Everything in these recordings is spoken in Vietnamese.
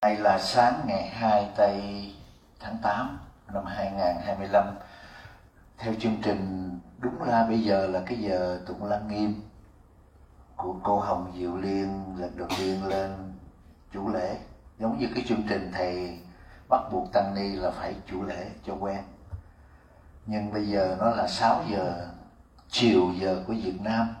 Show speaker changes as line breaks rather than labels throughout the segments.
Nay là sáng ngày 2 tây tháng 8 năm 2025. Theo chương trình, đúng ra bây giờ là cái giờ tụng lăng nghiêm của cô Hồng Diệu Liên lần đầu tiên lên chủ lễ. Giống như cái chương trình thầy bắt buộc tăng ni là phải chủ lễ cho quen. Nhưng bây giờ nó là 6 giờ chiều giờ của Việt Nam.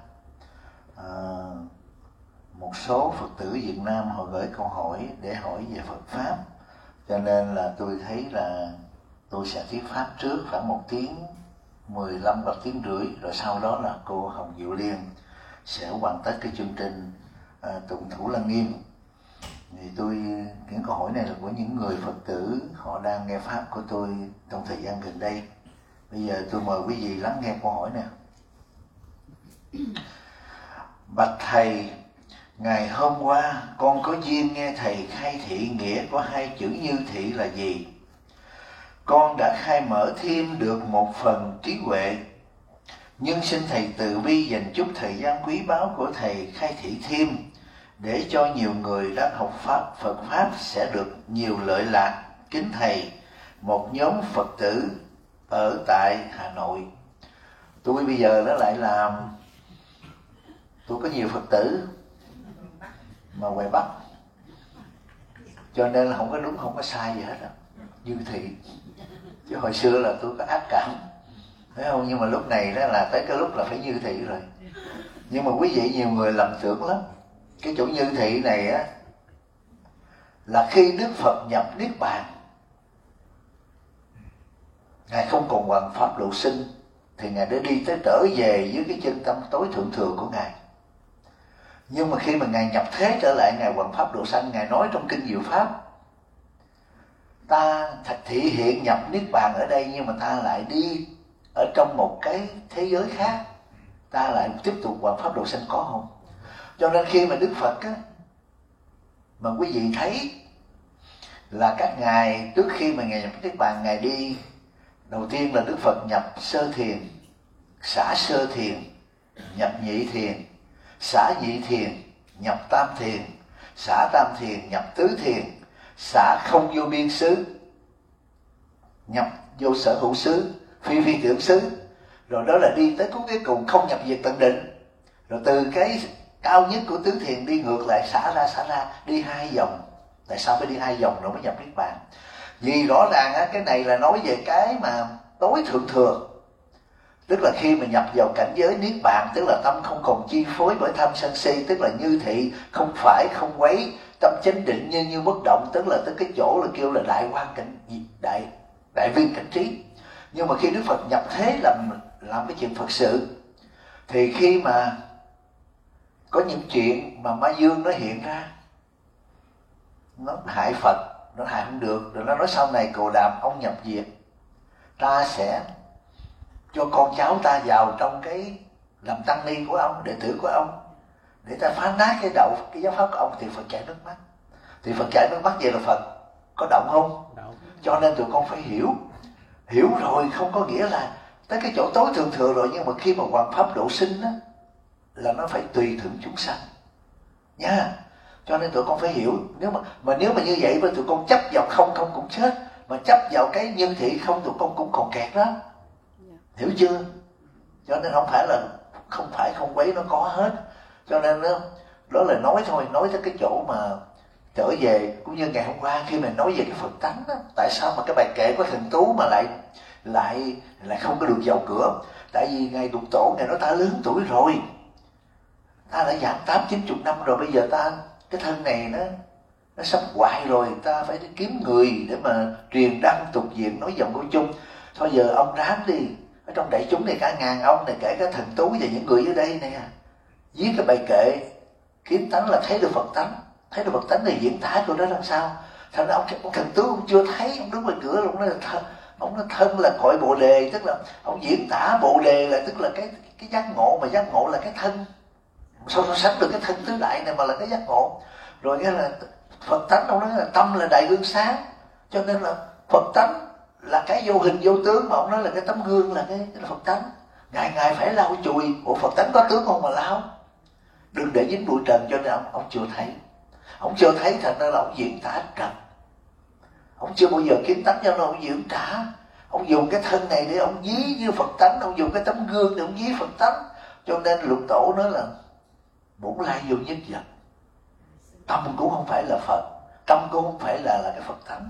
Một số Phật tử Việt Nam họ gửi câu hỏi để hỏi về Phật Pháp, cho nên là tôi thấy là tôi sẽ thuyết Pháp trước khoảng 1 tiếng 15 hoặc tiếng rưỡi, rồi sau đó là cô Hồng Diệu Liên sẽ hoàn tất cái chương trình tụng thủ lăng nghiêm. Thì những câu hỏi này là của những người Phật tử họ đang nghe Pháp của tôi trong thời gian gần đây. Bây giờ tôi mời quý vị lắng nghe câu hỏi nè. Bạch Thầy, ngày hôm qua con có duyên nghe Thầy khai thị nghĩa của 2 chữ như thị là gì. Con đã khai mở thêm được một phần trí huệ, nhưng xin Thầy từ bi dành chút thời gian quý báu của Thầy khai thị thêm, để cho nhiều người đang học Pháp, Phật Pháp sẽ được nhiều lợi lạc. Kính Thầy, một nhóm Phật tử ở tại Hà Nội. Tôi bây giờ nó lại làm, tôi có nhiều Phật tử mà ngoài Bắc, cho nên là không có đúng không có sai gì hết á, như thị. Chứ hồi xưa là tôi có ác cảm, thấy không? Nhưng mà lúc này đó là tới cái lúc là phải như thị rồi. Nhưng mà quý vị nhiều người lầm tưởng lắm. Cái chỗ như thị này á là khi Đức Phật nhập Niết Bàn, Ngài không còn hoàn pháp độ sinh, thì Ngài đã đi tới trở về với cái chân tâm tối thượng thừa của Ngài. Nhưng mà khi mà Ngài nhập thế trở lại, Ngài hoàn pháp độ sanh, Ngài nói trong kinh Diệu Pháp, ta thị hiện nhập Niết Bàn ở đây, nhưng mà ta lại đi ở trong một cái thế giới khác, ta lại tiếp tục hoàn pháp độ sanh, có không? Cho nên khi mà Đức Phật á, mà quý vị thấy là các ngài trước khi mà Ngài nhập Niết Bàn, Ngài đi đầu tiên là Đức Phật nhập sơ thiền, xả sơ thiền, nhập nhị thiền, xả nhị thiền, nhập tam thiền, xả tam thiền, nhập tứ thiền, xả không vô biên xứ, nhập vô sở hữu xứ, phi phi tưởng xứ. Rồi đó là đi tới cuối cùng không nhập diệt tận định. Rồi từ cái cao nhất của tứ thiền đi ngược lại, xả ra, đi 2 vòng. Tại sao phải đi 2 vòng rồi mới nhập Niết Bàn? Vì rõ ràng á, cái này là nói về cái mà tối thượng thừa. Tức là khi mà nhập vào cảnh giới Niết Bàn, tức là tâm không còn chi phối bởi tham sân si, tức là như thị, không phải không quấy, tâm chánh định như bất động, tức là tới cái chỗ là kêu là đại quan cảnh, đại viên cảnh trí. Nhưng mà khi Đức Phật nhập thế làm cái chuyện Phật sự, thì khi mà có những chuyện mà ma dương nó hiện ra, nó hại Phật, nó hại không được, rồi nó nói sau này Cồ Đàm ông nhập diệt, ta sẽ cho con cháu ta vào trong cái làm tăng ni của ông, đệ tử của ông, để ta phá nát cái giáo pháp của ông. Thì Phật chảy nước mắt. Thì Phật chảy nước mắt vậy là Phật có động không? Động. Cho nên tụi con phải hiểu rồi, không có nghĩa là tới cái chỗ tối thượng thừa rồi, nhưng mà khi mà hoàn pháp độ sinh á, là nó phải tùy thuận chúng sanh nha. Cho nên tụi con phải hiểu. Nếu mà như vậy mà tụi con chấp vào không cũng chết, mà chấp vào cái nhân thị không, tụi con cũng còn kẹt đó. Hiểu chưa? Cho nên không phải không quấy, nó có hết. Cho nên đó là nói thôi, nói tới cái chỗ mà trở về. Cũng như ngày hôm qua khi mình nói về cái Phật tánh đó, tại sao mà cái bài kệ của Thần Tú mà lại không có được vào cửa? Tại vì Ngài Lục Tổ, Ngài nói ta lớn tuổi rồi, ta đã giảng 80-90 năm rồi, bây giờ cái thân này nó sắp hoại rồi, ta phải đi kiếm người để mà truyền đăng tục diện, nói dòng của chung. Thôi giờ ông ráng đi, ở trong đại chúng này cả ngàn ông này, kể cả Thần Tú và những người dưới đây này, viết cái bài kệ kiến tánh là thấy được Phật tánh. Thấy được Phật tánh thì diễn tả của nó làm sao? Thành ra ông Thần Tú ông chưa thấy, ông đứng ngoài cửa ông nói là ông nói thân là cội bồ đề, tức là ông diễn tả bồ đề là tức là cái giác ngộ, mà giác ngộ là cái thân. Sao so sánh được cái thân tứ đại này mà là cái giác ngộ? Rồi cái là Phật tánh, ông nói là tâm là đại gương sáng, cho nên là Phật tánh là cái vô hình vô tướng, mà ông nói là cái tấm gương là cái là Phật tánh. Ngài phải lau chùi. Ủa Phật tánh có tướng không mà lau? Đừng để dính bụi trần, cho nên ông chưa thấy. Ông chưa thấy, thành ra là ông diễn tả trật. Ông chưa bao giờ kiến tánh cho nên ông diễn tả. Ông dùng cái thân này để ông dí như Phật tánh, ông dùng cái tấm gương để ông dí Phật tánh. Cho nên Lục Tổ nói là bổn lai vô nhất vật. Tâm cũng không phải là Phật, tâm cũng không phải là cái Phật tánh.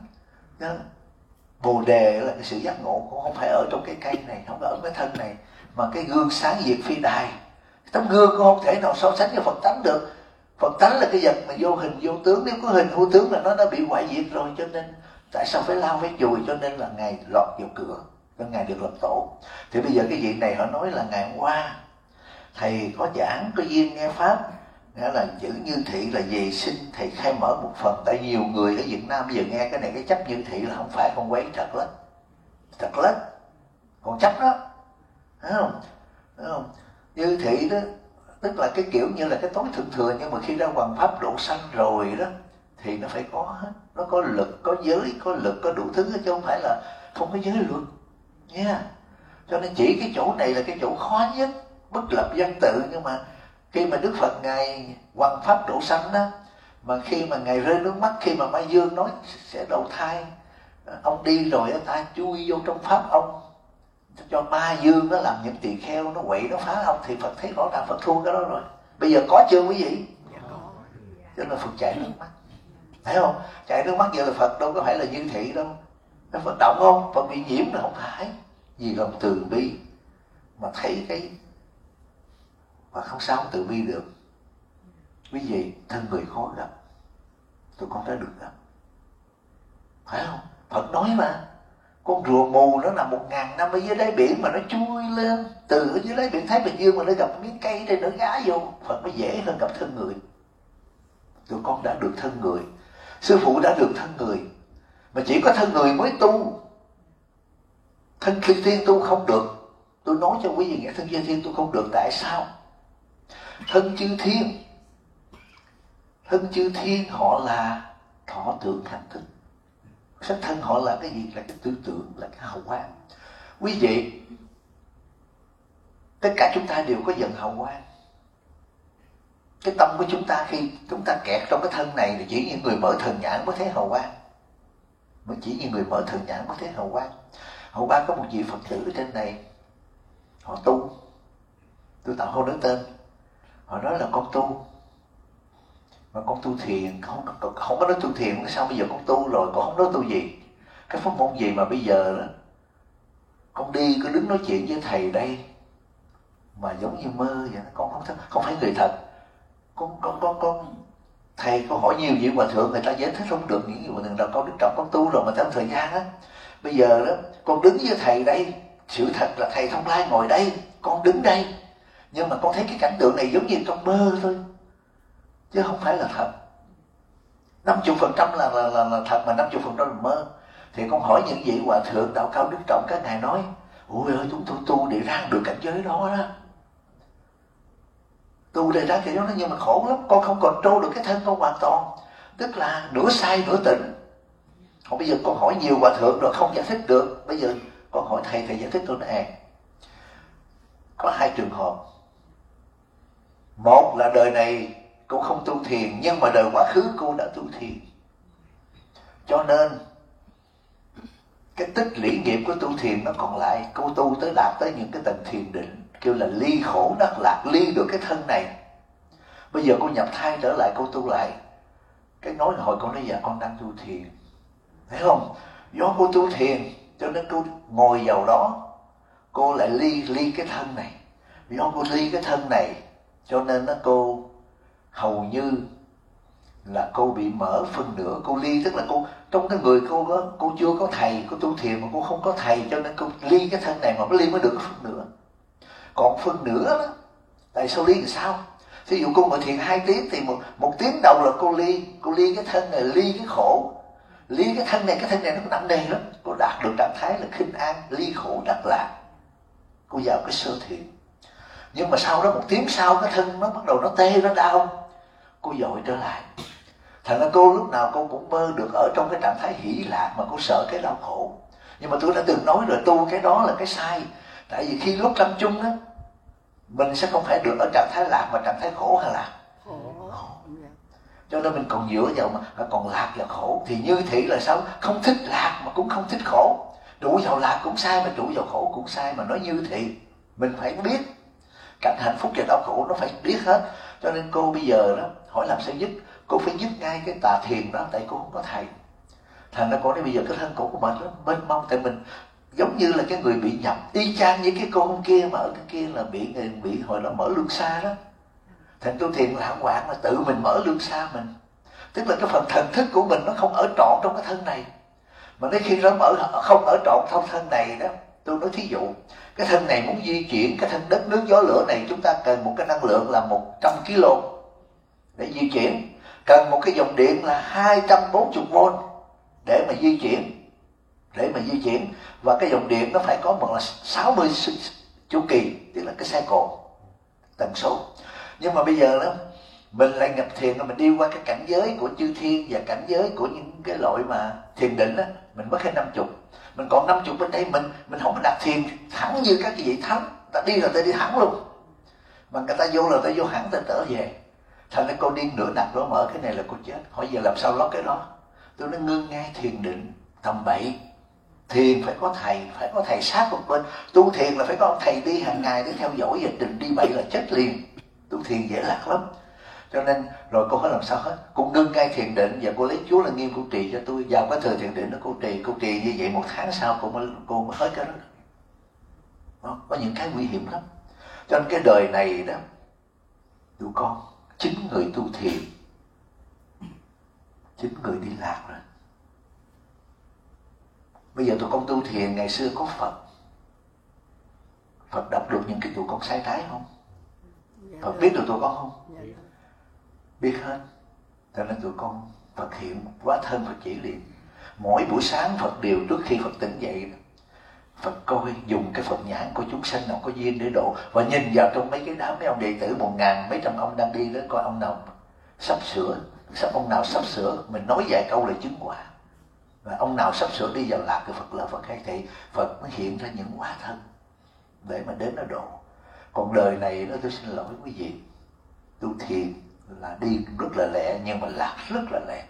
Bồ đề là cái sự giác ngộ cũng không phải ở trong cái cây này, không ở cái thân này, mà cái gương sáng diệt phi đài. Tấm gương cũng không thể nào so sánh với Phật tánh được. Phật tánh là cái vật mà vô hình vô tướng, nếu có hình vô tướng là nó đã bị hoại diệt rồi. Cho nên tại sao phải lao phải chùi? Cho nên là Ngài lọt vào cửa, cho Ngài được làm tổ. Thì bây giờ cái vị này họ nói là ngày hôm qua thầy có giảng, có duyên nghe pháp, nghĩa là chữ Như Thị là về xin thầy khai mở một phần. Tại nhiều người ở Việt Nam bây giờ nghe cái này, cái chấp Như Thị là không phải con quấy trật lết, trật lết còn chấp đó, thấy không? Thấy không? Như Thị đó tức là cái kiểu như là cái tối thượng thừa, nhưng mà khi ra hoằng pháp độ sanh rồi đó thì nó phải có hết. Nó có lực, có giới, có lực, có đủ thứ, chứ không phải là không có giới luật nha. Yeah. Cho nên chỉ cái chỗ này là cái chỗ khó nhất, bất lập văn tự. Nhưng mà khi mà Đức Phật Ngài hoằng pháp độ sanh đó, mà khi mà Ngài rơi nước mắt, khi mà Mai Dương nói sẽ đầu thai, ông đi rồi ta chui vô trong pháp ông, cho Ma Dương nó làm những tỳ kheo, nó quậy, nó phá ông, thì Phật thấy rõ ràng Phật thua cái đó rồi. Bây giờ có chưa quý vị? Cho nên Phật chảy nước mắt, thấy không? Chảy nước mắt giờ là Phật đâu có phải là Như Thị đâu. Phật động không? Phật bị nhiễm là không phải. Vì lòng từ bi mà thấy cái mà không sao từ bi được. Quý vị, thân người khó gặp, tụi con đã được gặp, phải không? Phật nói mà, con rùa mù nó nằm 1000 năm ở dưới đáy biển mà nó chui lên từ ở dưới đáy biển Thái Bình Dương mà nó gặp miếng cây đây nó gá vô. Phật nó dễ hơn gặp thân người. Tụi con đã được thân người, sư phụ đã được thân người, mà chỉ có thân người mới tu, thân chư thiên tu không được. Tôi nói cho quý vị nghe, thân chư thiên tu không được. Tại sao? Thân chư thiên họ là thọ tưởng hành thức. Sắc thân họ là cái gì? Là cái tư tưởng, là cái hào quang. Quý vị, tất cả chúng ta đều có dần hào quang. Cái tâm của chúng ta khi chúng ta kẹt trong cái thân này thì chỉ những người mở thần nhãn mới thấy hào quang. Mới chỉ những người mở thần nhãn mới thấy hào quang. Hôm qua có một vị Phật tử ở trên này, họ tu, tôi tạm không nói tên. Họ nói là con tu, mà con tu thiền, không có nói tu thiền, sao bây giờ con tu rồi, con không nói tu gì. Cái pháp môn gì mà bây giờ đó, con đi cứ đứng nói chuyện với thầy đây mà giống như mơ vậy, con không phải người thật. Con thầy con hỏi nhiều vị hòa thượng, người ta giải thích không được những gì hòa thượng nào. Con Đức Trọng con tu rồi mà trong thời gian á, bây giờ đó con đứng với thầy đây, sự thật là thầy Thông Lai ngồi đây, con đứng đây, nhưng mà con thấy cái cảnh tượng này giống như trong mơ thôi, chứ không phải là thật. 50% là thật, mà 50% là mơ. Thì con hỏi những vị hòa thượng đạo cao Đức Trọng, các ngài nói ôi ơi, chúng tôi tu để ra được cảnh giới đó đó, tu để ra cảnh giới đó, nhưng mà khổ lắm, con không control được cái thân con hoàn toàn, tức là nửa say nửa tỉnh. Còn bây giờ con hỏi nhiều hòa thượng rồi không giải thích được, bây giờ con hỏi thầy giải thích. Tôi nói có 2 trường hợp. Một là đời này cô không tu thiền, nhưng mà đời quá khứ cô đã tu thiền, cho nên cái tích lũy nghiệp của tu thiền nó còn lại. Cô tu tới đạt tới những cái tầng thiền định, kêu là ly khổ đắc lạc, ly được cái thân này. Bây giờ cô nhập thai trở lại, cô tu lại. Cái nói hồi con nói dạ con đang tu thiền, thấy không? Do cô tu thiền cho nên cô ngồi vào đó, cô lại ly cái thân này. Do cô ly cái thân này cho nên nó cô hầu như là cô bị mở phân nửa. Cô ly tức là cô trong cái người cô chưa có thầy, cô tu thiền mà cô không có thầy, cho nên cô ly cái thân này mà mới ly mới được phân nửa. Còn phân nửa đó, tại sao ly thì sao? Ví dụ cô ngồi thiền 2 tiếng thì một tiếng đầu là cô ly cái thân này, ly cái khổ, ly cái thân này nó nặng nề lắm. Cô đạt được trạng thái là khinh an, ly khổ đắc lạc, cô vào cái sơ thiền. Nhưng mà sau đó 1 tiếng sau, cái thân nó bắt đầu nó tê, nó đau, cô dội trở lại. Thành ra cô lúc nào cô cũng mơ được ở trong cái trạng thái hỷ lạc, mà cô sợ cái đau khổ. Nhưng mà tôi đã từng nói rồi, tu cái đó là cái sai. Tại vì khi lúc lâm chung á, mình sẽ không phải được ở trạng thái lạc mà trạng thái khổ hay lạc. Cho nên mình còn dựa vào mà còn lạc và khổ. Thì như thị là sao? Không thích lạc mà cũng không thích khổ. Trụ vào lạc cũng sai, mà trụ vào khổ cũng sai. Mà nói như thị, mình phải biết cảnh hạnh phúc và đau khổ, nó phải biết hết. Cho nên cô bây giờ đó hỏi làm sao dứt, cô phải dứt ngay cái tà thiền đó. Tại cô không có thầy. Thành ra cô nói bây giờ cái thân cổ của mình nó mênh mông. Tại mình giống như là cái người bị nhập, y chang như cái cô hôm kia mà ở cái kia là bị hồi đó mở lương xa đó. Thành tu thiền là hoảng là tự mình mở lương xa mình. Tức là cái phần thần thức của mình nó không ở trọn trong cái thân này. Mà đến khi nó không ở trọn trong thân này đó, tôi nói thí dụ, cái thân này muốn di chuyển, cái thân đất nước gió lửa này, chúng ta cần một cái năng lượng là 100 kg để di chuyển. Cần một cái dòng điện là 240V để mà di chuyển. Và cái dòng điện nó phải có một là 60 chu kỳ, tức là cái cycle, tần số. Nhưng mà bây giờ đó mình lại nhập thiền, rồi mình đi qua cái cảnh giới của chư thiên và cảnh giới của những cái loại mà thiền định á, mình mất hết 50. Mình còn 50 bên đây, mình không có đặt thiền thẳng như các cái vị thánh. Ta đi là ta đi thẳng luôn, mà người ta vô là ta vô hẳn, ta trở về. Thành ra cô điên nửa đặt đó, mở cái này là cô chết. Hỏi giờ làm sao lót cái đó? Tôi nói ngưng ngay thiền định, tầm bậy. Thiền phải có thầy sát một bên. Tu thiền là phải có ông thầy đi hàng ngày để theo dõi, và trình đi bậy là chết liền. Tu thiền dễ lạc lắm. Cho nên rồi cô hỏi làm sao hết, cô ngưng ngay thiền định, và cô lấy Chúa là Nghiêm cô trì cho tôi. Vào cái thời thiền định đó cô trì như vậy, 1 tháng sau cô mới hết cái đó. Có những cái nguy hiểm lắm. Cho nên cái đời này đó, tụi con chính người tu thiền, chính người đi lạc rồi. Bây giờ tụi con tu thiền, ngày xưa có Phật đọc được những cái tụi con sai trái không? Phật biết được tụi con không? Biết hết. Cho nên tụi con Phật hiện hóa thân Phật chỉ liền. Mỗi buổi sáng Phật đều trước khi Phật tỉnh dậy, Phật coi dùng cái Phật nhãn của chúng sanh nào có duyên để độ, và nhìn vào trong mấy ông đệ tử 1000 mấy trăm ông đang đi đến, coi ông nào ông nào sắp sửa, mình nói vài câu là chứng quả. Và ông nào sắp sửa đi vào lạc thì Phật là Phật khai thị, Phật nó hiện ra những hóa thân để mà đến nó độ. Còn đời này đó, tôi xin lỗi quý vị, tu thiền là đi rất là lẹ, nhưng mà lạc rất là lẹ.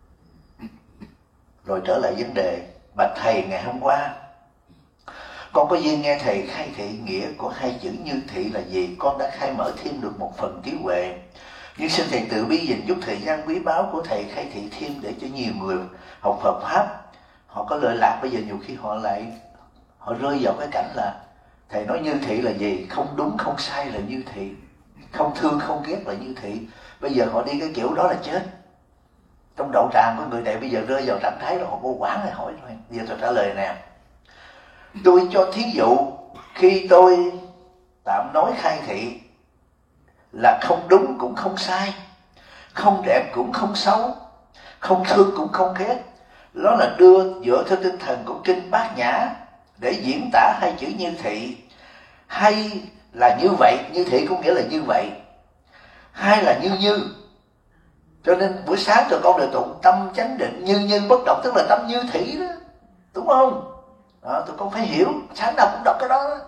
Rồi trở lại vấn đề, bạch thầy, ngày hôm qua con có duyên nghe thầy khai thị nghĩa của 2 chữ như thị là gì. Con đã khai mở thêm được một phần trí huệ, nhưng xin thầy tự bi dành chút thời gian quý báu của thầy khai thị thêm, để cho nhiều người học Phật pháp họ có lợi lạc. Bây giờ nhiều khi họ rơi vào cái cảnh là thầy nói như thị là gì, không đúng không sai là như thị, không thương không ghét là như thị. Bây giờ họ đi cái kiểu đó là chết. Trong đậu tràng của người này bây giờ rơi vào trạng thái đó, họ vô quán này hỏi rồi. Bây giờ tôi trả lời nè. Tôi cho thí dụ, khi tôi tạm nói khai thị là không đúng cũng không sai, không đẹp cũng không xấu, không thương cũng không ghét. Đó là đưa dựa theo tinh thần của kinh Bát Nhã để diễn tả 2 chữ như thị. Hay là như vậy, như thị có nghĩa là như vậy, hay là như. Cho nên buổi sáng tụi con đều tụng tâm chánh định như bất động, tức là tâm như thị đó, đúng không? Đó, tụi con phải hiểu, sáng nào cũng đọc cái đó,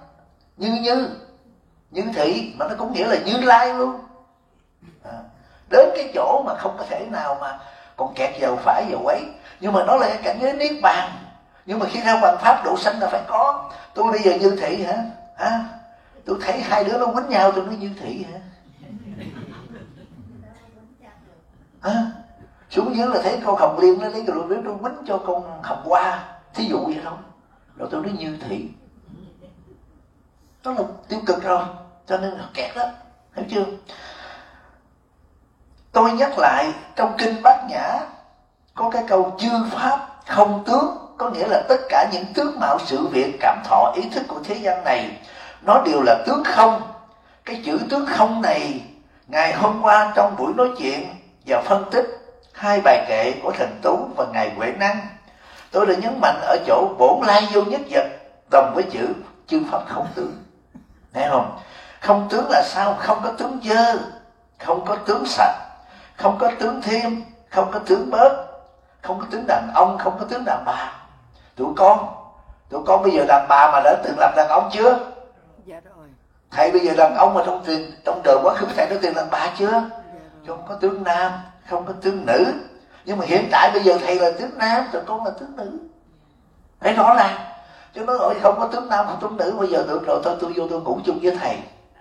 như thị mà nó cũng nghĩa là Như Lai luôn. Đến cái chỗ mà không có thể nào mà còn kẹt vào phải vào quấy, nhưng mà nó là cái cảnh giới niết bàn. Nhưng mà khi theo bằng pháp độ sanh là phải có. Tôi bây giờ như thị hả? Tôi thấy 2 đứa nó quýnh nhau, tôi nói như thị hả? Xuống dưới là thấy con Hồng Liên nó lấy cái rượu nó quýnh cho con Hồng Hoa, thí dụ vậy thôi. Rồi tôi nói như thị, đó là tiêu cực rồi, cho nên là kẹt đó, hiểu chưa? Tôi nhắc lại, trong kinh Bát Nhã có cái câu chư pháp không tướng, có nghĩa là tất cả những tướng mạo sự việc, cảm thọ, ý thức của thế gian này nó đều là tướng không. Cái chữ tướng không này, ngày hôm qua trong buổi nói chuyện và phân tích 2 bài kệ của Thần Tú và ngài Huệ Năng, tôi đã nhấn mạnh ở chỗ bổn lai vô nhất vật đồng với chữ chư pháp không tướng. Thấy không? Không tướng là sao? Không có tướng dơ, không có tướng sạch, không có tướng thêm, không có tướng bớt, không có tướng đàn ông, không có tướng đàn bà. Tụi con bây giờ đàn bà mà đã từng làm đàn ông chưa?
Dạ rồi.
Thầy bây giờ đàn ông mà trong đời quá khứ thầy đã từng đàn bà chưa? Không có tướng nam, không có tướng nữ. Nhưng mà hiện tại bây giờ thầy là tướng nam, rồi con là tướng nữ, thấy rõ ràng. Chứ nói rồi không có tướng nam không tướng nữ, bây giờ được rồi, thôi tôi vô tôi ngủ chung với thầy,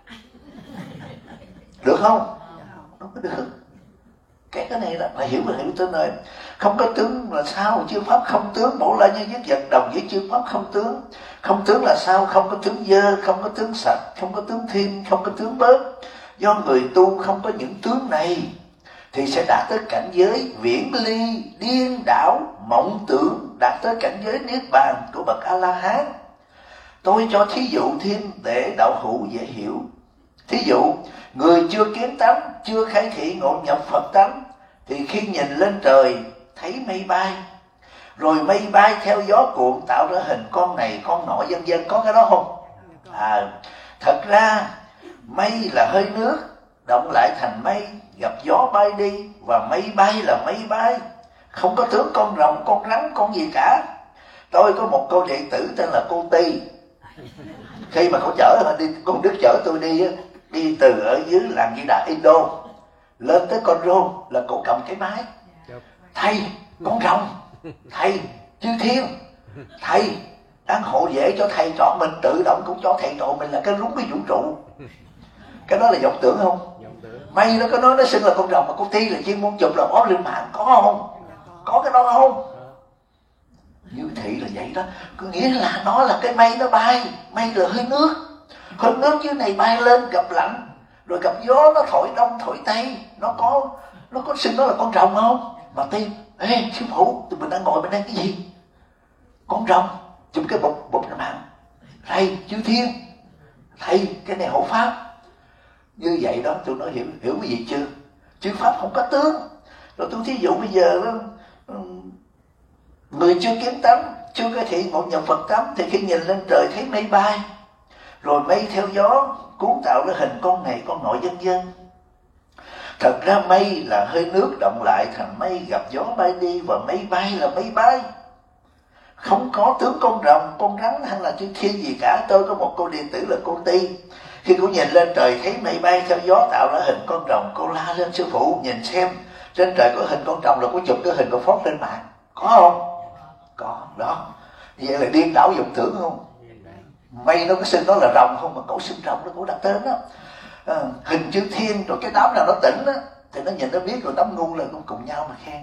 được không? Không có được. Cái này là phải hiểu tới nơi. Không có tướng là sao? Chư pháp không tướng, bổ la như nhất vật đồng với chư pháp không tướng. Không tướng là sao? Không có tướng dơ, không có tướng sạch, không có tướng thiên, không có tướng bớt. Do người tu không có những tướng này thì sẽ đạt tới cảnh giới viễn ly, điên đảo, mộng tưởng, đạt tới cảnh giới niết bàn của bậc A La Hán. Tôi cho thí dụ thêm để đạo hữu dễ hiểu. Thí dụ, người chưa kiến tánh, chưa khai thị ngộ nhập Phật tánh, thì khi nhìn lên trời thấy mây bay, rồi mây bay theo gió cuộn tạo ra hình con này con nọ vân vân, có cái đó không? Thật ra mây là hơi nước động lại thành mây, gặp gió bay đi, và mây bay là mây bay, không có tướng con rồng, con rắn, con gì cả. Tôi có một cô đệ tử tên là cô Ti. Khi mà cô chở đi, con Đức chở tôi đi từ ở dưới làng Di Đà Indo lên tới Con Rôn, là cổ cầm cái máy: thầy, con rồng, thầy, chư thiên, thầy đang hộ vệ cho thầy chọn mình, tự động cũng cho thầy chọn mình là cái lúng cái vũ trụ. Cái đó là vọng tưởng không? Mây nó có nói nó xưng là con rồng, mà cô Ti là chuyên môn chụp là bó lên mạng, có không? Có cái đó không? Như thị là vậy đó, có nghĩa là nó là cái mây nó bay, mây là hơi nước, hơi nước dưới này bay lên gặp lạnh, rồi gặp gió nó thổi đông thổi tây, nó có xưng nó là con rồng không? Mà Tiên: ê sư phụ, tụi mình đang ngồi bên đây cái gì? Con rồng, chụp cái bụp lên mạng. Thầy chư thiên, thầy cái này hộ pháp. Như vậy đó, tôi nói hiểu cái gì chưa? Chư pháp không có tướng. Rồi tôi thí dụ bây giờ đó, người chưa kiến tánh, chưa có thị ngộ nhập Phật tánh, thì khi nhìn lên trời thấy mây bay, rồi mây theo gió cuốn tạo ra hình con này con nọ vân vân. Thật ra mây là hơi nước động lại thành mây, gặp gió bay đi, và mây bay là mây bay, không có tướng con rồng, con rắn hay là chư thiên gì cả. Tôi có một cô đệ tử là cô Ti. Khi cô nhìn lên trời thấy mây bay theo gió tạo ra hình con rồng, cô la lên: sư phụ nhìn xem, trên trời có hình con rồng, là cô chụp cái hình cô phốt lên mạng, có không? Có đó. Vậy là điên đảo vọng tưởng không? Mây nó có xưng nó là rồng không, mà cổ xưng rồng nó cổ đặt tên đó. Hình chư thiên, rồi cái đám nào nó tỉnh đó thì nó nhìn nó biết, rồi đám ngu là cũng cùng nhau mà khen.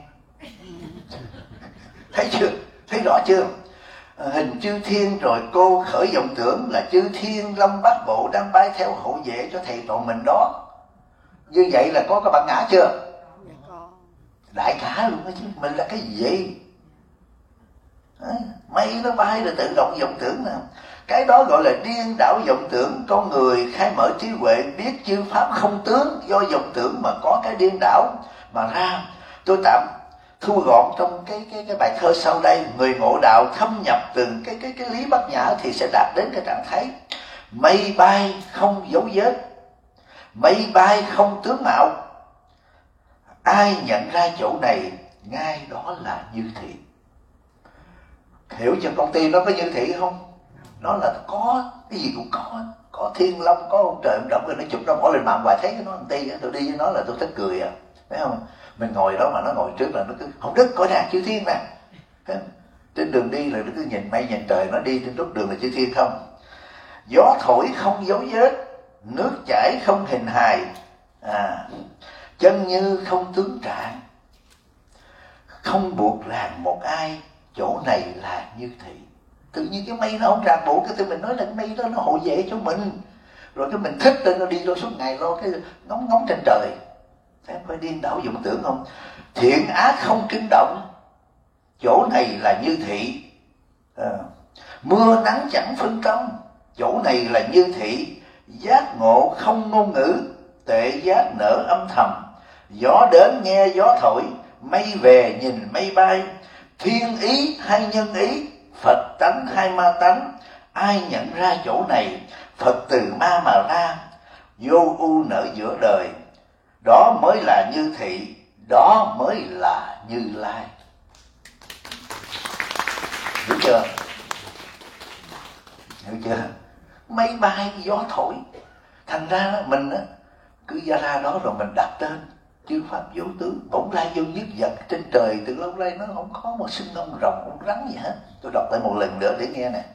Thấy chưa? Thấy rõ chưa? Hình chư thiên, rồi cô khởi vọng tưởng là chư thiên long bát bộ đang bay theo hộ vệ cho thầy trò mình đó. Như vậy là có bản ngã chưa? Đại cả luôn đó chứ. Mình là cái gì vậy? Mây nó bay là tự động vọng tưởng nè. Cái đó gọi là điên đảo vọng tưởng. Con người khai mở trí huệ biết chư pháp không tướng, do vọng tưởng mà có cái điên đảo mà ra. Tôi tạm thu gọn trong cái bài thơ sau đây. Người ngộ đạo thâm nhập từng cái lý bát nhã thì sẽ đạt đến cái trạng thái mây bay không dấu vết, mây bay không tướng mạo. Ai nhận ra chỗ này, ngay đó là như thị. Hiểu chưa? Công ty nó có như thị không? Nó là có cái gì cũng có thiên long, có ông trời ông động, rồi nó chụp nó bỏ lên mạng hoài thấy cái nó công ty. Tôi đi với nó là tôi thích cười à, thấy không? Mình ngồi đó mà nó ngồi trước là nó cứ: không Đức coi nè, chư thiên nè. Trên đường đi là nó cứ nhìn mây nhìn trời, nó đi trên lúc đường là chư thiên không. Gió thổi không dấu vết, nước chảy không hình hài, chân như không tướng trạng, không buộc ràng một ai, chỗ này là như thị. Tự nhiên cái mây nó không ràng buộc, cái tụi mình nói là cái mây đó nó hộ vệ cho mình, rồi cái mình thích lên nó đi lo suốt ngày lo cái ngóng trên trời. Thấy phải điên đảo vọng tưởng không? Thiện ác không kinh động, chỗ này là như thị. Mưa nắng chẳng phân tâm, chỗ này là như thị. Giác ngộ không ngôn ngữ, tệ giác nở âm thầm. Gió đến nghe gió thổi, mây về nhìn mây bay. Thiên ý hay nhân ý, Phật tánh hay ma tánh. Ai nhận ra chỗ này, Phật từ ma mà ra. Vô ưu nở giữa đời, đó mới là như thị, đó mới là Như Lai. Hiểu chưa? Hiểu chưa? Mây bay gió thổi. Thành ra mình cứ ra đó rồi mình đặt tên chư pháp vô tướng, bổn lai vô nhất vật. Trên trời từ lâu nay nó không có một sinh ông rồng, ông rắn gì hết. Tôi đọc lại một lần nữa để nghe nè.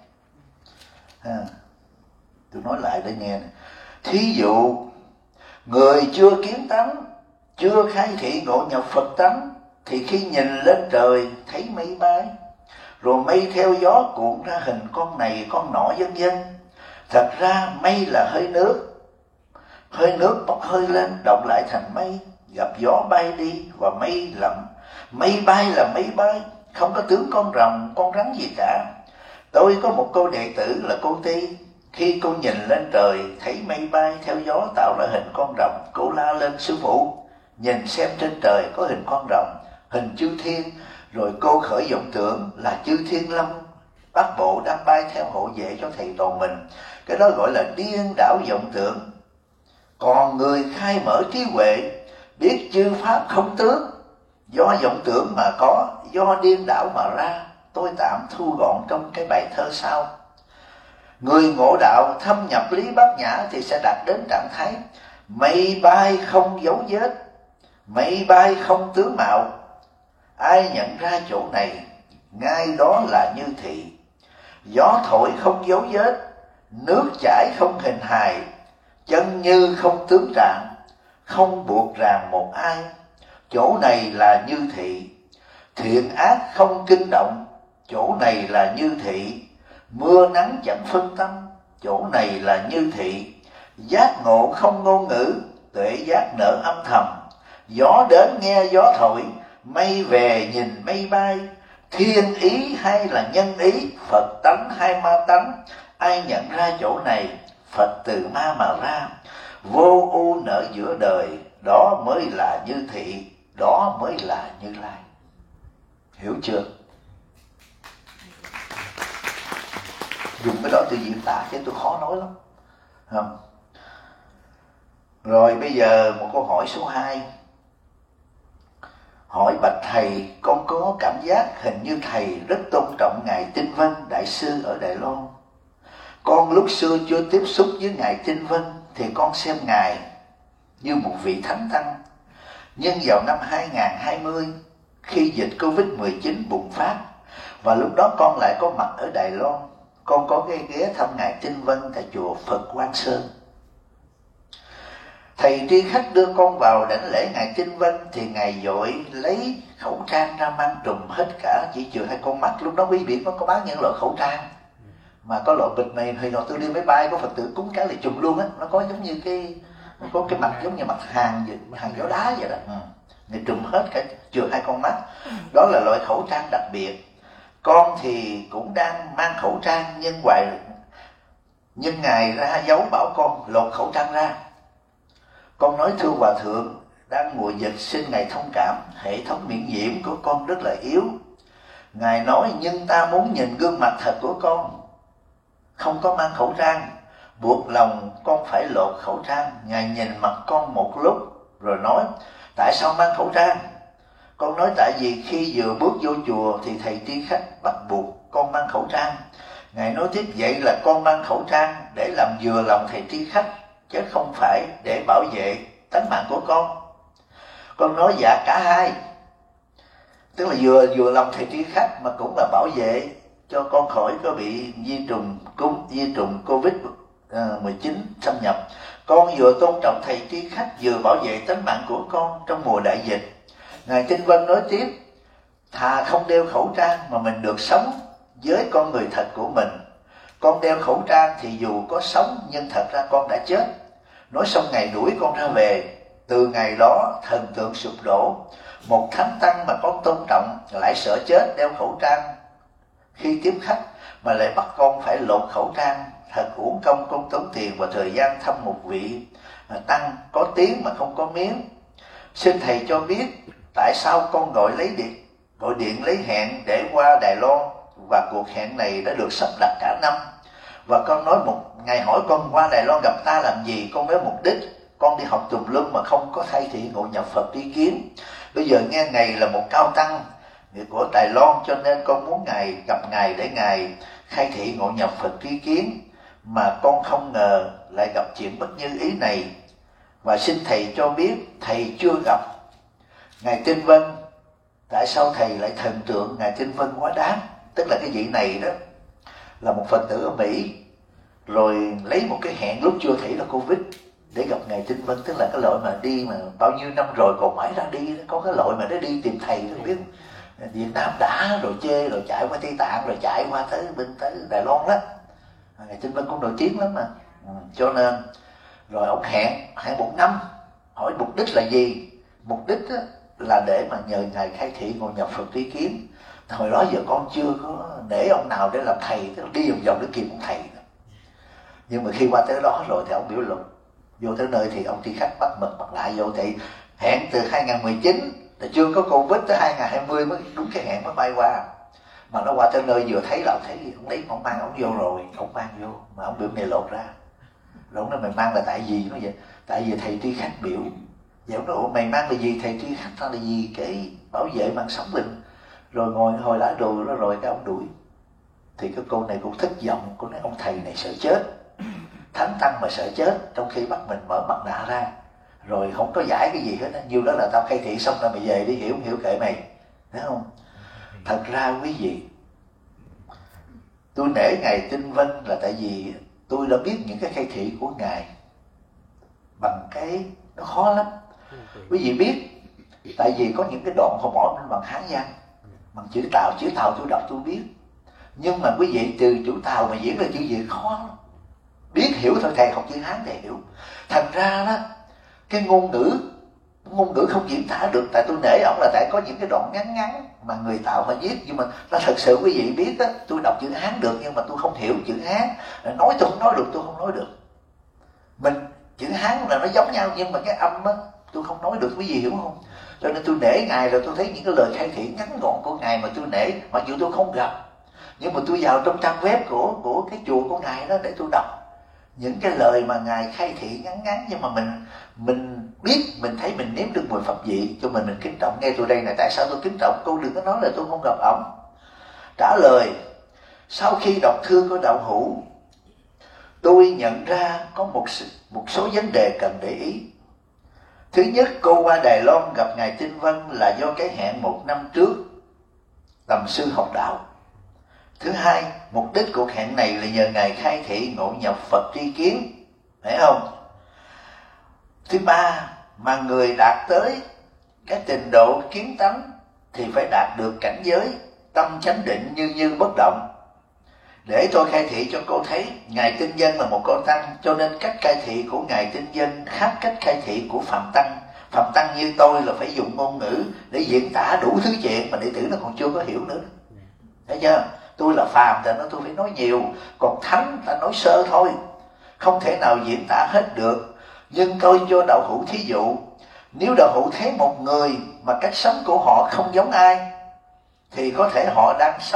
Tôi nói lại để nghe nè. Thí dụ người chưa kiến tánh, chưa khai thị ngộ nhập Phật tánh, thì khi nhìn lên trời thấy mây bay, rồi mây theo gió cuộn ra hình con này con nọ vân vân. Thật ra mây là hơi nước bốc hơi lên động lại thành mây, gặp gió bay đi, và mây bay là mây bay, không có tướng con rồng con rắn gì cả. Tôi có một cô đệ tử là cô Ti, khi cô nhìn lên trời thấy mây bay theo gió tạo ra hình con rồng, cô la lên: sư phụ, nhìn xem trên trời có hình con rồng, hình chư thiên. Rồi cô khởi vọng tưởng là chư thiên lâm bát bộ đang bay theo hộ vệ cho thầy trò mình. Cái đó gọi là điên đảo vọng tưởng. Còn người khai mở trí huệ, biết chư pháp không tướng, do vọng tưởng mà có, do điên đảo mà ra. Tôi tạm thu gọn trong cái bài thơ sau. Người ngộ đạo thâm nhập lý bát nhã thì sẽ đạt đến trạng thái mây bay không dấu vết, mây bay không tướng mạo. Ai nhận ra chỗ này, ngay đó là như thị. Gió thổi không dấu vết, nước chảy không hình hài, chân như không tướng trạng, không buộc ràng một ai. Chỗ này là như thị. Thiện ác không kinh động, chỗ này là như thị. Mưa nắng chẳng phân tâm, chỗ này là như thị. Giác ngộ không ngôn ngữ, tuệ giác nở âm thầm. Gió đến nghe gió thổi, mây về nhìn mây bay. Thiên ý hay là nhân ý, Phật tánh hay ma tánh. Ai nhận ra chỗ này, Phật từ ma mà ra. Vô ưu nở giữa đời, đó mới là như thị, đó mới là Như Lai. Hiểu chưa? Dùng cái đó tôi diễn tả chứ tôi khó nói lắm. Không? Rồi bây giờ một câu hỏi số 2. Hỏi bạch thầy, con có cảm giác hình như thầy rất tôn trọng Ngài Tinh Vân Đại Sư ở Đài Loan. Con lúc xưa chưa tiếp xúc với Ngài Tinh Vân thì con xem Ngài như một vị thánh tăng. Nhưng vào năm 2020, khi dịch Covid-19 bùng phát, và lúc đó con lại có mặt ở Đài Loan, con có ghé thăm Ngài Tinh Vân tại chùa Phật Quang Sơn. Thầy tri khách đưa con vào đảnh lễ Ngài Tinh Vân thì Ngài vội lấy khẩu trang ra mang trùm hết cả, chỉ trừ 2 con mắt. Lúc đó quý vị có bán những loại khẩu trang mà có loại bịch này hồi nào tôi đi máy bay có Phật tử cúng cái là trùm luôn á, nó có giống như có cái mặt giống như mặt hàng gió đá vậy đó. Người trùm hết cả trừ 2 con mắt. Đó là loại khẩu trang đặc biệt. Con thì cũng đang mang khẩu trang, nhưng Ngài ra dấu bảo con lột khẩu trang ra. Con nói: thưa Hòa Thượng, đang mùa dịch xin Ngài thông cảm, hệ thống miễn nhiễm của con rất là yếu. Ngài nói: nhưng ta muốn nhìn gương mặt thật của con, không có mang khẩu trang, buộc lòng con phải lột khẩu trang. Ngài nhìn mặt con một lúc rồi nói: tại sao mang khẩu trang? Con nói: tại vì khi vừa bước vô chùa thì thầy tri khách bắt buộc con mang khẩu trang. Ngài nói tiếp: vậy là con mang khẩu trang để làm vừa lòng thầy tri khách, chứ không phải để bảo vệ tánh mạng của con. Con nói: dạ cả hai. Tức là vừa lòng thầy tri khách mà cũng là bảo vệ cho con khỏi có bị di trùng Covid-19 xâm nhập. Con vừa tôn trọng thầy tri khách, vừa bảo vệ tánh mạng của con trong mùa đại dịch. Ngài Tinh Vân nói tiếp: thà không đeo khẩu trang mà mình được sống với con người thật của mình. Con đeo khẩu trang thì dù có sống nhưng thật ra con đã chết. Nói xong Ngài đuổi con ra về. Từ ngày đó thần tượng sụp đổ. Một thánh tăng mà con tôn trọng lại sợ chết đeo khẩu trang khi tiếp khách, mà lại bắt con phải lột khẩu trang. Thật uổng công con tốn tiền và thời gian thăm một vị tăng có tiếng mà không có miếng. Xin thầy cho biết tại sao con gọi điện lấy hẹn để qua Đài Loan, và cuộc hẹn này đã được sắp đặt cả năm. Và con nói Ngài hỏi con qua Đài Loan gặp ta làm gì? Con nói mục đích con đi học tùm lum mà không có thay thị ngộ nhập Phật tri kiến. Bây giờ nghe Ngài là một cao tăng của Đài Loan, cho nên con muốn gặp Ngài để Ngài khai thị ngộ nhập Phật tri kiến. Mà con không ngờ lại gặp chuyện bất như ý này. Và xin thầy cho biết thầy chưa gặp Ngài Tinh Vân, tại sao thầy lại thần tượng Ngài Tinh Vân quá đáng? Tức là cái vị này đó là một Phật tử ở Mỹ, rồi lấy một cái hẹn lúc chưa thể là Covid để gặp Ngài Tinh Vân. Tức là cái loại mà đi mà bao nhiêu năm rồi còn mãi ra đi, có cái loại mà nó đi tìm thầy, không biết Việt Nam đã rồi chê, rồi chạy qua Tây Tạng, rồi chạy qua tới bên tới Đài Loan đó. Ngài Tinh Vân cũng nổi tiếng lắm mà. Cho nên rồi ông hẹn 1 năm, hỏi mục đích là gì? Mục đích là để mà nhờ Ngài khai thị ngồi nhập Phật tri kiến. Hồi đó giờ con chưa có để ông nào để làm thầy, tức là đi vòng vòng để kiếm ông thầy đó. Nhưng mà khi qua tới đó rồi thì ông biểu luận, vô tới nơi thì ông đi khách bắt mật bắt lại vô, thì hẹn từ 2019 là chưa có Covid tới 2020 mới đúng cái hẹn mới bay qua. Mà nó qua tới nơi vừa thấy là ông thấy ông lấy ông mang ông vô rồi, ông mang vô mà ông biểu này lột ra. Rồi ông nói mày mang là tại gì? Nó vậy, tại vì thầy tri khách biểu. Vậy ông nói mày mang là gì? Thầy tri khách là gì? Cái bảo vệ mạng sống mình. Rồi ngồi hồi lá đồ đó, rồi cái ông đuổi. Thì cái cô này cũng thất vọng, cô nói ông thầy này sợ chết, thánh tăng mà sợ chết, trong khi bắt mình mở mặt nạ ra rồi không có giải cái gì hết. Nhiêu đó là tao khai thị xong rồi mày về đi, hiểu không hiểu kệ mày, thấy không? Thật ra quý vị, tôi nể Ngài Tinh Vân là tại vì tôi đã biết những cái khai thị của Ngài bằng cái nó khó lắm. Quý vị biết, tại vì có những cái đoạn họ bỏ lên bằng Hán văn, bằng chữ Tàu tôi đọc tôi biết. Nhưng mà quý vị từ chữ Tàu mà diễn ra chữ Việt khó lắm. Biết hiểu thôi, thầy học chữ Hán thầy hiểu. Thành ra đó, cái ngôn ngữ không diễn tả được. Tại tôi nể ông là tại có những cái đoạn ngắn mà người Tàu họ viết. Nhưng mà nó thật sự quý vị biết á, tôi đọc chữ Hán được nhưng mà tôi không hiểu chữ Hán. Nói tôi không nói được, tôi không nói được. Mình chữ Hán là nó giống nhau nhưng mà cái âm á tôi không nói được, quý vị hiểu không? Cho nên tôi nể Ngài, rồi tôi thấy những cái lời khai thị ngắn gọn của Ngài mà tôi nể, mặc dù tôi không gặp. Nhưng mà tôi vào trong trang web của cái chùa của Ngài đó để tôi đọc những cái lời mà Ngài khai thị ngắn, nhưng mà mình biết, mình thấy mình nếm được mùi pháp vị, cho mình kính trọng. Nghe tôi đây này, tại sao tôi kính trọng? Cô đừng có nói là tôi không gặp ổng. Trả lời, sau khi đọc thư của đạo hữu, tôi nhận ra có một số vấn đề cần để ý. Thứ nhất, cô qua Đài Loan gặp Ngài Tinh Vân là do cái hẹn 1 năm trước tầm sư học đạo. Thứ hai, mục đích cuộc hẹn này là nhờ Ngài khai thị ngộ nhập Phật tri kiến, phải không? Thứ ba, mà người đạt tới cái trình độ kiến tánh thì phải đạt được cảnh giới tâm chánh định như bất động. Để tôi khai thị cho cô thấy, Ngài Tinh Vân là một con tăng, cho nên cách khai thị của Ngài Tinh Vân khác cách khai thị của Phạm Tăng. Phạm Tăng như tôi là phải dùng ngôn ngữ để diễn tả đủ thứ chuyện mà đệ tử nó còn chưa có hiểu nữa. Thấy chưa? Tôi là phàm thì tôi phải nói nhiều, còn thánh ta nói sơ thôi, không thể nào diễn tả hết được. Nhưng tôi cho đạo hữu thí dụ, nếu đạo hữu thấy một người mà cách sống của họ không giống ai, thì có thể họ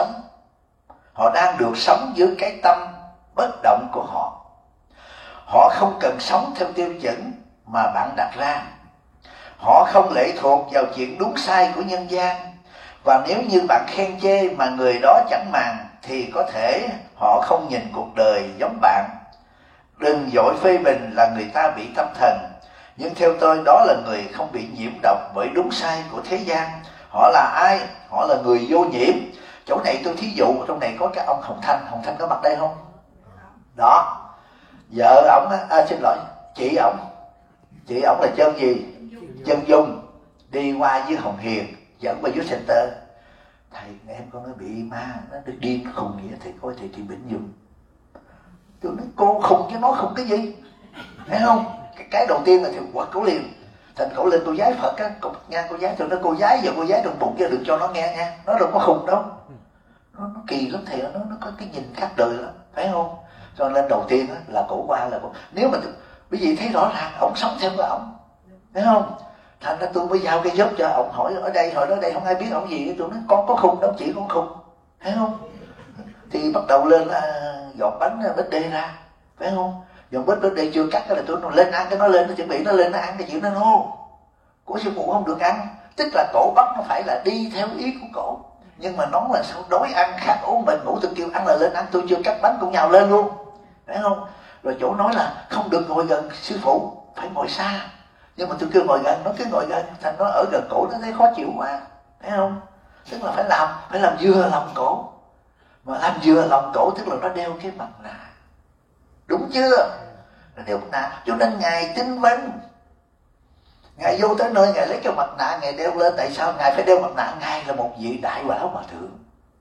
đang được sống dưới cái tâm bất động của họ. Họ không cần sống theo tiêu chuẩn mà bạn đặt ra. Họ không lệ thuộc vào chuyện đúng sai của nhân gian. Và nếu như bạn khen chê mà người đó chẳng màng, thì có thể họ không nhìn cuộc đời giống bạn. Đừng vội phê bình là người ta bị tâm thần, nhưng theo tôi đó là người không bị nhiễm độc bởi đúng sai của thế gian. Họ là ai? Họ là người vô nhiễm. Chỗ này tôi thí dụ, trong này có cái ông Hồng Thanh có mặt đây không? Đó, vợ ổng xin lỗi, chị ổng là Chân gì? Chân Dung, đi qua với Hồng Hiền, dẫn qua youth center. Thầy, em con nó bị ma, nó được điên khùng vậy, thầy coi thầy trị bệnh giùm. Tôi nói cô khùng chứ nói khùng cái gì, thấy không? Cái đầu tiên là thì quật cổ liền. Thành cổ lên cô giái Phật á, nha cô giái, tôi nói cô giái giờ cô giái trong bụng chứ đừng cho nó nghe nha, nó đâu có khùng đâu. Nó kỳ lắm thầy, nó có cái nhìn khác đời lắm, phải không? Cho nên đầu tiên á, là cổ qua là cổ, nếu mà quý vị thấy rõ ràng ổng sống theo của ổng, thấy không? Thành ra tôi mới giao cái job cho ổng, hỏi ở đây hỏi đó đây không ai biết ổng gì. Tôi nói con có khùng đâu, chỉ con khùng, thấy không? Thì bắt đầu lên dọn bánh bít đê ra, phải không? Dọn bít đê chưa cắt cái là tôi nói lên ăn, cái nó lên, nó chuẩn bị nó lên nó ăn cái chuyện nó nô của sư phụ không được ăn. Tức là cổ bắt nó phải là đi theo ý của cổ, nhưng mà nó là sao đói ăn khát ốm bệnh ngủ, tôi kêu ăn là lên ăn, tôi chưa cắt bánh cũng nhào lên luôn, phải không? Rồi chỗ nói là không được ngồi gần sư phụ, phải ngồi xa. Nhưng mà tôi kêu ngồi gần, nó cứ ngồi gần, thành nó ở gần cổ nó thấy khó chịu quá, thấy không? Tức là phải làm vừa lòng cổ. Mà làm vừa lòng cổ tức là nó đeo cái mặt nạ, đúng chưa? Nó đeo mặt nạ. Cho nên Ngài Tinh Vân, Ngài vô tới nơi Ngài lấy cái mặt nạ Ngài đeo lên. Tại sao Ngài phải đeo mặt nạ? Ngài là một vị đại bảo hòa thượng.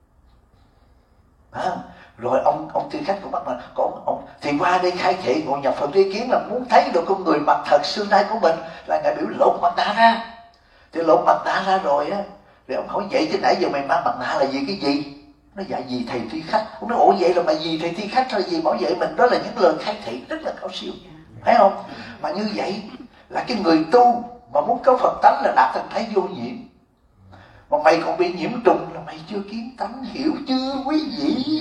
Rồi ông tư khách của bắt mà ông thì qua đây khai thị ngộ nhập Phật tri kiến là muốn thấy được con người mặt thật xương tay của mình, là Ngài biểu lột mặt nạ ra. Thì lột mặt nạ ra rồi á, thì ông hỏi vậy chứ nãy giờ mày mang mặt nạ là vì cái gì? Nó dạ vì thầy thi khách. Ông nói ủa vậy là mày vì thầy thi khách hay gì bảo vệ mình? Đó là những lời khai thị rất là cao siêu, thấy không? Mà như vậy là cái người tu mà muốn có Phật tánh là đạt thành thái vô nhiễm. Mà mày còn bị nhiễm trùng là mày chưa kiến tánh, hiểu chưa quý vị?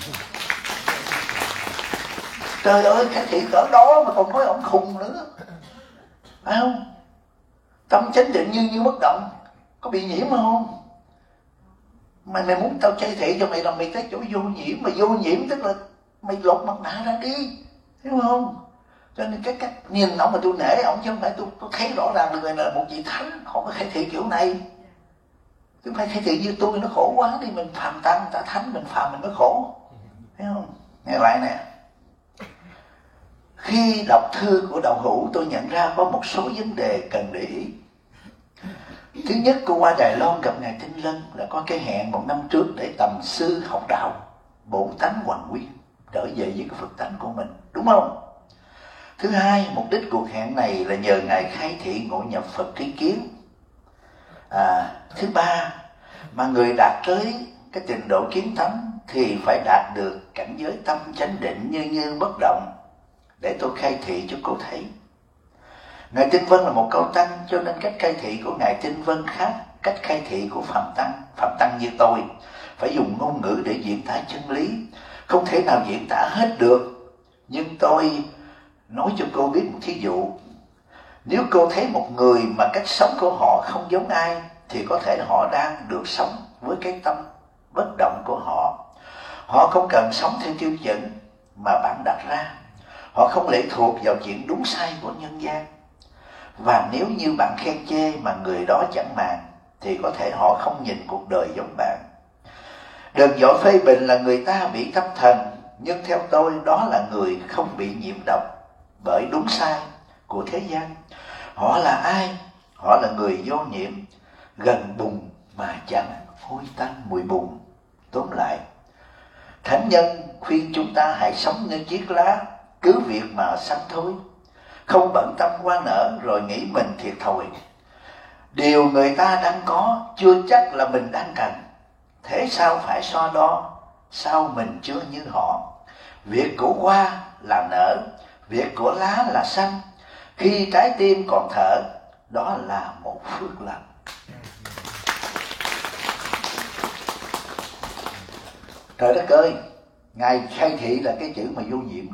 Trời ơi, khai thị cỡ đó mà còn nói ông khùng nữa, phải không? Tâm chánh định như bất động, có bị nhiễm không? Mày muốn tao khai thị cho mày là mày tới chỗ vô nhiễm. Mà vô nhiễm tức là mày lột mặt nạ ra đi, hiểu không? Cho nên cái cách nhìn ông mà tôi nể ông, chứ không phải tôi thấy rõ ràng người là một vị thánh, họ có khai thị kiểu này. Chứ không phải khai thị như tôi nó khổ quá đi, mình phàm tăng, ta thánh, mình phàm mình mới khổ, thấy không? Nghe lại nè, khi đọc thư của đạo hữu tôi nhận ra có một số vấn đề cần để ý. Thứ nhất, cô qua Đài Loan gặp Ngài Tinh Lân là có cái hẹn một năm trước để tầm sư học đạo, bổn tánh hoàn nguyên, trở về với cái Phật tánh của mình, đúng không? Thứ hai, mục đích cuộc hẹn này là nhờ Ngài khai thị ngộ nhập Phật tri kiến. Thứ ba, mà người đạt tới cái trình độ kiến tánh thì phải đạt được cảnh giới tâm chánh định như bất động, để tôi khai thị cho cô thấy. Ngài Tinh Vân là một cao tăng, cho nên cách khai thị của Ngài Tinh Vân khác cách khai thị của Phạm Tăng. Phạm Tăng như tôi phải dùng ngôn ngữ để diễn tả chân lý, không thể nào diễn tả hết được. Nhưng tôi nói cho cô biết một thí dụ. Nếu cô thấy một người mà cách sống của họ không giống ai, thì có thể họ đang được sống với cái tâm bất động của họ. Họ không cần sống theo tiêu chuẩn mà bạn đặt ra. Họ không lệ thuộc vào chuyện đúng sai của nhân gian. Và nếu như bạn khen chê mà người đó chẳng màng, thì có thể họ không nhìn cuộc đời giống bạn. Đừng vội phê bình là người ta bị tâm thần, nhưng theo tôi đó là người không bị nhiễm độc bởi đúng sai của thế gian. Họ là ai? Họ là người vô nhiễm, gần bùn mà chẳng hôi tanh mùi bùn. Tóm lại, thánh nhân khuyên chúng ta hãy sống như chiếc lá, cứ việc mà sanh thôi, không bận tâm qua nở rồi nghĩ mình thiệt thòi. Điều người ta đang có chưa chắc là mình đang cần, thế sao phải so đo, sao mình chưa như họ. Việc của hoa là nở, việc của lá là xanh, khi trái tim còn thở, đó là một phước lành. Trời đất ơi, Ngài khai thị là cái chữ mà vô nhiễm.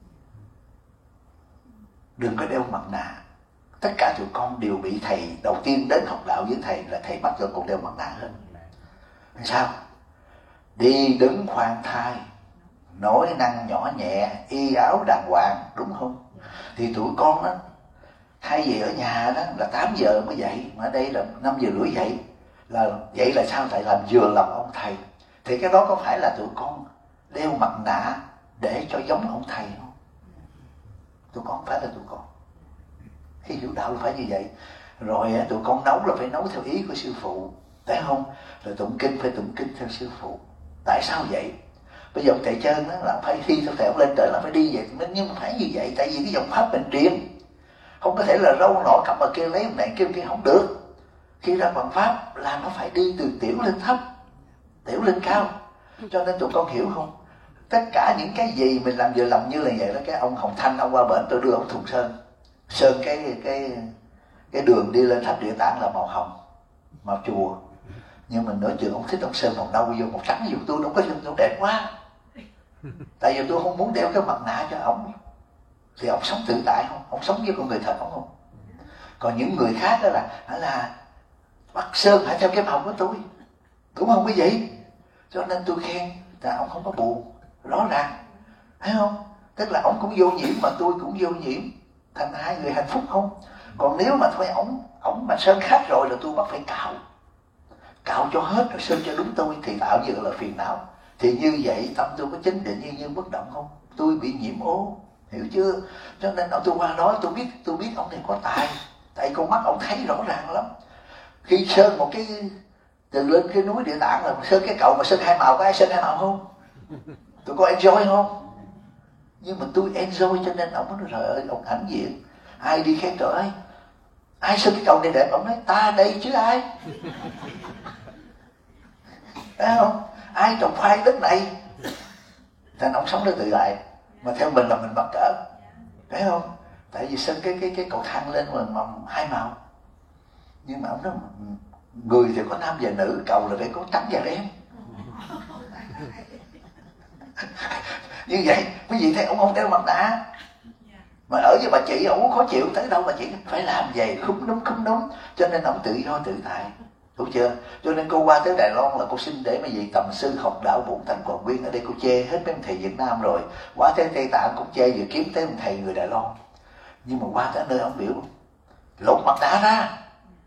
Đừng có đeo mặt nạ. Tất cả tụi con đều bị thầy đầu tiên đến học đạo với thầy là thầy bắt tụi con đeo mặt nạ hết. Sao? Đi đứng khoan thai, nói năng nhỏ nhẹ, y áo đàng hoàng, đúng không? Thì tụi con đó, thay vì ở nhà đó là 8 giờ mới dậy, mà ở đây là 5 giờ rưỡi dậy. Là vậy là sao? Tại làm vừa lòng ông thầy. Thì cái đó có phải là tụi con đeo mặt nạ để cho giống ông thầy không? Tụi con phải là tụi con. Khi hiểu đạo là phải như vậy. Rồi tụi con nấu là phải nấu theo ý của sư phụ, phải không? Rồi tụng kinh phải tụng kinh theo sư phụ. Tại sao vậy? Bây giờ thầy Trơn đó là phải thi theo thầy ông lên trời là phải đi vậy. Nhưng mà phải như vậy, tại vì cái dòng pháp mình truyền. Không có thể là râu nọ cầm ở kia lấy một này kia không được. Khi ra bằng pháp là nó phải đi từ tiểu lên thấp, tiểu lên cao. Cho nên tụi con hiểu không? Tất cả những cái gì mình làm vừa lòng như là vậy đó. Cái ông Hồng Thanh ông qua bển tôi đưa ông Thùng sơn cái đường đi lên tháp Địa Tạng là màu hồng, màu chùa. Nhưng mà nói chuyện ông thích ông sơn màu nâu vô, màu trắng vô tôi đâu có sơn đẹp quá. Tại vì tôi không muốn đeo cái mặt nạ cho ổng. Thì ông sống tự tại không? Ông sống với con người thật không? Còn những người khác đó là bắt sơn phải theo cái màu của tôi, đúng không quý vị? Cho nên tôi khen là ông không có buồn, rõ ràng, thấy không? Tức là ông cũng vô nhiễm mà tôi cũng vô nhiễm, thành hai người hạnh phúc không? Còn nếu mà thôi ổng mà sơn khác rồi là tôi bắt phải cạo cho hết rồi sơn cho đúng tôi thì tạo như là phiền não. Thì như vậy tâm tôi có chánh định như bất động không? Tôi bị nhiễm ô, hiểu chưa? Cho nên tôi qua nói tôi biết ông này có tài, tại con mắt ông thấy rõ ràng lắm. Khi sơn một cái từ lên cái núi Địa Tạng là sơn cái cầu mà sơn hai màu, có ai sơn hai màu không? Tôi có enjoy không? Nhưng mà tôi enjoy cho nên ông nói trời ơi ông hãnh diện. Ai đi khen trời ơi ai sơn cái cầu này đẹp, ông nói ta đây chứ ai. Thấy không? Ai trồng khoai đất này. Thành ông sống đó tự lại. Mà theo mình là mình mắc cỡ. Thấy không? Tại vì sơn cái cầu thang lên mà hai màu. Nhưng mà ông nói người thì có nam và nữ, cầu là phải có trắng và đen. Như vậy quý vị thấy ông đeo mặt nạ mà ở với bà chị ông khó chịu tới đâu bà chị phải làm vậy, không đúng, cho nên ông tự do tự tại, đúng chưa? Cho nên cô qua tới Đài Loan là cô xin để mà gì tầm sư học đạo Bổn Tánh Quảng Nguyên. Ở đây cô chê hết mấy ông thầy Việt Nam rồi, qua tới Tây Tạng cũng chê, vừa kiếm tới ông thầy người Đài Loan. Nhưng mà qua tới nơi ông biểu lột mặt nạ ra,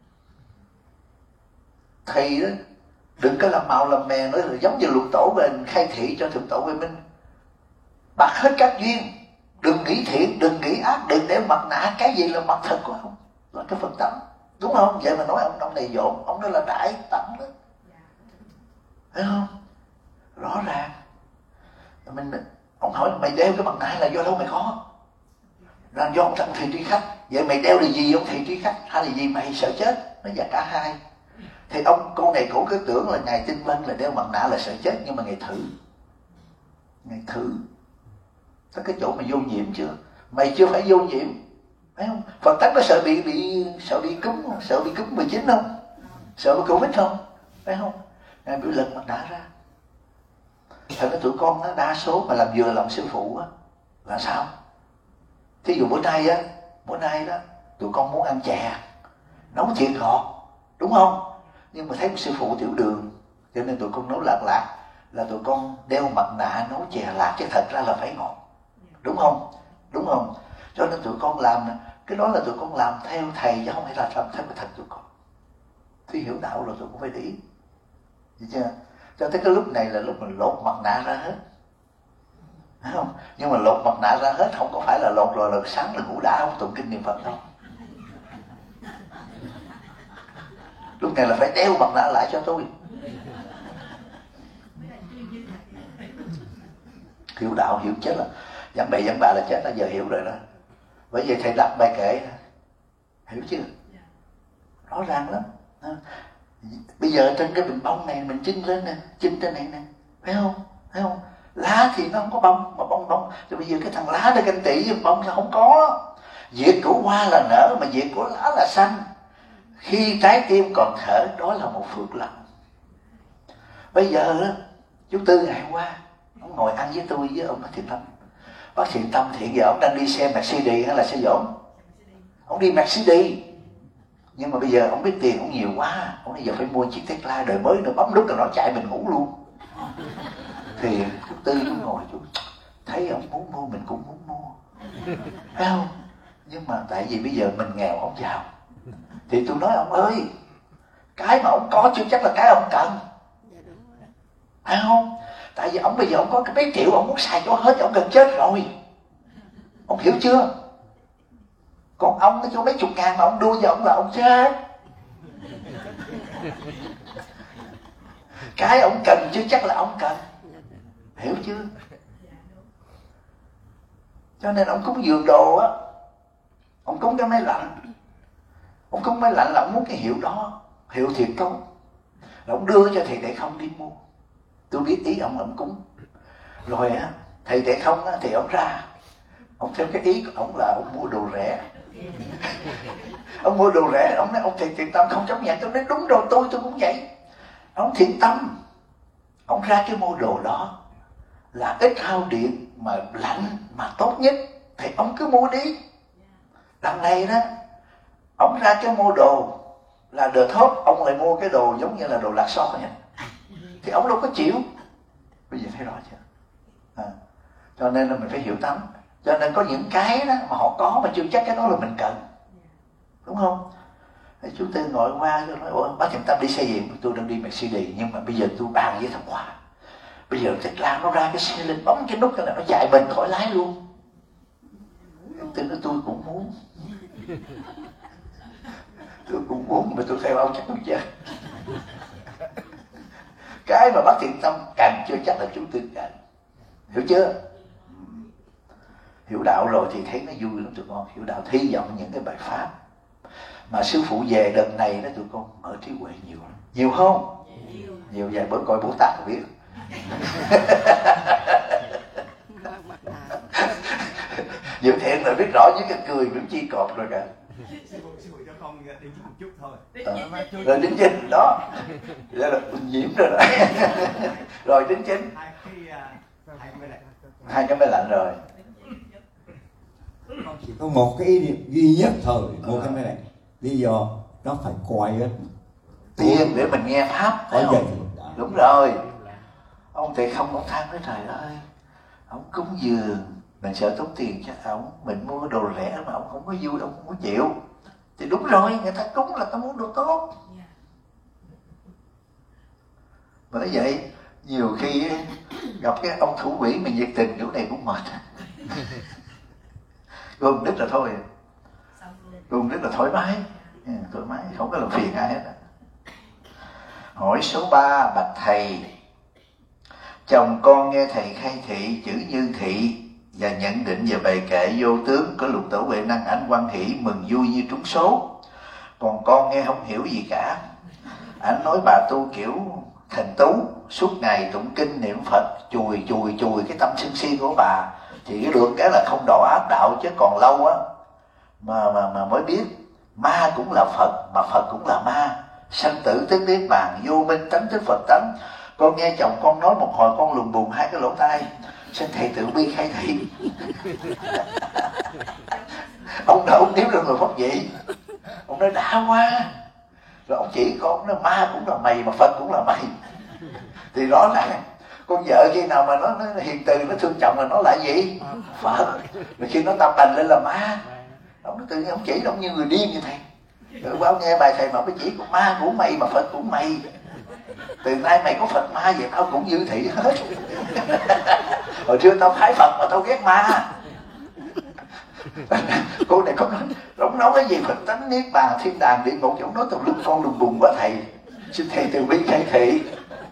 thầy đó đừng có làm màu làm mè nữa, giống như luật tổ mình khai thị cho thượng tổ Huệ Minh, bạc hết các duyên, đừng nghĩ thiện đừng nghĩ ác, đừng đeo mặt nạ. Cái gì là mặt thật của ông là cái phần tâm, đúng không? Vậy mà nói ông này dỗm, ông đó là đại tâm đó, thấy không? Rõ ràng ông hỏi mày đeo cái mặt nạ là do đâu mày có? Là do ông thầy tri khách. Vậy mày đeo là gì ông thầy tri khách, hay là gì mày sợ chết? Nó dạ cả hai. Thì cô này cổ cứ tưởng là ngài Tinh Vân là đeo mặt nạ là sợ chết, nhưng mà ngài thử tới cái chỗ mà vô nhiễm chưa? Mày chưa phải vô nhiễm, thấy không? Phật tánh có sợ bị cúm không? Sợ bị cúm 19 không? Sợ bị Covid không? Thấy không? Ngài biểu lật mặt nạ ra. Thật ra tụi con đó, đa số mà làm vừa lòng sư phụ á là sao? Thí dụ bữa nay đó tụi con muốn ăn chè nấu thiệt ngọt, đúng không? Nhưng mà thấy một sư phụ tiểu đường cho nên tụi con nấu lạc là tụi con đeo mặt nạ nấu chè lạc, chứ thật ra là phải ngọt, đúng không? Cho nên tụi con làm cái đó là tụi con làm theo thầy chứ không phải là làm theo cái thật tụi con. Thì hiểu đạo rồi tụi con phải để ý, hiểu chưa? Cho tới cái lúc này là lúc mình lột mặt nạ ra hết, thấy không? Nhưng mà lột mặt nạ ra hết không có phải là lột rồi là sáng là ngủ đã không tụng kinh niệm Phật đâu. Lúc này là phải đeo mặt nạ lại cho tôi. Hiểu đạo hiểu chết là dặn bậy dặn bà là chết, là giờ hiểu rồi đó. Bởi vì thầy đặt bài kệ, hiểu chưa? Rõ ràng lắm. Bây giờ trên cái bình bông này mình chinh lên nè, chinh trên này nè, thấy không? Lá thì nó không có bông, mà bông thì bây giờ cái thằng lá nó ganh tị với bông sao không có. Diệt của hoa là nở, mà diệt của lá là xanh. Khi trái tim còn thở, đó là một phước lành. Bây giờ chú Tư ngày hôm qua ông ngồi ăn với tôi với ông Bác Thiện Tâm. Bác Thiện Tâm hiện giờ ông đang đi xe Mercedes hay là xe dỗm? Ông đi Mercedes. Nhưng mà bây giờ ông biết tiền ông nhiều quá, ông bây giờ phải mua chiếc Tesla đời mới nữa, bấm nút là nó chạy mình ngủ luôn. Thì chú Tư cũng ngồi chú thấy ông muốn mua mình cũng muốn mua, thấy không? Nhưng mà tại vì bây giờ mình nghèo ông giàu, thì tôi nói ông ơi, cái mà ông có chưa chắc là cái ông cần, phải không? Tại vì ông bây giờ ông có cái mấy triệu ông muốn xài cho hết, ông gần chết rồi, ông hiểu chưa? Còn ông cái chỗ mấy chục ngàn mà ông đua với ông là ông chết. Cái ông cần chưa chắc là ông cần, hiểu chưa? Cho nên ông cúng dường đồ á, ông cúng cái máy lạnh. Ông cúng máy lạnh là ông muốn cái hiệu đó, hiệu thiệt công, là ông đưa cho thầy Tệ Không đi mua. Tôi biết ý ông là ông cúng. Rồi á, thầy Tệ Không á, thì ông ra, ông theo cái ý của ông là ông mua đồ rẻ. Ông mua đồ rẻ, ông nói ông thầy Thiện Tâm không chấp nhận. Tôi nói đúng rồi, tôi cũng vậy. Ông Thiện Tâm, ông ra cái mua đồ đó là ít hao điện mà lạnh mà tốt nhất, thì ông cứ mua đi. Đằng này đó, ông ra cái mua đồ là đồ tốt, ông lại mua cái đồ giống như là đồ lạc xó vậy, thì ông đâu có chịu. Bây giờ thấy rõ chưa? Cho nên là mình phải hiểu tánh. Cho nên có những cái đó mà họ có mà chưa chắc cái đó là mình cần. đúng không? Chú Tư ngồi qua tôi nói: ủa bác Thiện Tâm đi xe gì? Tôi đang đi Mercedes, nhưng mà bây giờ tôi bàn với thằng Hòa, bây giờ Thích Lan nó ra cái xe lên bấm cái nút cái là nó chạy mình khỏi lái luôn. Tôi nói tôi cũng muốn, tôi cũng muốn, mà tôi theo ông chắc không chết. Cái mà bác Thiện Tâm cần chưa chắc là chú Tư cần, hiểu chưa? Hiểu đạo rồi thì thấy nó vui lắm tụi con. Hiểu đạo thi vọng những cái bài pháp mà sư phụ về đợt này đó tụi con ở trí huệ nhiều lắm. Nhiều không? Nhiều vài bữa coi Bồ Tát biết. Dự Thiện là biết rõ những cái cười cũng chi cọp rồi cả.
Sư phụ cho con đính chính một chút thôi.
Rồi đính chính đó. Vậy là nhiễm rồi đó. Rồi đính chính. Hai cái máy lạnh rồi.
Con chỉ có một cái ý niệm duy nhất thôi, một cái máy lạnh. Lý do nó phải quay hết.
Tiền để mình nghe pháp.
Có vậy.
Đúng rồi. Ông Thầy Không ông than với trời ơi, ông cúng dường mình sợ tốn tiền cho ông, mình mua đồ rẻ mà ông không có vui, ông không có chịu. Thì đúng rồi, người ta cúng là ta muốn đồ tốt. Bởi vậy nhiều khi gặp cái ông thủ quỹ mình nhiệt tình chỗ này cũng mệt. Gồm đích là thôi, gồm đích là thoải mái, không có làm phiền ai hết. Hỏi số 3: bạch thầy, chồng con nghe thầy khai thị chữ Như Thị và nhận định về bài kệ vô tướng của Lục Tổ Huệ Năng, ảnh hoan hỷ mừng vui như trúng số. Còn con nghe không hiểu gì cả. Ảnh nói bà tu kiểu thành tú, suốt ngày tụng kinh niệm Phật, chùi cái tâm sân si của bà. Thì cái được cái là không đọa ác đạo, chứ còn lâu á mà mới biết ma cũng là Phật, mà Phật cũng là ma. Sanh tử tức niết bàn, vô minh tánh tức Phật tánh. Con nghe chồng con nói một hồi con lùng bùng hai cái lỗ tai. Xin thầy tự bi khai thị. Ông đã ông nếm được người Pháp vị. Ông nói đã quá. Rồi ông chỉ con nói ma cũng là mày mà Phật cũng là mày. Thì rõ ràng con vợ khi nào mà nó hiền từ, nó thương chồng là nó là gì? Phật. Rồi khi nó tâm bành lên là ma. Ông nói tự nhiên ông chỉ ông như người điên như thầy. Rồi bao nghe bài thầy mà mới chỉ con ma của mày mà Phật của mày. Từ nay mày có Phật ma vậy tao cũng Như Thị hết. Hồi xưa tao phái Phật mà tao ghét ma. Cô này không nói cái gì Phật tánh niết bàn thiên đàng địa ngục, ông nói tao lúc con đùng bùng quá thầy. Xin thầy từ bi khai thị.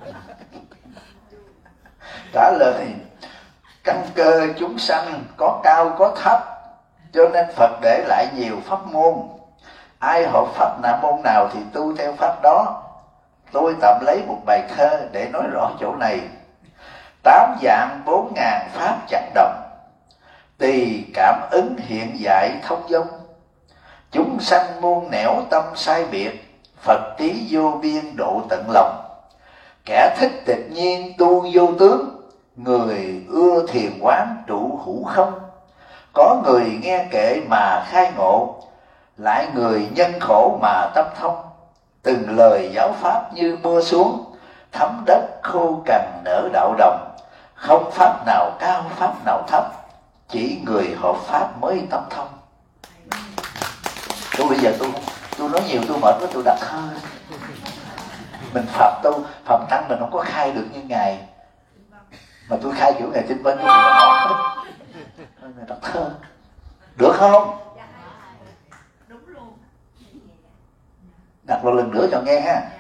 Trả lời: căn cơ chúng sanh có cao có thấp, cho nên Phật để lại nhiều pháp môn. Ai hợp pháp nào môn nào thì tu theo pháp đó. Tôi tạm lấy một bài thơ để nói rõ chỗ này. 8 dạng 4 ngàn pháp chẳng đồng, tùy cảm ứng hiện dạy thông dong. Chúng sanh muôn nẻo tâm sai biệt, Phật trí vô biên độ tận lòng. Kẻ thích tịch nhiên tu vô tướng, người ưa thiền quán trụ hữu không. Có người nghe kệ mà khai ngộ, lại người nhân khổ mà tâm thông. Từng lời giáo pháp như mưa xuống, thấm đất khô cằn nở đạo đồng. Không pháp nào cao pháp nào thấp, chỉ người hợp pháp mới tâm thông. Tôi bây giờ tôi nói nhiều tôi mệt quá, tôi đặt thơ. Mình Phật tu, Phật tăng mình không có khai được như Ngài. Mà tôi khai kiểu Ngài Tinh Vân tôi ngọt hết. Mình đặt thơ được không? Đặt một lần nữa cho nghe ha.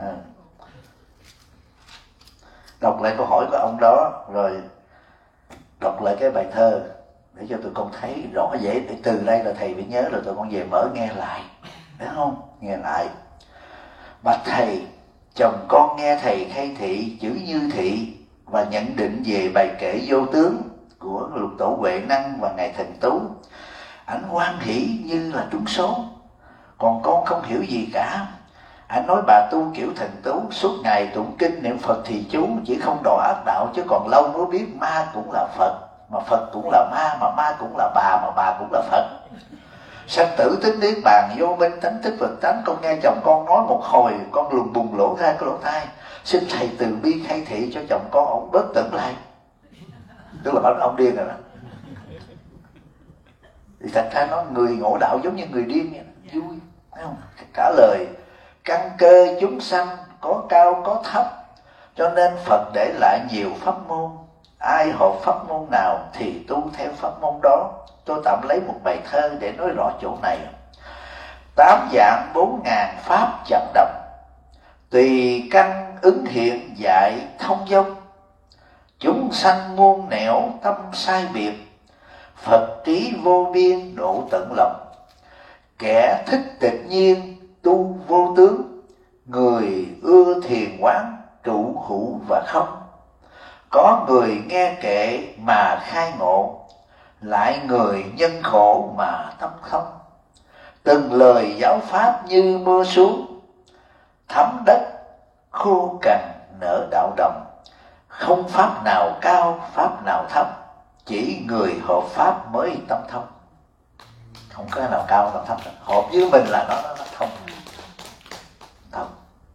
Đọc lại câu hỏi của ông đó, rồi đọc lại cái bài thơ để cho tụi con thấy rõ dễ. Để từ đây là thầy phải nhớ, rồi tụi con về mở nghe lại, đúng không? Nghe lại. Bạch thầy, chồng con nghe thầy khai thị chữ Như Thị và nhận định về bài kệ vô tướng của Lục Tổ Huệ Năng và Ngài Thần Tú. Ảnh hoan hỷ như là trúng số. Còn con không hiểu gì cả. Ảnh nói bà tu kiểu thần tú, suốt ngày tụng kinh niệm Phật thì chú, chỉ không đọa ác đạo, chứ còn lâu mới biết ma cũng là Phật, mà Phật cũng là ma, mà ma cũng là bà, mà bà cũng là Phật. Sanh tử tính niết bàn, vô minh tánh thức Phật tánh. Con nghe chồng con nói một hồi, con lùng bùng lỗ tai cái lỗ tai. Xin thầy từ bi khai thị cho chồng con, ông bớt tỉnh lại. Tức là bảo ông điên rồi đó. Thì thật ra nó người ngộ đạo giống như người điên vậy. vui, thấy không? Trả lời căn cơ chúng sanh có cao có thấp, cho nên Phật để lại nhiều pháp môn, ai hợp pháp môn nào thì tu theo pháp môn đó. Tôi tạm lấy một bài thơ để nói rõ chỗ này. 8 dạng 4 ngàn pháp chẳng đồng, tùy căn ứng hiện dạy thông dong. Chúng sanh muôn nẻo tâm sai biệt, Phật trí vô biên độ tận lòng. Kẻ thích tịch nhiên tu vô tướng, người ưa thiền quán trụ hữu và không. Có người nghe kệ mà khai ngộ, lại người nhân khổ mà tâm không. Từng lời giáo pháp như mưa xuống, thấm đất khô cằn nở đạo đồng. Không pháp nào cao, pháp nào thấp, chỉ người hợp pháp mới tâm thông. Không có nào cao tâm thấp, hợp với mình là nó thông. Thông.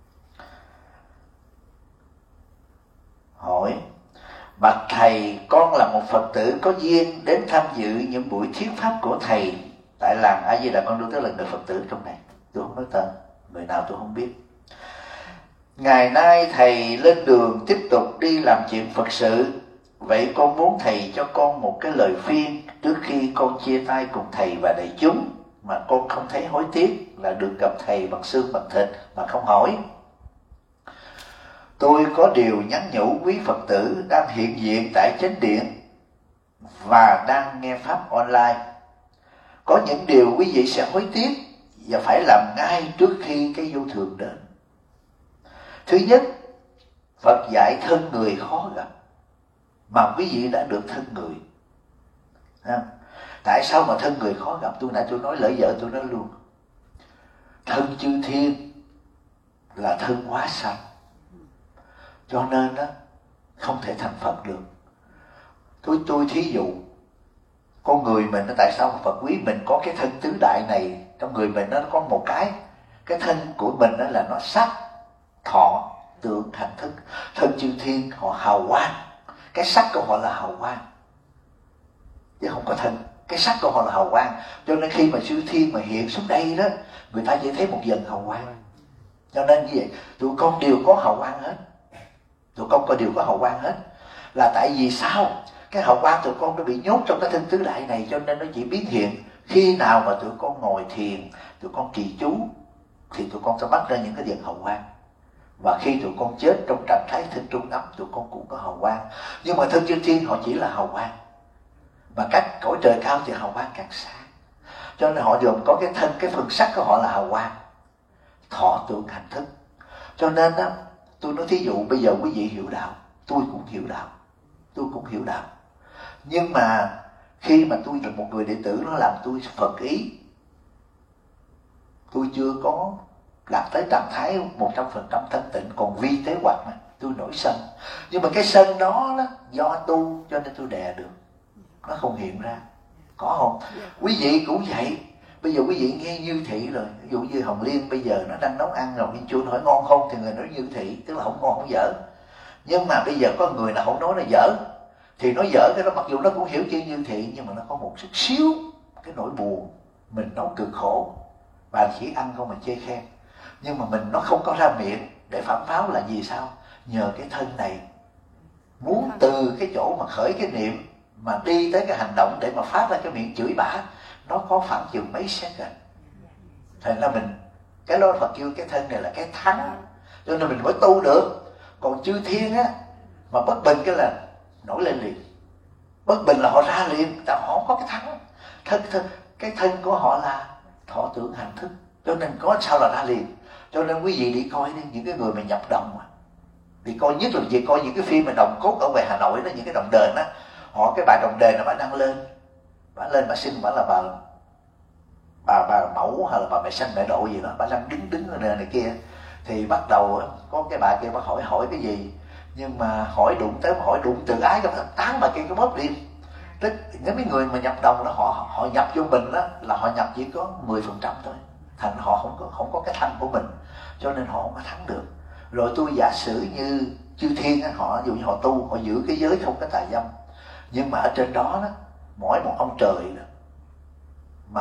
Hỏi: bạch thầy, con là một Phật tử có duyên đến tham dự những buổi thuyết pháp của thầy tại làng A Di Đà. Con tôi là người Phật tử trong này, tôi không nói tên, người nào tôi không biết. Ngày nay thầy lên đường tiếp tục đi làm chuyện Phật sự, vậy con muốn thầy cho con một cái lời khuyên trước khi con chia tay cùng thầy và đại chúng, mà con không thấy hối tiếc là được gặp thầy bằng xương bằng thịt mà không hỏi. Tôi có điều nhắn nhủ quý Phật tử đang hiện diện tại chánh điện và đang nghe pháp online. Có những điều quý vị sẽ hối tiếc và phải làm ngay trước khi cái vô thường đến. Thứ nhất, Phật dạy thân người khó gặp, mà quý vị đã được thân người. Tại sao mà thân người khó gặp? Tôi nói lỡ vợ tôi nói luôn. Thân chư thiên là thân quá sanh, cho nên đó không thể thành Phật được. Tôi thí dụ, con người mình tại sao mà Phật quý mình có cái thân tứ đại này trong người mình, nó có một cái thân của mình đó là nó sắc, thọ, tưởng, hành, thức. Thân chư thiên họ hào quang, cái sắc của họ là hào quang chứ không có thân. Cái sắc của họ là hào quang, cho nên khi mà chư thiên mà hiện xuống đây đó, người ta chỉ thấy một dần hào quang. Cho nên như vậy, tụi con đều có hào quang hết. Tụi con đều có hào quang hết. Là tại vì sao? Cái hào quang tụi con nó bị nhốt trong cái thân tứ đại này, cho nên nó chỉ biến hiện khi nào mà tụi con ngồi thiền, tụi con trì chú, thì tụi con sẽ bắt ra những cái dần hào quang. Và khi tụi con chết trong trạng thái thân trung ấm, tụi con cũng có hào quang. Nhưng mà thân chư thiên họ chỉ là hào quang, mà các cõi trời cao thì hào quang càng sáng. Cho nên họ dồn có cái thân, cái phần sắc của họ là hào quang, thọ, tưởng, hành, thức. Cho nên đó, tôi nói thí dụ bây giờ quý vị hiểu đạo, tôi cũng hiểu đạo, tôi cũng hiểu đạo. Nhưng mà khi mà tôi là một người đệ tử, nó làm tôi Phật ý, tôi chưa có đạt tới trạng thái 100% thanh tịnh, còn vi tế hoặc mà tôi nổi sân. Nhưng mà cái sân đó do tu cho nên tôi đè được, nó không hiện ra. Có không? Quý vị cũng vậy. Bây giờ quý vị nghe Như Thị rồi, ví dụ như Hồng Liên bây giờ nó đang nấu ăn rồi, Liên Chuông hỏi ngon không thì người nói Như Thị, tức là không ngon không dở. Nhưng mà bây giờ có người nào không nói là dở, thì nói dở cái đó, mặc dù nó cũng hiểu chữ Như Thị, nhưng mà nó có một chút xíu cái nỗi buồn. Mình nấu cực khổ, bà chỉ ăn không mà chê khen, nhưng mà mình nó không có ra miệng để phản pháo là vì sao? Nhờ cái thân này muốn từ cái chỗ mà khởi cái niệm mà đi tới cái hành động để mà phát ra cái miệng chửi bả, nó có khoảng chừng mấy second. Thành ra mình, cái đó Phật kêu cái thân này là cái thắng, cho nên mình mới tu được. Còn chư thiên á mà bất bình cái là nổi lên liền, bất bình là họ ra liền, tại họ có cái thắng. Cái thân của họ là thọ, tưởng, hành, thức, cho nên có sao là ra liền. Cho nên quý vị đi coi đi, những cái người mà nhập đồng mà, thì coi nhất là gì, coi những cái phim mà đồng cốt ở ngoài Hà Nội đó, những cái đồng đền đó, họ cái bà đồng đền là bà đăng lên, bà xưng bà là bà mẫu hay là bà mẹ sanh mẹ độ gì đó, bà đang đứng ở này kia, thì bắt đầu có cái bà kia bà hỏi cái gì, nhưng mà hỏi đụng từ ái cái tán bà kia cái bóp liền. Tức những cái người mà nhập đồng đó, họ nhập vô mình đó là họ nhập chỉ có 10% thôi, thành họ không có cái thanh của mình, cho nên họ không có thắng được. Rồi tôi giả sử như chư thiên á, họ ví dụ như họ tu, họ giữ cái giới không có tà dâm, nhưng mà ở trên đó mỗi một ông trời đó, mà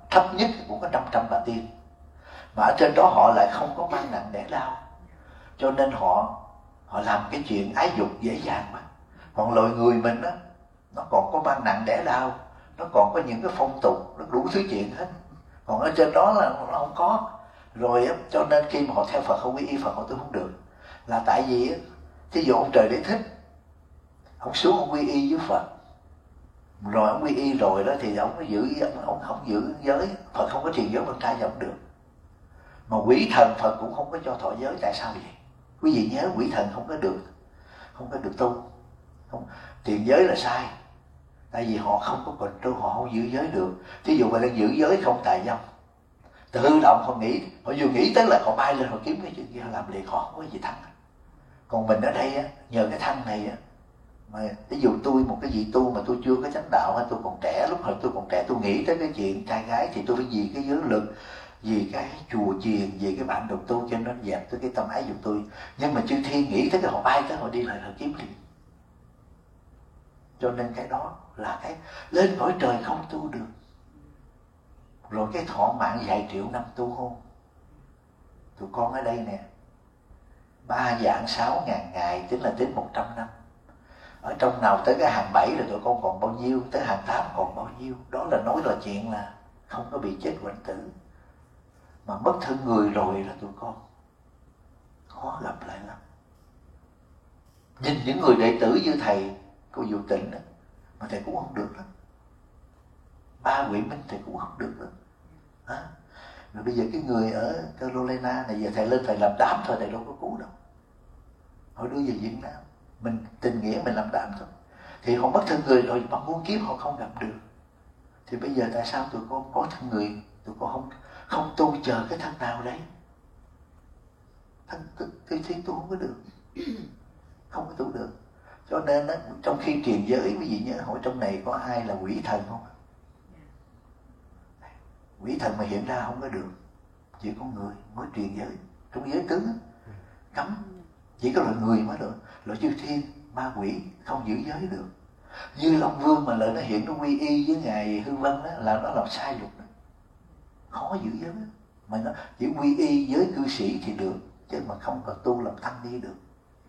thấp nhất cũng có 500 bà tiên, mà ở trên đó họ lại không có mang nặng đẻ đau, cho nên họ làm cái chuyện ái dục dễ dàng mà. Còn loài người mình á, nó còn có mang nặng đẻ đau, nó còn có những cái phong tục, nó đủ thứ chuyện hết. Còn ở trên đó là nó không có. Rồi á, cho nên khi mà họ theo Phật, không quy y Phật, họ tu không được, là tại vì á, thí dụ ông Trời Đế Thích, ông xuống ông quy y với Phật, rồi ông quy y rồi đó thì ông không giữ giới, Phật không có truyền giới con trai thì ông được. Mà quỷ thần Phật cũng không có cho thọ giới. Tại sao vậy? Quý vị nhớ, quỷ thần không có được tu. Không, truyền giới là sai, tại vì họ không có control, họ không giữ giới được. Thí dụ mà đang giữ giới không tà dâm, tự động họ vừa nghĩ tới là họ bay lên, họ kiếm cái chuyện kia, họ làm liền, họ không có gì thắng. Còn mình ở đây á, nhờ cái thân này á, mà ví dụ tôi một cái gì tu mà tôi chưa có chánh đạo, hay tôi còn trẻ, lúc hồi tôi còn trẻ tôi nghĩ tới cái chuyện trai gái thì tôi phải vì cái giới lực, vì cái chùa chiền, vì cái bạn đồng tu, cho nên dẹp tới cái tâm ái dục tôi. Nhưng mà chư thiên nghĩ tới cái họ bay tới, họ đi lại, họ kiếm liền. Cho nên cái đó là cái lên cõi trời không tu được. Rồi cái thọ mạng vài triệu năm tu hôn. Tụi con ở đây nè, 3 vạn 6 ngàn ngày, tính là tính 100 năm. Ở trong nào tới cái hàng 7 là tụi con còn bao nhiêu, tới hàng 8 còn bao nhiêu. Đó là nói là chuyện là không có bị chết hoạn tử. Mà mất thân người rồi là tụi con khó gặp lại lắm. Nhìn những người đệ tử như thầy cô Diệu Tịnh đó, mà thầy cũng không được đó. Ba Huệ Minh thầy cũng không được đó. Rồi bây giờ cái người ở Carolina này, giờ thầy lên thầy làm đám thôi, thầy đâu có cứu đâu. Họ đưa về Việt Nam, mình tình nghĩa mình làm đám thôi. Thì họ mất thân người rồi, mà muôn kiếp họ không gặp được. Thì bây giờ tại sao tụi con có thân người, tụi con không tu chờ cái thân nào đấy? Thân thì tu không có được, không có tu được. Cho nên đó, trong khi truyền giới, quý vị nhớ hỏi trong này có ai là quỷ thần không? Quỷ thần mà hiện ra không có được, chỉ có người mới truyền giới. Trong giới tướng cấm, chỉ có loại người mới được. Loại chư thiên, ma quỷ không giữ giới được. Như Long Vương mà lợi nó hiện nó quy y với ngài Hư Vân đó, là nó làm sai luật đó, khó giữ giới đó. Mà nó chỉ quy y giới cư sĩ thì được, chứ mà không có tu làm tăng ni được.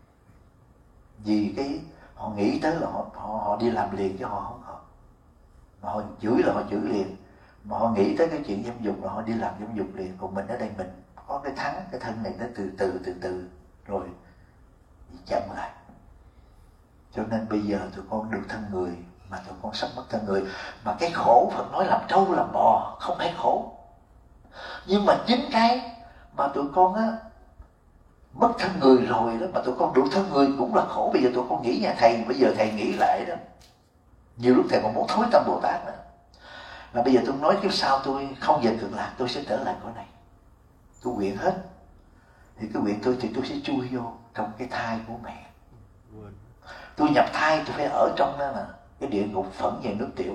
Vì cái họ nghĩ tới là họ đi làm liền, chứ họ không có. Mà họ chửi là họ chửi liền, mà họ nghĩ tới cái chuyện dâm dục là họ đi làm dâm dục liền. Còn mình ở đây mình có cái thân này nó từ từ rồi chậm lại. Cho nên bây giờ tụi con được thân người, mà tụi con sắp mất thân người. Mà cái khổ Phật nói làm trâu làm bò không phải khổ, nhưng mà chính cái mà tụi con á mất thân người rồi đó, mà tụi con được thân người cũng là khổ. Bây giờ tụi con nghĩ nha thầy, bây giờ thầy nghĩ lại đó, nhiều lúc thầy còn muốn thối tâm Bồ Tát nữa, là bây giờ tôi nói kiếp sau tôi không về Cực Lạc, tôi sẽ trở lại cõi này, tôi nguyện hết. Thì cái nguyện tôi thì tôi sẽ chui vô trong cái thai của mẹ. Tôi nhập thai tôi phải ở trong đó là cái địa ngục phẫn về nước tiểu.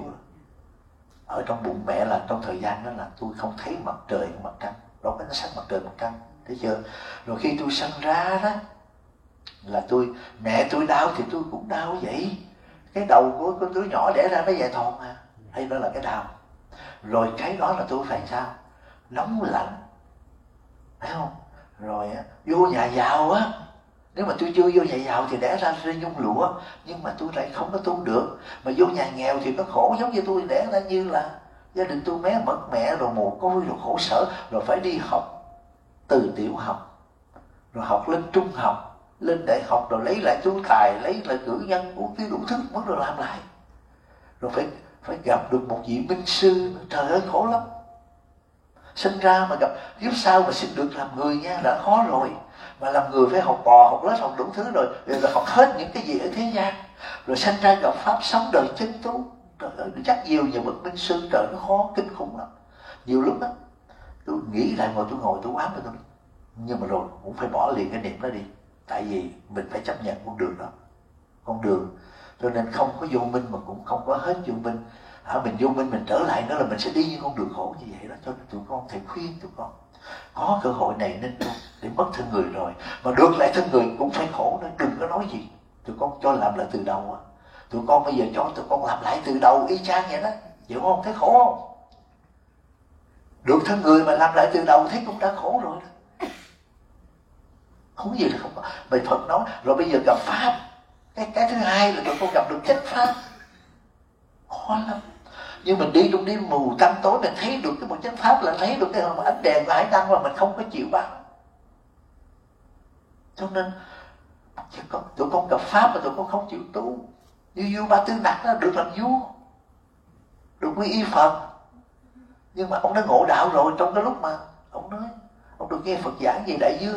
Ở trong bụng mẹ là trong thời gian đó là tôi không thấy mặt trời mặt trăng, đó cái sắc mặt trời mặt trăng, thấy chưa? Rồi khi tôi sinh ra đó là mẹ tôi đau thì tôi cũng đau vậy. Cái đầu của con đứa nhỏ đẻ ra nó dài thòn mà, hay đó là cái đau. Rồi cái đó là tôi phải sao? Nóng lạnh, phải không? Rồi vô nhà giàu á, nếu mà tôi chưa vô nhà giàu thì đẻ ra nhung lụa, nhưng mà tôi lại không có tu được. Mà vô nhà nghèo thì nó khổ, giống như tôi đẻ ra như là gia đình tôi mất mẹ rồi mồ côi rồi khổ sở, rồi phải đi học từ tiểu học, rồi học lên trung học, lên đại học, rồi lấy lại tú tài, lấy lại cử nhân, cái đủ thứ mất rồi làm lại. Rồi phải gặp được một vị minh sư, trời ơi khổ lắm. Sinh ra mà gặp kiếp sau mà xin được làm người nha đã khó rồi, mà làm người phải học bò, học lết, học đủ thứ rồi học hết những cái gì ở thế gian, rồi sinh ra gặp pháp sống đời chân tu. Trời ơi, chắc nhiều bậc minh sư, trời nó khó kinh khủng lắm. Nhiều lúc đó tôi nghĩ lại tôi ngồi tôi quán tôi, nhưng mà rồi cũng phải bỏ liền cái niệm đó đi, tại vì mình phải chấp nhận con đường đó, con đường. Cho nên không có vô minh mà cũng không có hết vô minh. Mình vô minh mình trở lại nữa là mình sẽ đi những con đường khổ như vậy đó. Cho nên tụi con thầy khuyên tụi con có cơ hội này nên tu, để mất thân người rồi mà được lại thân người cũng phải khổ nữa. Đừng có nói gì, tụi con cho làm lại từ đầu á. Tụi con bây giờ cho tụi con làm lại từ đầu y chang vậy đó, chịu không? Thấy khổ không? Được thân người mà làm lại từ đầu thấy cũng đã khổ rồi đó. Không gì là không có. Bởi Phật nói rồi bây giờ gặp Pháp. Cái thứ hai là tụi con gặp được chánh Pháp. Khó lắm. Nhưng mình đi trong đêm mù tăm tối, mình thấy được cái một chánh Pháp, là thấy được cái ánh đèn của hải đăng, mà mình không có chịu báo. Cho nên tụi con gặp Pháp mà tụi con không chịu tu. Như vua Ba Tư Nặc đó, được làm vua, được quy y Phật, nhưng mà ông đã ngộ đạo rồi. Trong cái lúc mà ông nói, ông được nghe Phật giảng về đại dương,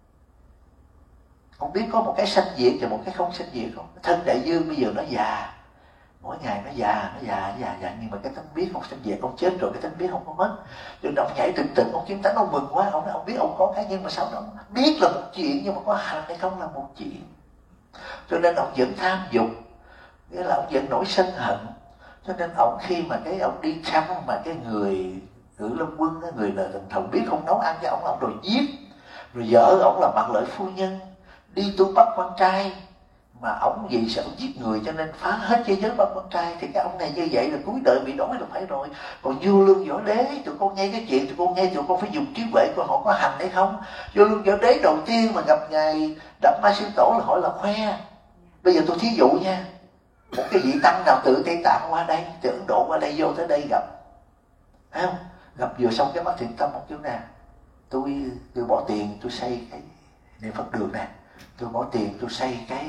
ông biết có một cái sanh diệt và một cái không sanh diệt không? Thân đại dương bây giờ nó già, mỗi ngày nó già, nhưng mà cái tánh biết không sanh diệt. Ông chết rồi cái tánh biết không có mất. Cho nên ông nhảy từng ông kiến tánh, ông mừng quá. Ông biết ông có cái, nhưng mà sao ông biết là một chuyện, nhưng mà có hành hay không là một chuyện. Cho nên ông vẫn tham dục, nghĩa là ông vẫn nổi sân hận. Cho nên ông khi mà cái ông đi thăm mà cái người Ngự Lâm Quân, cái người là thần biết không nấu ăn cho ông đòi giết. Rồi vợ ông là Mạc Lợi phu nhân đi tu bắt con trai, mà ông vì sợ giết người cho nên phá hết thế giới bắt con trai. Thì cái ông này như vậy là cuối đời bị đói là phải rồi. Còn Vua Lương Võ Đế, tụi con nghe cái chuyện, tụi con phải dùng trí huệ của họ có hành hay không. Vua Lương Võ Đế đầu tiên mà gặp ngài Đạp Ma Sư Tổ là hỏi là khoe. Bây giờ tôi thí dụ nha, một cái vị tăng nào từ Tây Tạng qua đây, từ Ấn Độ qua đây, vô tới đây gặp, thấy không? Gặp vừa xong cái mắt thiện tâm một chỗ nè, tôi bỏ tiền tôi xây cái niệm Phật đường nè, tôi bỏ tiền tôi xây cái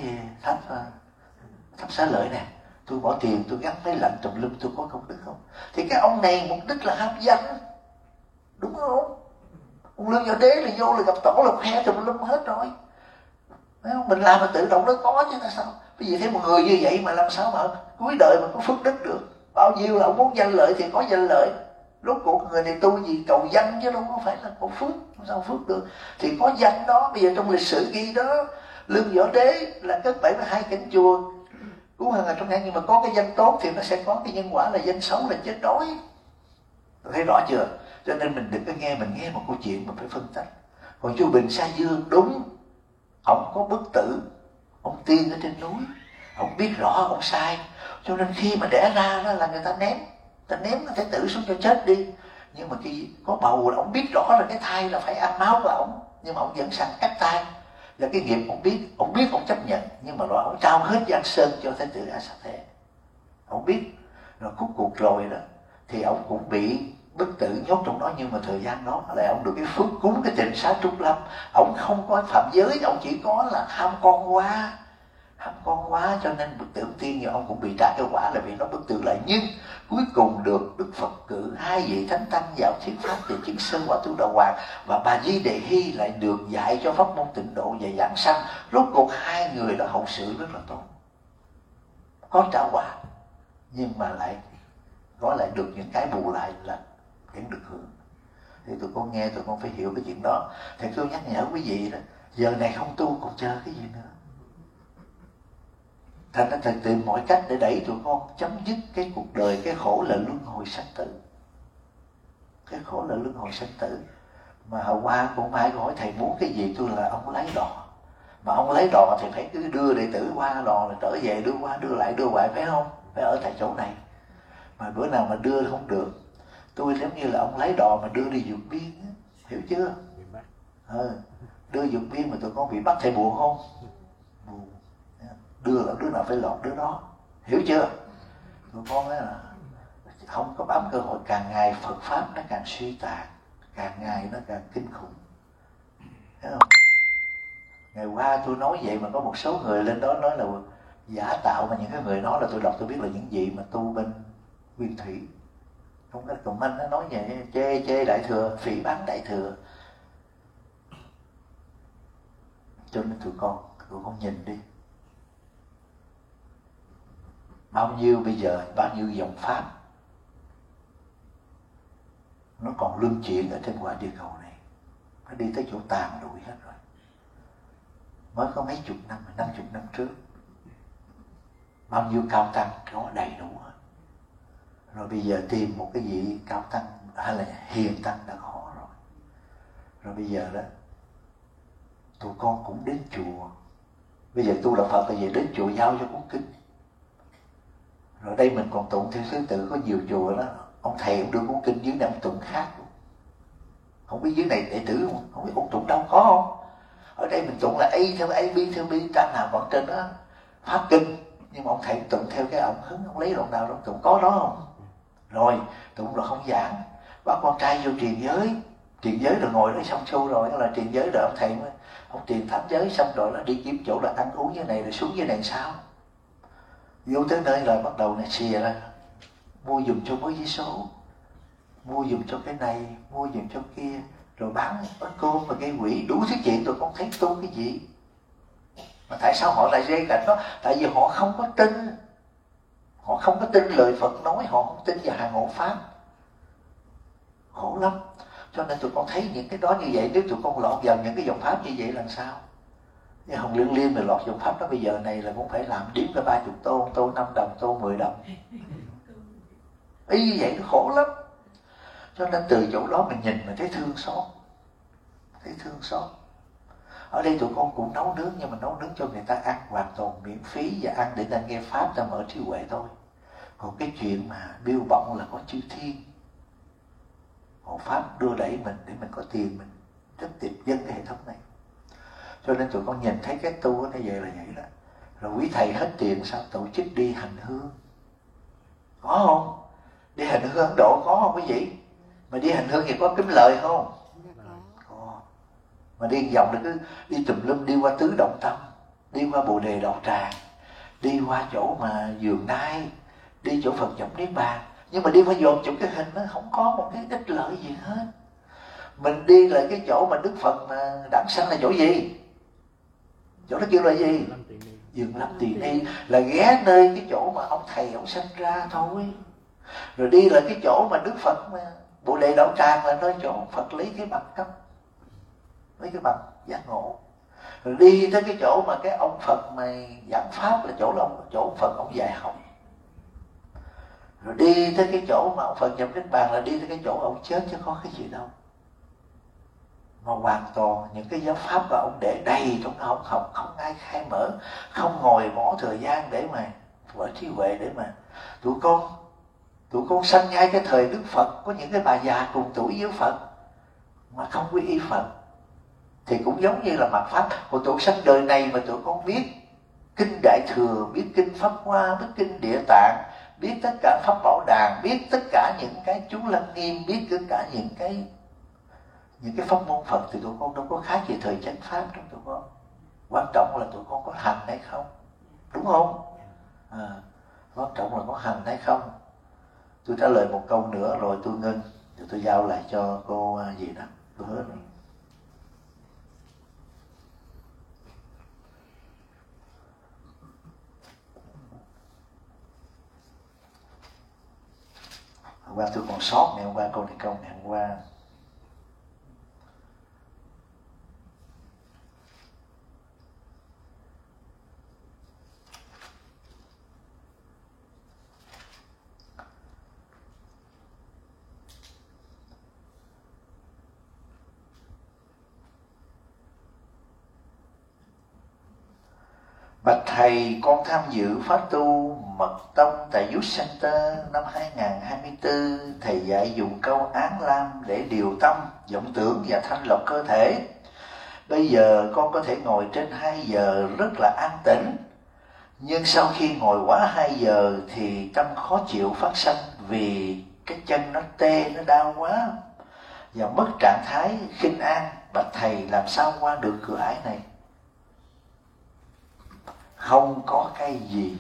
tháp Xá Lợi nè, tôi bỏ tiền tôi gắn máy lạnh tùm lum, tôi có công đức không? Thì cái ông này mục đích là ham danh, đúng không? Ông Lương Võ Đế là vô là gặp tổ là khoe tùm lum hết rồi. Thấy không? Mình làm mà tự động nó có chứ là sao? Bây giờ thấy một người như vậy mà làm sao mà cuối đời mà có phước đức được? Bao nhiêu là ông muốn danh lợi thì có danh lợi. Rốt cuộc người này tu gì cầu danh chứ đâu có phải là cầu phước. Sao phước được? Thì có danh đó. Bây giờ trong lịch sử ghi đó, Lương Võ Đế là cất 72 cảnh chùa cứu hàng ngày trong ngày, nhưng mà có cái danh tốt thì nó sẽ có cái nhân quả là danh xấu là chết đói. Thấy rõ chưa? Cho nên mình đừng có nghe, mình nghe một câu chuyện mà phải phân tách. Còn Chu Bình Sa Dương đúng, ông có bức tử, ông tiên ở trên núi, ông biết rõ ông sai, cho nên khi mà đẻ ra đó là người ta ném cái thể tử xuống cho chết đi. Nhưng mà khi có bầu là ông biết rõ là cái thai là phải ăn máu của ông, nhưng mà ông vẫn sẵn cắt tay. Là cái nghiệp ông biết ông chấp nhận, nhưng mà rồi ông trao hết Giang Sơn cho thái tử A Xà Thế. Ông biết, rồi cuối cuộc rồi đó thì ông cũng bị bức tử nhốt trong đó, nhưng mà thời gian đó là ông được cái phước cúng cái Tịnh Xá Trung Lâm. Ông không có phạm giới, ông chỉ có là ham con quá, cho nên bức tử tiên như ông cũng bị trả cái quả là vì nó bức tử lại. Nhưng cuối cùng được Đức Phật cử 2 vị thánh tăng vào thuyết pháp để chứng sơ quả tu đà hoàng, và bà Di Đề Hy lại được dạy cho pháp môn tịnh độ và giảng sanh. Rốt cuộc 2 người đó hậu sự rất là tốt, có trả quả, nhưng mà lại có lại được những cái bù lại là vẫn được hưởng. Thì tụi con nghe, tụi con phải hiểu cái chuyện đó. Thì tôi nhắc nhở quý vị đó, giờ này không tu còn chờ cái gì nữa. Thành ra thầy tìm mọi cách để đẩy tụi con chấm dứt cái cuộc đời, cái khổ là luân hồi sanh tử. Cái khổ là luân hồi sanh tử. Mà hồi qua cũng ai hỏi thầy muốn cái gì, tôi là ông lấy đò. Mà ông lấy đò thì phải cứ đưa đệ tử qua đò là trở về, đưa qua đưa lại đưa hoài, phải không? Phải ở tại chỗ này. Mà bữa nào mà đưa không được, tôi giống như là ông lấy đò mà đưa đi vượt biên, hiểu chưa? Đưa vượt biên mà tụi con bị bắt, thầy buồn không? Buồn. Đưa là đứa nào phải lọt đứa đó, hiểu chưa? Tụi con ấy là không có bám cơ hội. Càng ngày Phật pháp nó càng suy tàn, càng ngày nó càng kinh khủng, thấy không? Ngày qua tôi nói vậy mà có một số người lên đó nói là giả tạo, mà những cái người đó là tôi đọc tôi biết là những gì mà tu bên Nguyên Thủy. Không có comment nó nói vậy, chê Đại Thừa, phỉ báng Đại Thừa. Cho nên tụi con nhìn đi, bao nhiêu bây giờ, bao nhiêu dòng pháp nó còn luân chuyển ở trên quả địa cầu này, nó đi tới chỗ tàn lụi hết rồi. Mới có mấy chục năm, 50 năm trước, bao nhiêu cao tăng có đầy đủ hết. Rồi bây giờ tìm một cái vị cao tăng hay là hiền tăng đã khó rồi. Rồi bây giờ đó tụi con cũng đến chùa. Bây giờ tu đạo Phật là về đến chùa giao cho cuốn kinh. Rồi đây mình còn tụng theo thứ tự, có nhiều chùa đó ông thầy ông đưa cuốn kinh dưới này ông tụng khác luôn. Không biết dưới này đệ tử không biết ông tụng đâu, có không? Ở đây mình tụng là A theo A, B theo B, trang nào còn trên đó pháp kinh, nhưng mà ông thầy tụng theo cái ẩm hứng, ông lấy đoạn nào ông tụng, có đó không? Rồi tụng là không giảng, bắt con trai vô truyền giới rồi ngồi đó xong xuôi rồi là truyền giới rồi ông thầy mới ông truyền thánh giới xong rồi là đi kiếm chỗ là ăn uống như này rồi xuống dưới này sao? Vô tới nơi là bắt đầu này xìa ra, mua giùm cho mới giấy số, mua giùm cho cái này, mua giùm cho kia, rồi bán cơm và gây quỷ, đủ thứ chuyện. Tôi không thấy tu cái gì. Mà tại sao họ lại dây cảnh đó? Tại vì họ không có tin, họ không có tin lời Phật nói, họ không tin vào hàng hộ pháp. Khổ lắm. Cho nên tụi con thấy những cái đó như vậy, nếu tụi con lọt vào những cái dòng pháp như vậy làm sao? Như Hồng Liên Liên rồi lọt dòng pháp đó, bây giờ này là cũng phải làm điếm ra 30 tô, tô 5 đồng, tô 10 đồng. Ý như vậy nó khổ lắm. Cho nên từ chỗ đó mình nhìn mình thấy thương xót. Thấy thương xót. Ở đây tụi con cũng nấu nướng, nhưng mà nấu nướng cho người ta ăn hoàn toàn miễn phí, và ăn để ta nghe pháp, ta mở trí huệ thôi. Còn cái chuyện mà biêu bọng là có chư thiên, hộ pháp đưa đẩy mình để mình có tiền, mình rất tiệp dân cái hệ thống này. Cho nên tụi con nhìn thấy cái tu nó vậy là vậy đó. Rồi quý thầy hết tiền sao tổ chức đi hành hương, có không? Đi hành hương Ấn Độ có không quý vị? Mà đi hành hương thì có kiếm lời không? Có. Mà đi vòng là cứ đi tùm lum, đi qua Tứ Động Tâm, đi qua Bồ Đề Đạo Tràng, đi qua chỗ mà Vườn Nai, đi chỗ Phật Nhập Niết Bàn. Nhưng mà đi qua dồn chụp cái hình nó không có một cái ích lợi gì hết. Mình đi lại cái chỗ mà Đức Phật mà đản sanh là chỗ gì? Chỗ đó kêu là gì? Vườn Lâm Tỳ Ni, là ghé nơi cái chỗ mà ông thầy ông sanh ra thôi. Rồi đi lại cái chỗ mà Đức Phật mà Bồ Đề Đạo Tràng là nơi chỗ Phật lấy cái bằng cấp, lấy cái bằng giác ngộ. Rồi đi tới cái chỗ mà cái ông Phật mà giảng pháp là chỗ ông Phật ông dạy học. Rồi đi tới cái chỗ mà ông Phật nhập Niết Bàn là đi tới cái chỗ ông chết, chứ có cái gì đâu. Mà hoàn toàn những cái giáo pháp mà ông để đầy trong đó, ông học không ai khai mở, không ngồi bỏ thời gian để mà vỡ trí huệ, để mà tụi con sanh ngay cái thời Đức Phật, có những cái bà già cùng tuổi với Phật mà không quy y Phật, thì cũng giống như là mạt pháp. Còn tụi sanh đời này mà tụi con biết kinh Đại Thừa, biết kinh Pháp Hoa, biết kinh Địa Tạng, biết tất cả Pháp Bảo Đàn, biết tất cả những cái chú Lăng Nghiêm, biết tất cả những cái pháp môn Phật, thì tụi con đâu có khác gì thời chánh pháp trong tụi con. Quan trọng là tụi con có hành hay không, đúng không? Quan trọng là có hành hay không. Tôi trả lời một câu nữa rồi tôi ngưng, rồi tôi giao lại cho cô gì đó, tôi hứa rồi. Hôm qua tôi còn sót ngày hôm qua, câu này ngày hôm qua. Bạch thầy, con tham dự pháp tu mật tông tại Youth Center năm 2024. Thầy dạy dùng câu án lam để điều tâm, vọng tưởng và thanh lọc cơ thể. Bây giờ con có thể ngồi trên 2 giờ rất là an tĩnh. Nhưng sau khi ngồi quá 2 giờ thì tâm khó chịu phát sanh, vì cái chân nó tê, nó đau quá và mất trạng thái khinh an. Bạch thầy, làm sao qua được cửa ải này? Không có cái gì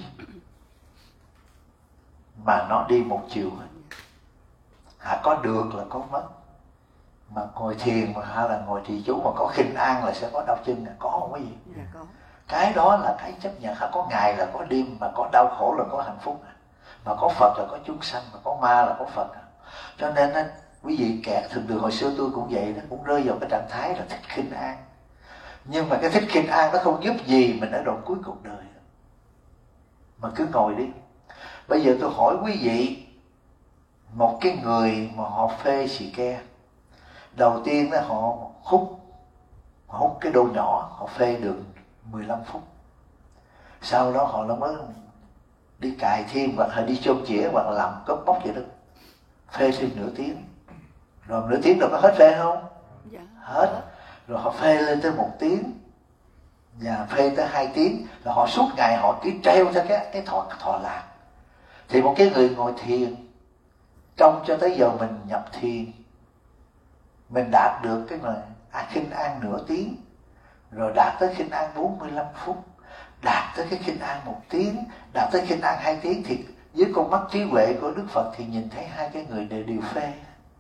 mà nó đi một chiều hết. Có được là có mất. Mà ngồi thiền mà hay là ngồi trì chú mà có khinh an là sẽ có đau chân, là có không có gì. Cái đó là cái chấp nhận. Có ngày là có đêm, mà có đau khổ là có hạnh phúc, mà có Phật là có chúng sanh, mà có ma là có Phật. Cho nên quý vị kẹt thường hồi xưa tôi cũng vậy đó, cũng rơi vào cái trạng thái là thích khinh an. Nhưng mà cái thích khinh an nó không giúp gì mình ở đoạn cuối cuộc đời. Mà cứ ngồi đi. Bây giờ tôi hỏi quý vị, một cái người mà họ phê xì ke, đầu tiên đó họ hút cái đồ nhỏ, họ phê được 15 phút. Sau đó họ mới đi cài thêm, hoặc là đi chôn chĩa, hoặc là làm cốp bóc vậy đó, phê thêm nửa tiếng. Rồi nửa tiếng rồi có hết phê không? Hết. Rồi họ phê lên tới 1 tiếng và phê tới 2 tiếng, là họ suốt ngày họ cứ treo theo cái thọ lạc. Thì một cái người ngồi thiền trong cho tới giờ mình nhập thiền, mình đạt được cái mà khinh an nửa tiếng, rồi đạt tới khinh an 45 phút, đạt tới cái khinh an 1 tiếng, đạt tới khinh an 2 tiếng, thì với con mắt trí huệ của Đức Phật thì nhìn thấy hai cái người đều phê.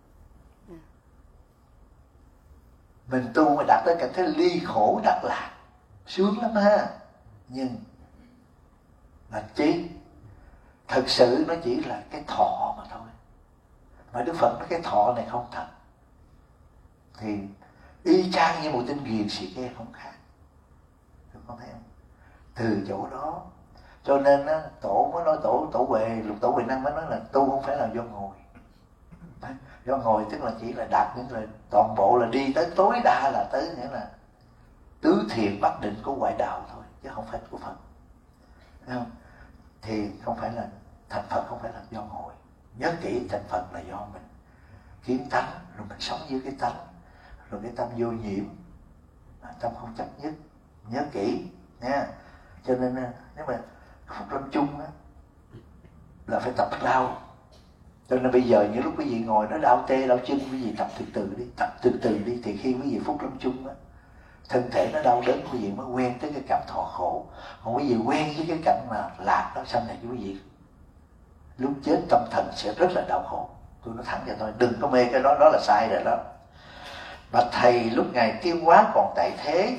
Mình tu mà đạt tới cảnh giới ly khổ đắc lạc, sướng lắm ha. Nhưng là chi? Thực sự nó chỉ là cái thọ mà thôi. Mà Đức Phật nói cái thọ này không thật, thì y chang như một tên ghiền xì ke không khác. Con thấy không? Từ chỗ đó cho nên á, tổ mới nói tổ Huệ, Lục Tổ Huệ Năng mới nói là tu không phải là do ngồi. Do ngồi tức là chỉ là đạt những lời toàn bộ là đi tới tối đa là tới nghĩa là tứ thiền bắt định của ngoại đạo thôi, chứ không phải của Phật. Thấy không? Thì không phải là thành Phật, không phải là do ngồi. Nhớ kỹ, thành Phật là do mình kiến tánh, rồi mình sống với cái tánh, rồi cái tâm vô nhiễm, tâm không chấp nhất. Nhớ kỹ nha. Cho nên nếu mà Phúc Lâm chung á, là phải tập lao. Cho nên bây giờ những lúc quý vị ngồi nó đau tê đau chân, quý vị tập từ từ đi, thì khi quý vị Phúc Lâm chung á, thân thể nó đau đớn, quý vị mới quen tới cái cảnh thọ khổ. Còn quý vị quen với cái cảnh mà lạc đó, sau này quý vị lúc chết tâm thần sẽ rất là đau khổ. Tôi nói thẳng cho thôi, đừng có mê cái đó, đó là sai rồi đó. Bạch thầy, lúc Ngài Tiêu Hóa còn tại thế,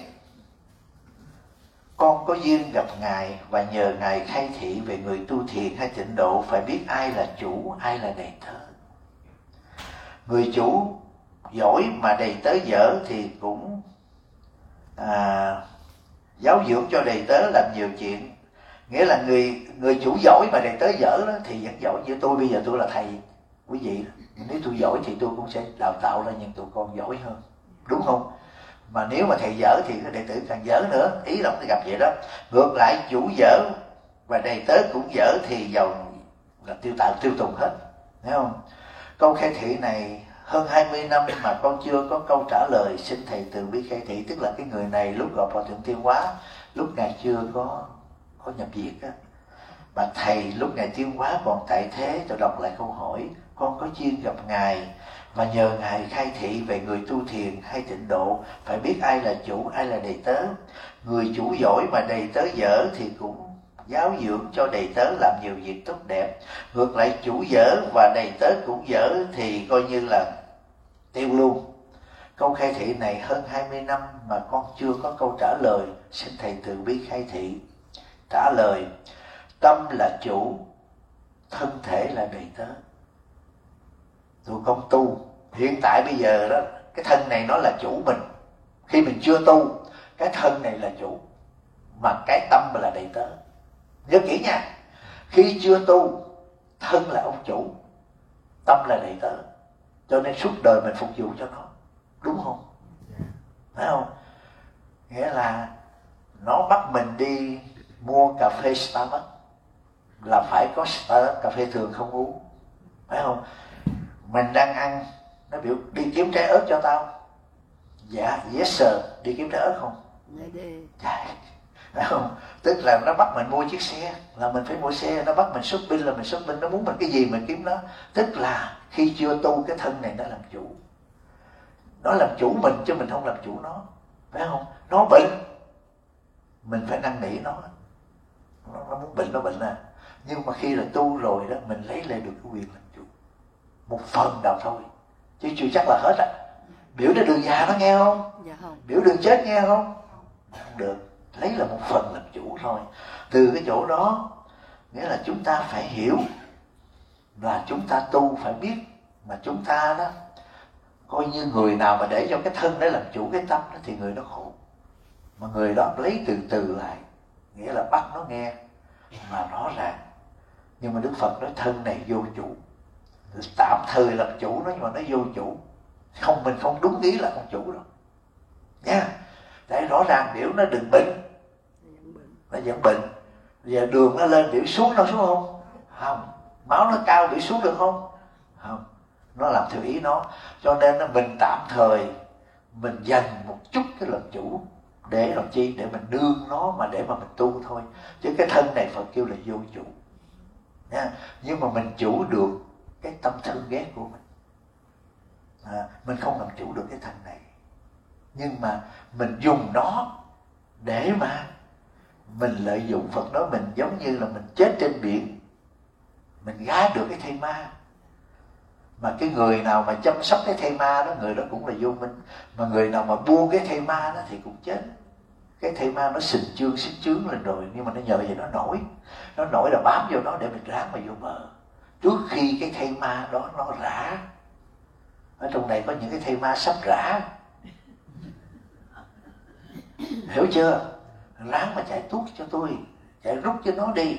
con có duyên gặp Ngài và nhờ Ngài khai thị về người tu thiền hay tịnh độ, phải biết ai là chủ, ai là đầy tớ. Người chủ giỏi mà đầy tớ dở thì cũng giáo dưỡng cho đầy tớ làm nhiều chuyện. Nghĩa là người chủ giỏi mà đầy tớ dở đó thì vẫn giỏi. Như tôi bây giờ tôi là thầy quý vị, nếu tôi giỏi thì tôi cũng sẽ đào tạo ra những tụi con giỏi hơn, đúng không? Mà nếu mà thầy dở thì cái đệ tử càng dở nữa. Ý là gặp vậy đó. Ngược lại chủ dở và đầy tớ cũng dở thì giàu là tiêu tùng hết, thấy không? Câu khai thị này hơn 20 năm mà con chưa có câu trả lời, xin thầy từ bi khai thị. Tức là cái người này lúc gặp Hòa Thượng Tiêu Hóa, lúc Ngài chưa có nhập viện á, mà thầy lúc Ngài Tiêu Hóa còn tại thế. Tôi đọc lại câu hỏi: con có duyên gặp Ngài và nhờ Ngài khai thị về người tu thiền hay tịnh độ, phải biết ai là chủ, ai là đầy tớ. Người chủ giỏi mà đầy tớ dở thì cũng giáo dưỡng cho đầy tớ làm nhiều việc tốt đẹp. Ngược lại chủ dở và đầy tớ cũng dở thì coi như là tiêu luôn. Câu khai thị này hơn 20 năm mà con chưa có câu trả lời, xin thầy từ bi khai thị. Trả lời: tâm là chủ, thân thể là đầy tớ. Tụi con tu hiện tại bây giờ đó, cái thân này nó là chủ mình. Khi mình chưa tu, cái thân này là chủ, mà cái tâm là đầy tớ. Nhớ kỹ nha, khi chưa tu, thân là ông chủ, tâm là đầy tớ. Cho nên suốt đời mình phục vụ cho nó, đúng không? Phải không? Nghĩa là nó bắt mình đi mua cà phê Starbucks là phải có Starbucks, cà phê thường không uống, phải không? Mình đang ăn, nó biểu đi kiếm trái ớt cho tao. Dạ, yes sir, đi kiếm trái ớt không? Dạ, phải không? Tức là nó bắt mình mua chiếc xe là mình phải mua xe, nó bắt mình shopping là mình shopping, nó muốn mình cái gì mình kiếm nó. Tức là khi chưa tu, cái thân này nó làm chủ, nó làm chủ mình chứ mình không làm chủ nó, phải không? Nó bệnh, mình phải năn nỉ nó muốn bệnh nó bệnh à. Nhưng mà khi là tu rồi đó, mình lấy lại được cái quyền làm chủ một phần nào thôi, chứ chưa chắc là hết á. Biểu ra đường già nó nghe không?
Dạ không.
Biểu đường chết nghe không? Không được, lấy là một phần làm chủ thôi. Từ cái chỗ đó, nghĩa là chúng ta phải hiểu là chúng ta tu phải biết, mà chúng ta đó coi như người nào mà để cho cái thân để làm chủ cái tâm đó thì người đó khổ. Mà người đó lấy từ từ lại, nghĩa là bắt nó nghe mà rõ ràng. Nhưng mà Đức Phật nói thân này vô chủ, tạm thời làm chủ nó, nhưng mà nó vô chủ. Không, mình không đúng ý là không chủ đâu nha. Để rõ ràng biểu nó đừng bệnh, nó vẫn bệnh. Giờ đường nó lên biểu xuống nó xuống không? Không. Máu nó cao biểu xuống được không? Không. Nó làm theo ý nó. Cho nên mình tạm thời mình dành một chút cái làm chủ để làm chi, để mình nương nó mà để mà mình tu thôi. Chứ cái thân này Phật kêu là vô chủ nha. Nhưng mà mình chủ được cái tâm thương ghét của mình. Mình không làm chủ được cái thân này, nhưng mà mình dùng nó để mà mình lợi dụng. Phật nói mình giống như là mình chết trên biển, mình gá được cái thây ma. Mà cái người nào mà chăm sóc cái thây ma đó, người đó cũng là vô minh. Mà người nào mà buông cái thây ma đó thì cũng chết. Cái thây ma nó xình chướng lên rồi, nhưng mà nó nhờ vậy nó nổi là bám vô nó để mình ráng mà vô bờ, trước khi cái thây ma đó nó rã. Ở trong này có những cái thây ma sắp rã, hiểu chưa? Ráng mà chạy tuốt cho tôi, chạy rút cho nó đi.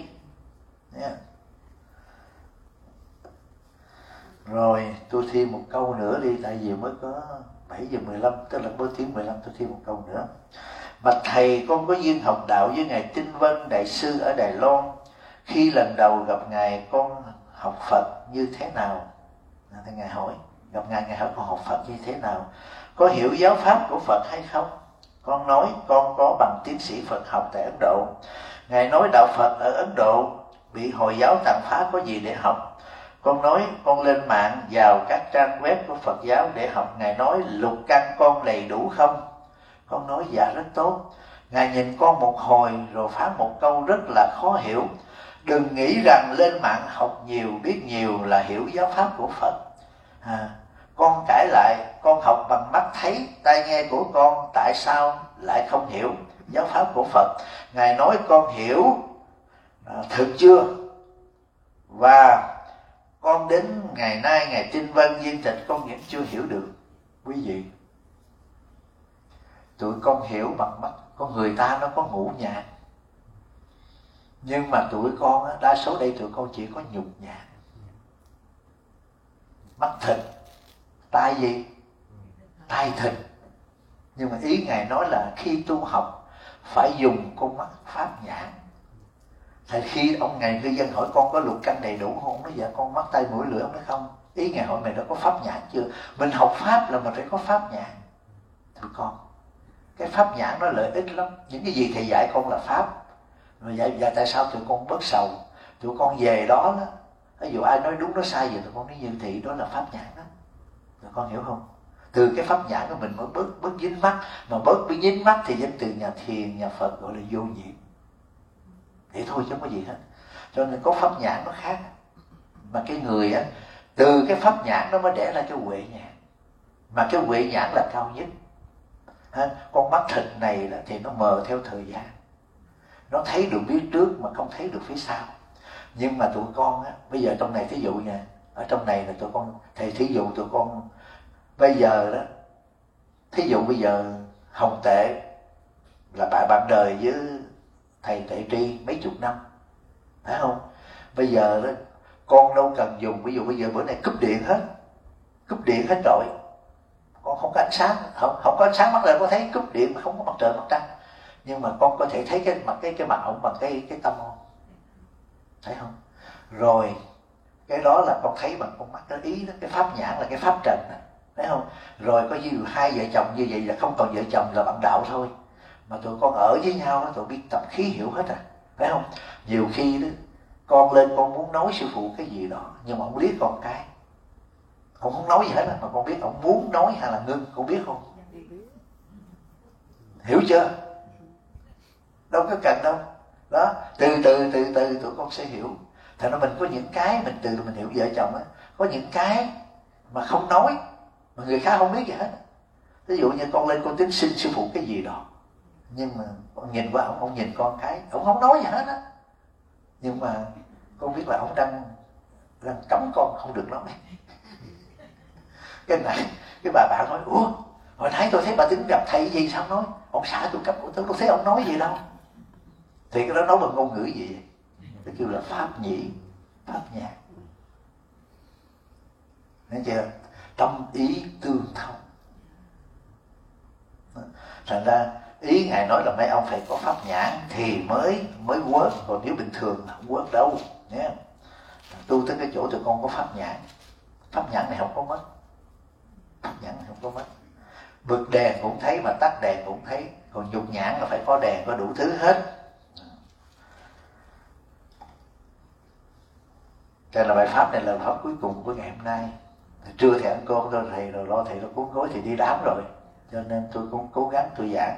Rồi tôi thêm một câu nữa đi, tại vì mới có 7:15, tức là mới tiếng 15, tôi thêm một câu nữa. Bạch thầy, con có duyên học đạo với ngài Tinh Vân đại sư ở Đài Loan. Khi lần đầu gặp ngài, con học Phật như thế nào? Thì ngài hỏi, gặp ngài hỏi con học Phật như thế nào, có hiểu giáo pháp của Phật hay không? Con nói con có bằng tiến sĩ Phật học tại Ấn Độ. Ngài nói đạo Phật ở Ấn Độ bị Hồi giáo tàn phá, có gì để học? Con nói con lên mạng vào các trang web của Phật giáo để học. Ngài nói lục căn con đầy đủ không? Con nói dạ rất tốt. Ngài nhìn con một hồi rồi phán một câu rất là khó hiểu: đừng nghĩ rằng lên mạng học nhiều, biết nhiều là hiểu giáo pháp của Phật. Con cãi lại, con học bằng mắt thấy, tai nghe của con, tại sao lại không hiểu giáo pháp của Phật? Ngài nói con hiểu thực chưa? Và con đến ngày nay, ngày Tinh Vân viên tịch, con vẫn chưa hiểu được. Quý vị, tụi con hiểu bằng mắt. Con người ta nó có ngũ nhãn, nhưng mà tụi con đa số đây tụi con chỉ có nhục nhãn. Mắt thịt, tai gì? Tai thịt. Nhưng mà ý Ngài nói là khi tu học phải dùng con mắt pháp nhãn. Thì khi ông Ngài cư dân hỏi con có lục căn đầy đủ không? Nói dạ con mắt tai mũi lưỡi. Ông nói không. Ý Ngài hỏi mày đã có pháp nhãn chưa? Mình học pháp là mình phải có pháp nhãn. Tụi con, cái pháp nhãn nó lợi ích lắm. Những cái gì thầy dạy con là pháp. Rồi dạ tại sao tụi con bớt sầu? Tụi con về đó đó, ví dụ ai nói đúng nói sai gì tụi con nói như thị, đó là pháp nhãn đó. Tụi con hiểu không? Từ cái pháp nhãn của mình mới bớt dính mắt. Mà bớt dính mắt thì danh từ nhà thiền, nhà Phật gọi là vô nhiễm. Thế thôi chứ không có gì hết. Cho nên có pháp nhãn nó khác. Mà cái người á, từ cái pháp nhãn nó mới đẻ ra cái huệ nhãn. Mà cái huệ nhãn là cao nhất. Con mắt thịt này đó, thì nó mờ theo thời gian, nó thấy được phía trước mà không thấy được phía sau. Nhưng mà tụi con á, bây giờ trong này thí dụ nha, ở trong này là tụi con, thầy thí dụ tụi con bây giờ đó, thí dụ bây giờ Hồng Tệ là bạn đời với thầy Tệ Tri mấy chục năm, phải không? Bây giờ đó con đâu cần dùng, ví dụ bây giờ bữa nay cúp điện hết rồi, con không có ánh sáng, không có ánh sáng mắt lên có thấy cúp điện mà không có mặt trời mặt trăng. Nhưng mà con có thể thấy cái mặt ổng bằng cái tâm không? Thấy không? Rồi cái đó là con thấy bằng con mắt đó, ý đó, cái pháp nhãn là cái pháp trần đó, thấy không? Rồi có như hai vợ chồng như vậy là không còn vợ chồng, là bạn đạo thôi. Mà tụi con ở với nhau đó, tụi biết tập khí hiểu hết à, phải không? Nhiều khi đó con lên con muốn nói sư phụ cái gì đó, nhưng mà ông liếc con cái, ông không nói gì hết mà con biết ông muốn nói hay là ngưng, con biết không? Hiểu chưa? Đâu có cần đâu. Đó, từ từ tụi con sẽ hiểu. Thật ra mình có những cái mình từ mình hiểu vợ chồng á, có những cái mà không nói mà người khác không biết gì hết. Ví dụ như con lên con tính xin sư phụ cái gì đó, nhưng mà con nhìn qua ông nhìn con cái, ông không nói gì hết á, nhưng mà con biết là ông đang cấm con không được nói. Cái này cái bà bạn nói ủa hồi nãy tôi thấy bà tính gặp thầy gì sao nói, ông xã tôi cấp của tôi thấy ông nói gì đâu. Thì cái đó nói bằng ngôn ngữ gì vậy? Nó kêu là pháp nhĩ, pháp nhãn. Thấy chưa? Tâm ý tương thông. Thành ra ý Ngài nói là mấy ông phải có pháp nhãn thì mới quớt, còn nếu bình thường không quớt đâu nhé. Tu tới cái chỗ tụi con có pháp nhãn này không có mất, pháp nhãn này không có mất. bật đèn cũng thấy mà tắt đèn cũng thấy. Còn nhục nhãn là phải có đèn, có đủ thứ hết. Đây là bài pháp này là pháp cuối cùng của ngày hôm nay. Trưa thì ăn cơm thôi, thầy rồi lo thầy nó cuốn gối thì đi đám rồi, cho nên tôi cũng cố gắng tôi giảng.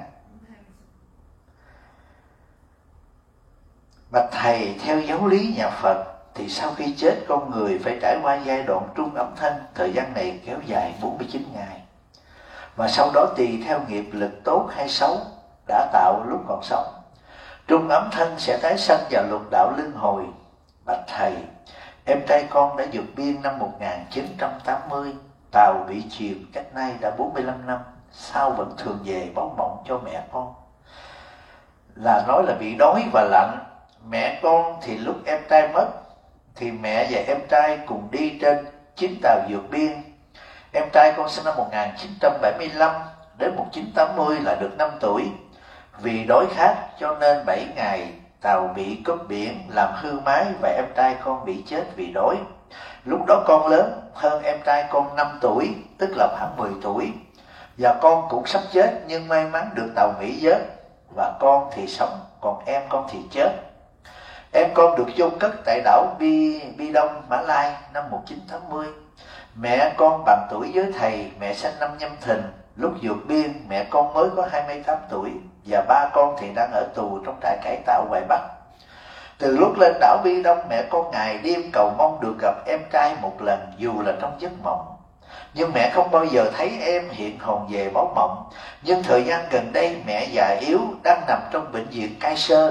Bạch thầy, theo giáo lý nhà Phật thì sau khi chết con người phải trải qua giai đoạn trung ấm thanh, thời gian này kéo dài 49 ngày. Và sau đó tùy theo nghiệp lực tốt hay xấu đã tạo lúc còn sống, trung ấm thanh sẽ tái sanh vào lục đạo luân hồi. Bạch thầy, em trai con đã vượt biên năm 1980, tàu bị chìm cách nay đã 45 năm, sao vẫn thường về báo mộng cho mẹ con? Là nói là bị đói và lạnh. Mẹ con thì lúc em trai mất thì mẹ và em trai cùng đi trên chuyến tàu vượt biên. Em trai con sinh năm 1975 đến 1980 là được 5 tuổi. Vì đói khát cho nên 7 ngày tàu bị cướp biển làm hư máy và em trai con bị chết vì đói. Lúc đó con lớn hơn em trai con 5 tuổi, tức là khoảng 10 tuổi. Và con cũng sắp chết nhưng may mắn được tàu Mỹ vớt, và con thì sống, còn em con thì chết. Em con được chôn cất tại đảo Bi Đông, Mã Lai năm 1980. Mẹ con bằng tuổi với thầy, mẹ sinh năm Nhâm Thìn. Lúc vượt biên mẹ con mới có 28 tuổi và ba con thì đang ở tù trong trại cải tạo ngoài Bắc. Từ lúc lên đảo Bi Đông, mẹ con ngày đêm cầu mong được gặp em trai một lần dù là trong giấc mộng. Nhưng mẹ không bao giờ thấy em hiện hồn về báo mộng. Nhưng thời gian gần đây mẹ già yếu đang nằm trong bệnh viện Kaiser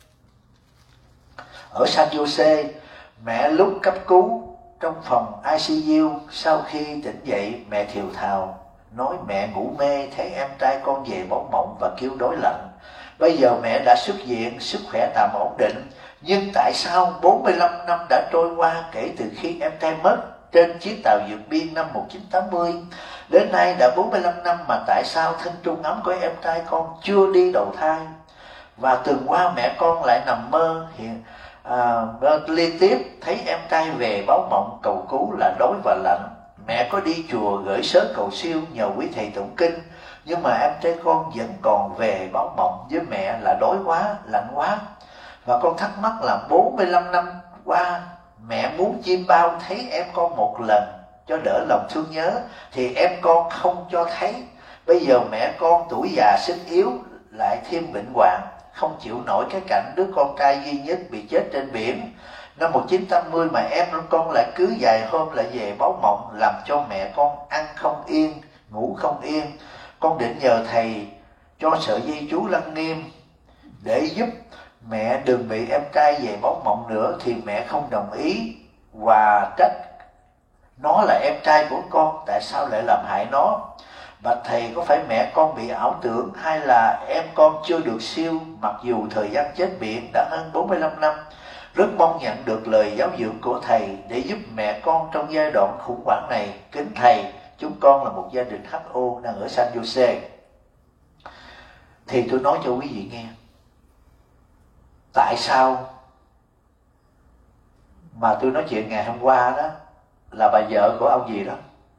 ở San Jose. Mẹ lúc cấp cứu trong phòng ICU, sau khi tỉnh dậy mẹ thều thào nói mẹ ngủ mê thấy em trai con về báo mộng và kêu đói lạnh. Bây giờ mẹ đã xuất viện, sức khỏe tạm ổn định. Nhưng tại sao 45 năm đã trôi qua kể từ khi em trai mất trên chiếc tàu vượt biên năm 1980, đến nay đã 45 năm mà tại sao thân trung ấm của em trai con chưa đi đầu thai? Và tuần qua mẹ con lại nằm mơ liên tiếp thấy em trai về báo mộng cầu cứu là đói và lạnh. Mẹ có đi chùa gửi sớ cầu siêu nhờ quý thầy tụng kinh, nhưng mà em trai con vẫn còn về báo mộng với mẹ là đói quá, lạnh quá. Và con thắc mắc là 45 năm qua mẹ muốn chiêm bao thấy em con một lần cho đỡ lòng thương nhớ, thì em con không cho thấy. Bây giờ mẹ con tuổi già sức yếu lại thêm bệnh hoạn, không chịu nổi cái cảnh đứa con trai duy nhất bị chết trên biển. Năm 1980 mà em con lại cứ vài hôm lại về báo mộng, làm cho mẹ con ăn không yên, ngủ không yên. Con định nhờ thầy cho sợi dây chú Lăng Nghiêm để giúp mẹ đừng bị em trai về báo mộng nữa, thì mẹ không đồng ý và trách nó là em trai của con, tại sao lại làm hại nó? Bạch thầy, có phải mẹ con bị ảo tưởng hay là em con chưa được siêu, mặc dù thời gian chết biển đã hơn 45 năm? Rất mong nhận được lời giáo dưỡng của thầy để giúp mẹ con trong giai đoạn khủng hoảng này. Kính thầy, chúng con là một gia đình HO đang ở San Jose. Thì tôi nói cho quý vị nghe, tại sao mà tôi nói chuyện ngày hôm qua đó là bà vợ của ông gì đó,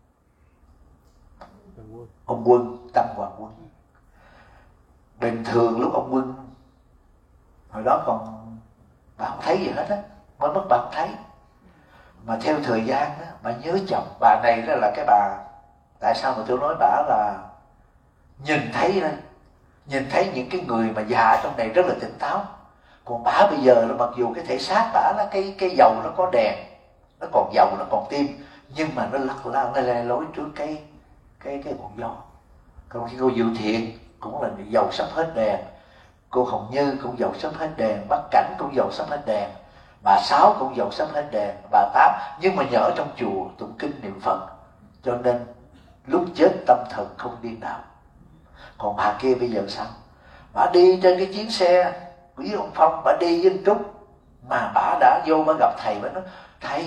ông Quân, Tăng Hoàng Quân. Bình thường lúc ông Quân hồi đó còn bà không thấy gì hết á, mới mất bà không thấy. Mà theo thời gian đó, bà nhớ chồng. Bà này đó là cái bà, tại sao mà tôi nói bà là nhìn thấy đây, nhìn thấy những cái người mà già trong này rất là tỉnh táo. Còn bà bây giờ là mặc dù cái thể xác bà là cái dầu nó có đèn, nó còn dầu, nó còn tim, nhưng mà nó lắc la nó le lối trước cái ngọn gió. Còn khi cô Diệu Thiện cũng là dầu sắp hết đèn, cô Hồng Như cũng dầu sắp hết đèn, bác Cảnh cũng dầu sắp hết đèn, bà Sáu cũng dầu sắp hết đèn, bà Tám, nhưng mà nhờ ở trong chùa tụng kinh niệm Phật, cho nên lúc chết tâm thần không điên đảo. Còn bà kia bây giờ sao? Bà đi trên cái chuyến xe với ông Phong, bà đi với anh Trúc, mà bà đã vô bà gặp thầy, bà nói thầy,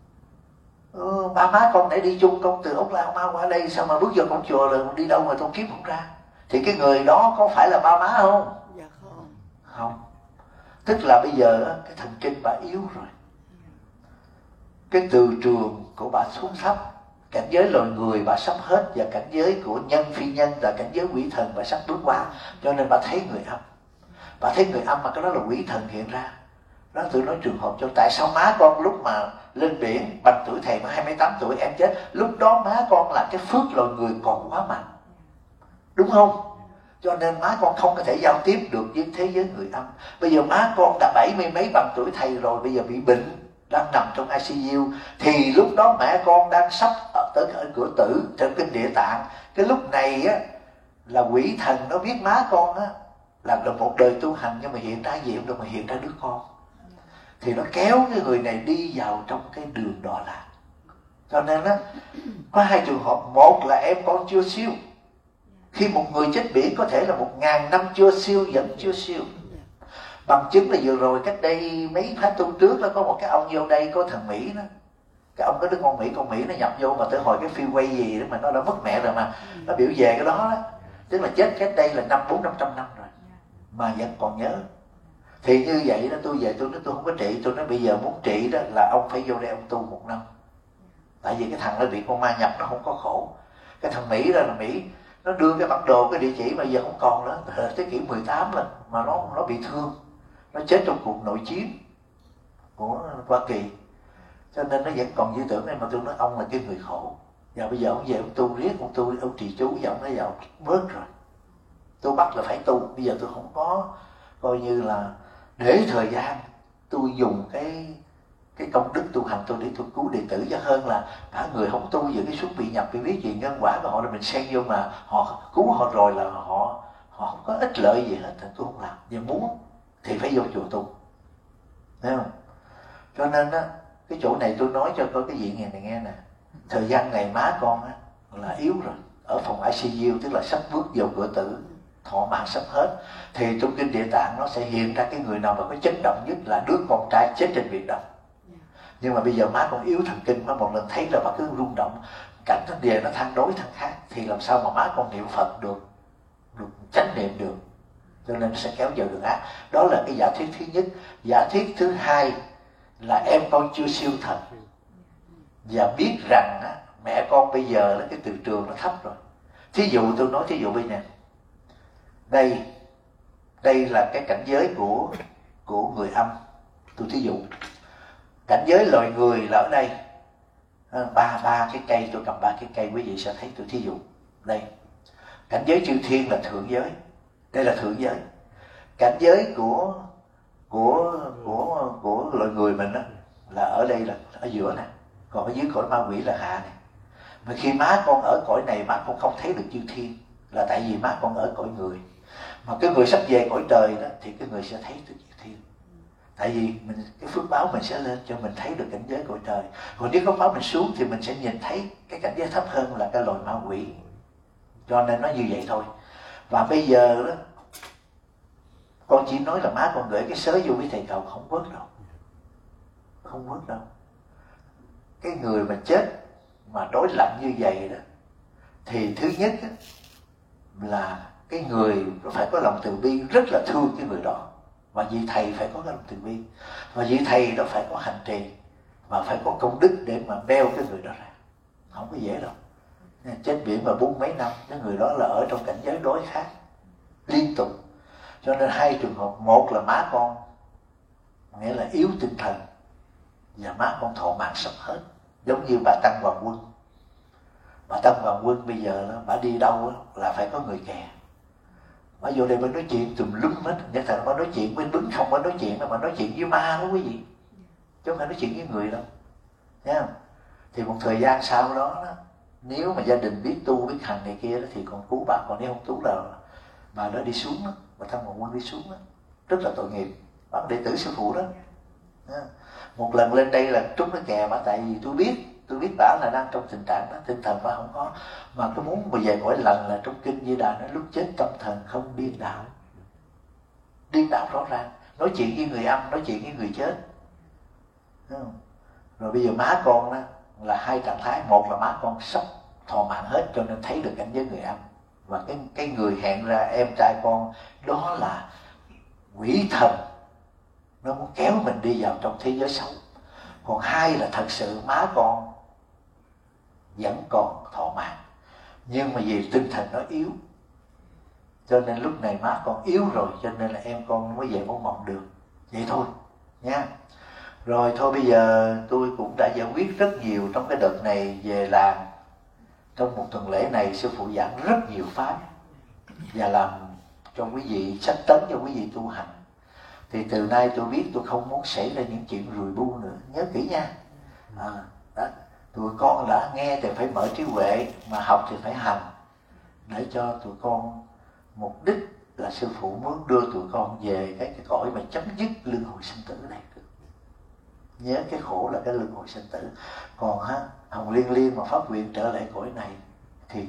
ba má con để đi chung, con từ Oklahoma qua đây, sao mà bước vô con chùa rồi đi đâu mà tôi kiếm không ra? Thì cái người đó có phải là ba má không?
Dạ không.
Không. Tức là bây giờ cái thần kinh bà yếu rồi, cái từ trường của bà xuống thấp, cảnh giới loài người bà sắp hết, và cảnh giới của nhân phi nhân là cảnh giới quỷ thần bà sắp bước qua. Cho nên bà thấy người âm. Bà thấy người âm mà cái đó là quỷ thần hiện ra. Đó tôi nói trường hợp cho tại sao má con lúc mà lên biển bằng tuổi thầy mà 28 tuổi em chết, lúc đó má con là cái phước loài người còn quá mạnh, đúng không? Cho nên má con không có thể giao tiếp được với thế giới người âm. Bây giờ má con đã 70 mấy bằng tuổi thầy rồi, bây giờ bị bệnh đang nằm trong ICU, thì lúc đó mẹ con đang sắp tới cửa tử trên kinh Địa Tạng. Cái lúc này á là quỷ thần nó biết má con á là một đời tu hành, nhưng mà hiện ra gì không được, mà hiện ra đứa con, thì nó kéo cái người này đi vào trong cái đường đọa lạc. Cho nên á có hai trường hợp. Một là em con chưa siêu, khi một người chết biển có thể là 1000 năm chưa siêu, vẫn chưa siêu. Bằng chứng là vừa rồi cách đây mấy khóa tu trước đó, có một cái ông vô đây, có thằng Mỹ đó, cái ông có đứa con Mỹ nó nhập vô mà tới hồi cái freeway gì đó mà nó đã mất mẹ rồi mà nó biểu về cái đó đó, tức là chết cách đây là 400-500 năm rồi mà vẫn còn nhớ. Thì như vậy đó, tôi về tôi nói tôi không có trị, tôi nói bây giờ muốn trị đó là ông phải vô đây ông tu 1 năm. Tại vì cái thằng nó bị con ma nhập nó không có khổ. Cái thằng Mỹ đó là Mỹ, nó đưa cái bản đồ, cái địa chỉ mà giờ không còn nữa, thế kỷ 18 rồi mà nó bị thương, nó chết trong cuộc nội chiến của Hoa Kỳ, cho nên nó vẫn còn tư tưởng này. Mà tôi nói ông là cái người khổ, và bây giờ ông về ông tu riết, ông trì chú, và ông nói giờ bớt rồi, tôi bắt là phải tu. Bây giờ tôi không có coi như là để thời gian tôi dùng cái công đức tu hành tôi để tôi cứu đệ tử, cho hơn là cả người không tu về cái suốt bị nhập, bị biết gì nhân quả của họ là mình xen vô, mà họ cứu họ rồi là họ không có ích lợi gì hết. Thì tôi không làm, nhưng muốn thì phải vô chùa tu, thấy không? Cho nên á cái chỗ này tôi nói cho có cái chuyện này nghe nè. Thời gian này má con á là yếu rồi, ở phòng ICU, tức là sắp bước vào cửa tử, thọ mạng sắp hết. Thì trong kinh Địa Tạng nó sẽ hiện ra cái người nào mà có chấn động nhất là đứa con trai chết trên biển động. Nhưng mà bây giờ má con yếu thần kinh, má một lần thấy là má cứ rung động, cảnh nó về nó than đối thằng khác, thì làm sao mà má con niệm Phật được chánh niệm được. Cho nên nó sẽ kéo vào đường ác. Đó là cái giả thuyết thứ nhất. Giả thuyết thứ hai là em con chưa siêu thần, và biết rằng á, mẹ con bây giờ là cái từ trường nó thấp rồi. Thí dụ tôi nói thí dụ bây nè, đây là cái cảnh giới của người âm. Tôi thí dụ cảnh giới loài người là ở đây, ba cái cây, tôi cầm 3 cái cây, quý vị sẽ thấy. Tôi thí dụ đây, cảnh giới chư thiên là thượng giới, đây là thượng giới. Cảnh giới của loài người mình đó, là ở đây, là ở giữa nè, còn ở dưới cõi ma quỷ là hạ này. Mà khi má con ở cõi này, má con không thấy được chư thiên, là tại vì má con ở cõi người. Mà cái người sắp về cõi trời đó thì cái người sẽ thấy được chư thiên. Tại vì mình cái phước báo mình sẽ lên cho mình thấy được cảnh giới cõi trời. Còn nếu có báo mình xuống thì mình sẽ nhìn thấy cái cảnh giới thấp hơn là cái loài ma quỷ. Cho nên nó như vậy thôi. Và bây giờ đó, con chỉ nói là má con gửi cái sớ vô với thầy cầu, không vớt đâu, không vớt đâu. Cái người mà chết mà đối lạnh như vậy đó, thì thứ nhất đó, là cái người phải có lòng từ bi, rất là thương cái người đó. Và vị thầy phải có cái lòng từ bi, và vị thầy đó phải có hành trì, và phải có công đức để mà beo cái người đó ra. Không có dễ đâu. Chết biển mà 40 mấy năm, cái người đó là ở trong cảnh giới đối khác liên tục. Cho nên hai trường hợp, một là má con nghĩa là yếu tinh thần, và má con thọ mạng sắp hết, giống như bà Tăng Hoàng Quân. Bà Tăng Hoàng Quân bây giờ đó, bà đi đâu đó, là phải có người kè. Bà vô đây bà nói chuyện tùm lum hết. Nhất là bà nói chuyện bên bứng, không có nói chuyện mà bà nói chuyện với ma đó quý vị, chứ không phải nói chuyện với người đâu, thấy không? Thì một thời gian sau đó, nếu mà gia đình biết tu biết hành này kia đó, thì còn cứu bà. Còn nếu không tu là bà đã đi xuống đó, bà Tăng Hoàng Quân đi xuống đó, rất là tội nghiệp. Bà đệ tử sư phụ đó. Một lần lên đây là trúng cái kè bà, tại vì tôi biết bà là đang trong tình trạng đó, tinh thần bà không có. Mà cái muốn bây giờ gọi lần là trong kinh Di Đà nói lúc chết tâm thần không điên đảo rõ ràng, nói chuyện với người âm, nói chuyện với người chết. Rồi bây giờ má con đó là hai trạng thái. Một là má con sắp thọ mạng hết, cho nên thấy được cảnh giới người âm, và cái người hẹn ra em trai con đó là quỷ thần, nó muốn kéo mình đi vào trong thế giới xấu. Còn hai là thật sự má con vẫn còn thọ mạng, nhưng mà vì tinh thần nó yếu, cho nên lúc này má con yếu rồi, cho nên là em con mới về mẫu mộng được. Vậy thôi nha. Rồi thôi bây giờ tôi cũng đã giải quyết rất nhiều trong cái đợt này về làng. Trong một tuần lễ này sư phụ giảng rất nhiều pháp và làm cho quý vị sách tấn cho quý vị tu hành. Thì từ nay tôi biết tôi không muốn xảy ra những chuyện rùi bu nữa, nhớ kỹ nha. Đó. Tụi con đã nghe thì phải mở trí huệ, mà học thì phải hành, để cho tụi con mục đích là sư phụ muốn đưa tụi con về cái cõi mà chấm dứt luân hồi sinh tử này. Nhớ cái khổ là cái luân hồi sinh tử. Còn Hồng Liên Liên mà phát nguyện trở lại cõi này thì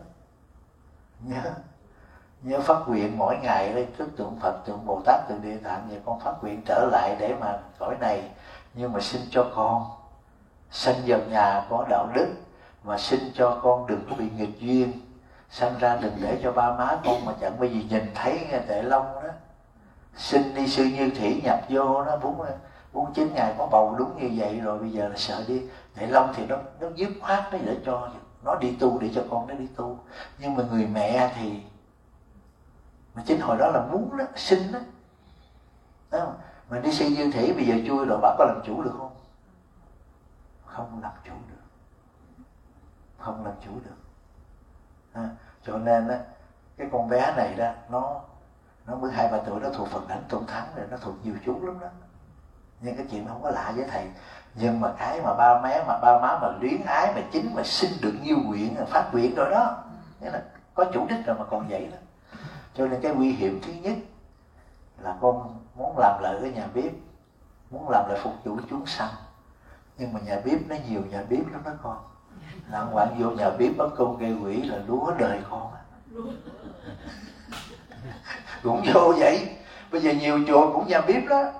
nhớ phát nguyện mỗi ngày lên trước tượng Phật, tượng Bồ Tát, tượng Địa Tạng, và con phát nguyện trở lại để mà cõi này, nhưng mà xin cho con sanh vào nhà có đạo đức, và xin cho con đừng có bị nghịch duyên, sanh ra đừng để cho ba má con mà chẳng, bởi vì nhìn thấy Tệ Long đó xin đi sư Như Thủy nhập vô đó 49 ngày có bầu đúng như vậy rồi, bây giờ là sợ đi Tệ Long thì nó dứt khoát nó để cho nó đi tu, để cho con nó đi tu. Nhưng mà người mẹ thì mà chính hồi đó là muốn đó, xin đó, đúng không? Mà đi sư Như Thủy bây giờ chui rồi, bà có làm chủ được không? Không làm chủ được, không làm chủ được. Cho nên á, cái con bé này đó, nó mới 2-3 tuổi, nó thuộc Phật đảnh Tôn Thắng rồi, nó thuộc nhiều chú lắm đó. Nhưng cái chuyện nó không có lạ với thầy. Nhưng mà cái mà ba má mà luyến ái mà chính mà xin được nhiêu nguyện, phát nguyện rồi đó, nghĩa là có chủ đích rồi mà còn vậy đó. Cho nên cái nguy hiểm thứ nhất là con muốn làm lại cái nhà bếp, muốn làm lại phục vụ chúng sanh, nhưng mà nhà bếp nó nhiều nhà bếp lắm đó con. Lặng quạng vô nhà bếp bắt con gây quỷ là lúa đời con cũng vô vậy. Bây giờ nhiều chùa cũng nhà bếp đó.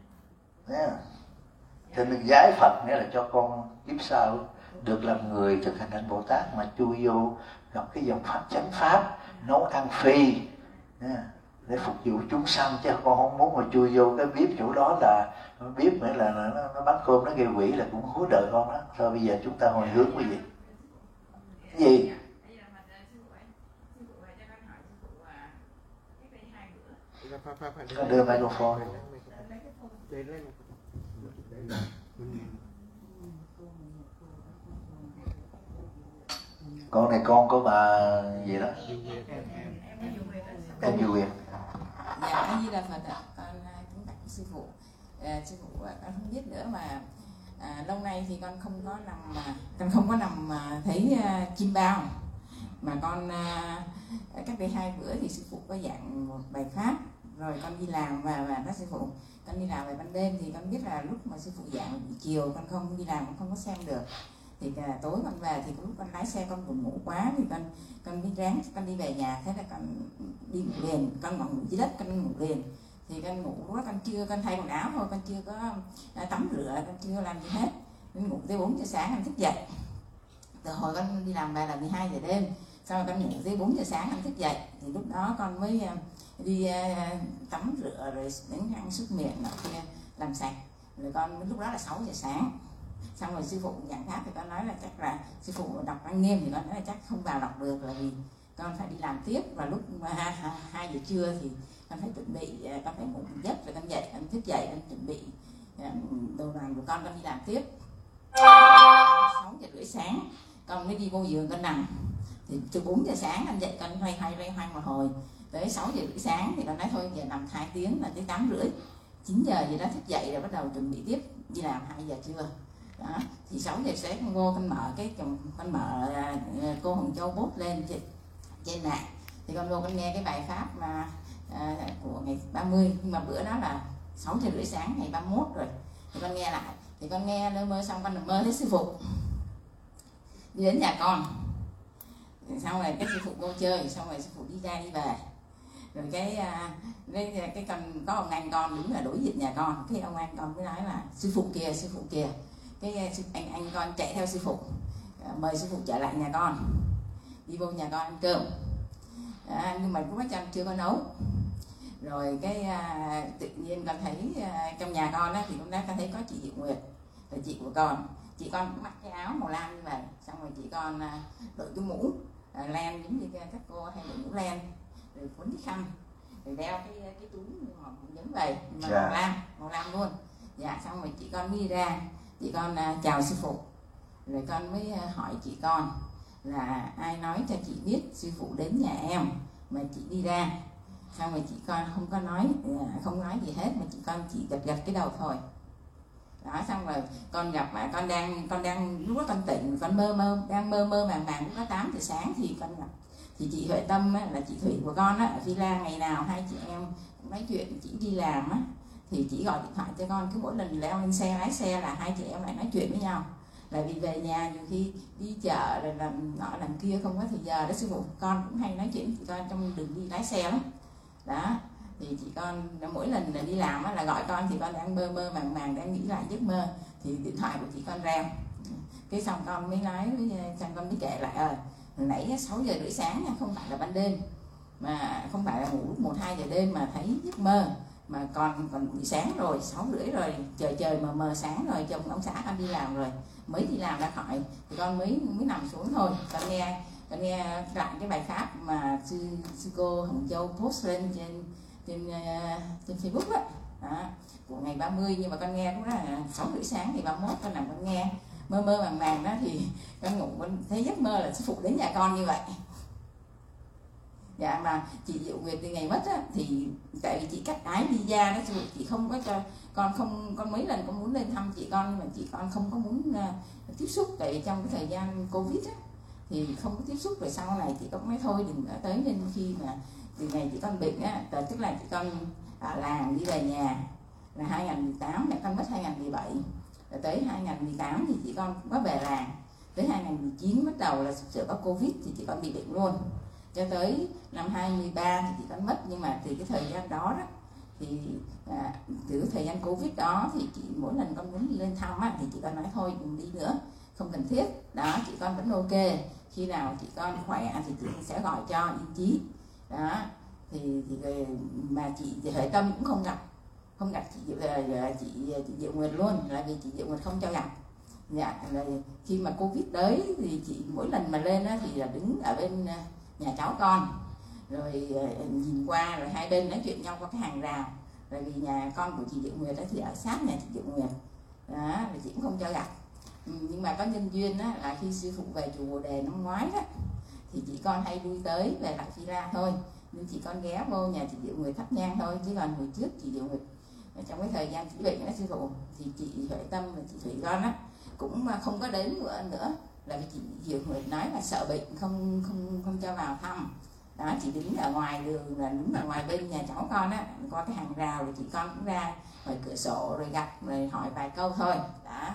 Cho nên giái Phật nghĩa là cho con kiếp sau được làm người thực hành hạnh Bồ Tát, mà chui vô gặp cái dòng pháp chánh pháp, nấu ăn phi để phục vụ chúng sanh, chứ con không muốn mà chui vô cái bếp chỗ đó là bếp nghĩa là nó bắt cơm, nó gây quỷ là cũng hối đời con đó. Thôi bây giờ chúng ta hồi hướng quý vị. Cái gì? Con đưa microphone. Con này con có bà gì đó? Em Như Quyền.
Dạ, A Di Đà Phật ạ. Con kính bạch sư phụ. Sư phụ con không biết nữa mà lâu nay thì con không có nằm thấy chim bao, mà con cách đây 2 bữa thì sư phụ có giảng một bài pháp, rồi con đi làm và nói sư phụ con đi làm về ban đêm thì con biết là lúc mà sư phụ giảng chiều con không đi làm, con không có xem được, thì tối con về thì lúc con lái xe con buồn ngủ quá thì con mới ráng con đi về nhà, thế là con đi ngủ liền, con ngủ dưới đất con ngủ liền. Thì con ngủ đó, con thay quần áo thôi, con chưa có tắm rửa, con chưa làm gì hết, con ngủ tới 4 giờ sáng con thức dậy. Từ hồi con đi làm về là 12 giờ đêm, sau rồi con ngủ tới 4 giờ sáng con thức dậy, thì lúc đó con mới đi tắm rửa rồi đánh răng súc miệng kia làm sạch, rồi con lúc đó là 6 giờ sáng. Xong rồi sư phụ giảng pháp thì con nói là chắc là sư phụ đọc Lăng Nghiêm, thì con nói là chắc không vào đọc được, là vì con phải đi làm tiếp, và lúc 2 giờ trưa thì con phải chuẩn bị, con phải ngủ một giấc rồi con dậy, con thức dậy con chuẩn bị đồ đạc của con đi làm tiếp. 6 giờ rưỡi sáng con mới đi vô giường con nằm, thì từ 4 giờ sáng con dậy con loay hoay một hồi, tới 6 giờ rưỡi sáng thì con nói thôi giờ nằm 2 tiếng là tới 8 rưỡi, 9 giờ gì đó thức dậy rồi bắt đầu chuẩn bị tiếp đi làm 2 giờ trưa. Đó, thì 6 giờ sáng con vô con mở cô Hồng Châu post lên trên mạng, thì con vô con nghe cái bài pháp mà của ngày 30, nhưng mà bữa đó là 6 giờ rưỡi sáng ngày 31 rồi, thì con nghe lại, thì con nghe lơ mơ xong con mơ thấy sư phụ đi đến nhà con, xong rồi cái sư phụ vô chơi, xong rồi sư phụ đi ra đi về, rồi cái con có ông anh con đứng ở đối diện nhà con, cái ông anh con mới nói là sư phụ kìa, cái anh con chạy theo sư phụ, mời sư phụ trở lại nhà con, đi vô nhà con ăn cơm, nhưng mà lúc đó con chưa có nấu, rồi cái tự nhiên con thấy trong nhà con á, thì con thấy có chị Diệu Nguyệt là chị của con, chị con cũng mặc cái áo màu lam như vậy, xong rồi chị con đội cái mũ len giống như các cô hay đội mũ len, rồi cuốn cái khăn, rồi đeo cái túi giống vậy mà màu lam luôn. Dạ, xong rồi chị con đi ra, chị con chào sư phụ, rồi con mới hỏi chị con là ai nói cho chị biết sư phụ đến nhà em mà chị đi ra. Xong rồi chị con không có nói, không nói gì hết, mà chị con chỉ gật cái đầu thôi. Đó, xong rồi con gặp mà con đang lúc đó con tỉnh, con đang mơ màng lúc đó 8 giờ sáng thì con gặp thì chị Huệ Tâm á, là chị Thủy của con á, ở Villa, ngày nào hai chị em cũng nói chuyện. Chị đi làm á thì chị gọi điện thoại cho con, cứ mỗi lần leo lên xe lái xe là hai chị em lại nói chuyện với nhau. Là vì về nhà nhiều khi đi chợ rồi làm nọ làm kia không có thời giờ đó sư phụ. Con cũng hay nói chuyện với chị con trong đường đi lái xe lắm đó. Thì chị con mỗi lần đi làm á, là gọi con thì con đang mơ màng đang nghĩ lại giấc mơ thì điện thoại của chị con reo. Cái xong con mới nói với xong con mới kể lại hồi nãy 6 giờ rưỡi sáng nha, không phải là ban đêm, mà không phải là ngủ lúc 1-2 giờ đêm mà thấy giấc mơ, mà còn buổi sáng rồi, 6 rưỡi rồi, trời mờ sáng rồi, chồng ông xã con đi làm rồi, mới đi làm ra khỏi thì con mới nằm xuống thôi. Con nghe lại cái bài pháp mà sư cô Hồng Châu post lên trên Facebook đó, của ngày 30, nhưng mà con nghe lúc đó là 6 rưỡi sáng thì 31 con nằm con nghe mơ màng đó, thì con ngủ con thấy giấc mơ là sư phụ đến nhà con như vậy. Dạ, mà chị Diệu Nguyệt từ ngày mất á, thì tại vì chị cắt ái visa đó, chị không có cho con mấy lần con muốn lên thăm chị con, nhưng mà chị con không có muốn tiếp xúc, tại vì trong cái thời gian Covid á thì không có tiếp xúc. Rồi sau này chị con nói thôi đừng có tới, nên khi mà từ ngày chị con bệnh á, tức là chị con ở làng đi về nhà là 2018, mẹ con mất 2017, rồi tới 2018 thì chị con cũng có về làng, tới 2019 bắt đầu là sợ có Covid thì chị con bị bệnh luôn, cho tới năm 2013 thì chị con mất. Nhưng mà từ cái thời gian đó thì từ cái thời gian Covid đó thì chị mỗi lần con muốn lên thăm á, thì chị con nói thôi đừng đi nữa, không cần thiết đó, chị con vẫn ok, khi nào chị con khỏe thì chị sẽ gọi cho Yên Chí đó. Thì mà chị Huệ Tâm cũng không gặp chị Diệu Nguyệt luôn, là vì chị Diệu Nguyệt không cho gặp. Dạ, là khi mà Covid tới thì chị mỗi lần mà lên á, thì là đứng ở bên nhà cháu con, rồi nhìn qua, rồi hai bên nói chuyện nhau qua cái hàng rào, rồi vì nhà con của chị Diệu Nguyệt đó thì ở sát nhà chị Diệu Nguyệt đó, rồi chị cũng không cho gặp. Nhưng mà có nhân duyên á, là khi sư phụ về chùa Bồ Đề năm ngoái đó, thì chị con hay lui tới về lại Villa thôi, nên chị con ghé vô nhà chị Diệu Nguyệt thắp nhang thôi. Chứ còn hồi trước chị Diệu Nguyệt trong cái thời gian chị bệnh đó sư phụ, thì chị Huệ Tâm và chị Thủy con á cũng không có đến nữa, là vì chị Diệu Nguyệt nói là sợ bệnh, không cho vào thăm đó. Chị đứng ở ngoài đường, là đứng ở ngoài bên nhà cháu con á, qua cái hàng rào, rồi chị con cũng ra ngoài cửa sổ rồi gặp, rồi hỏi vài câu thôi đó.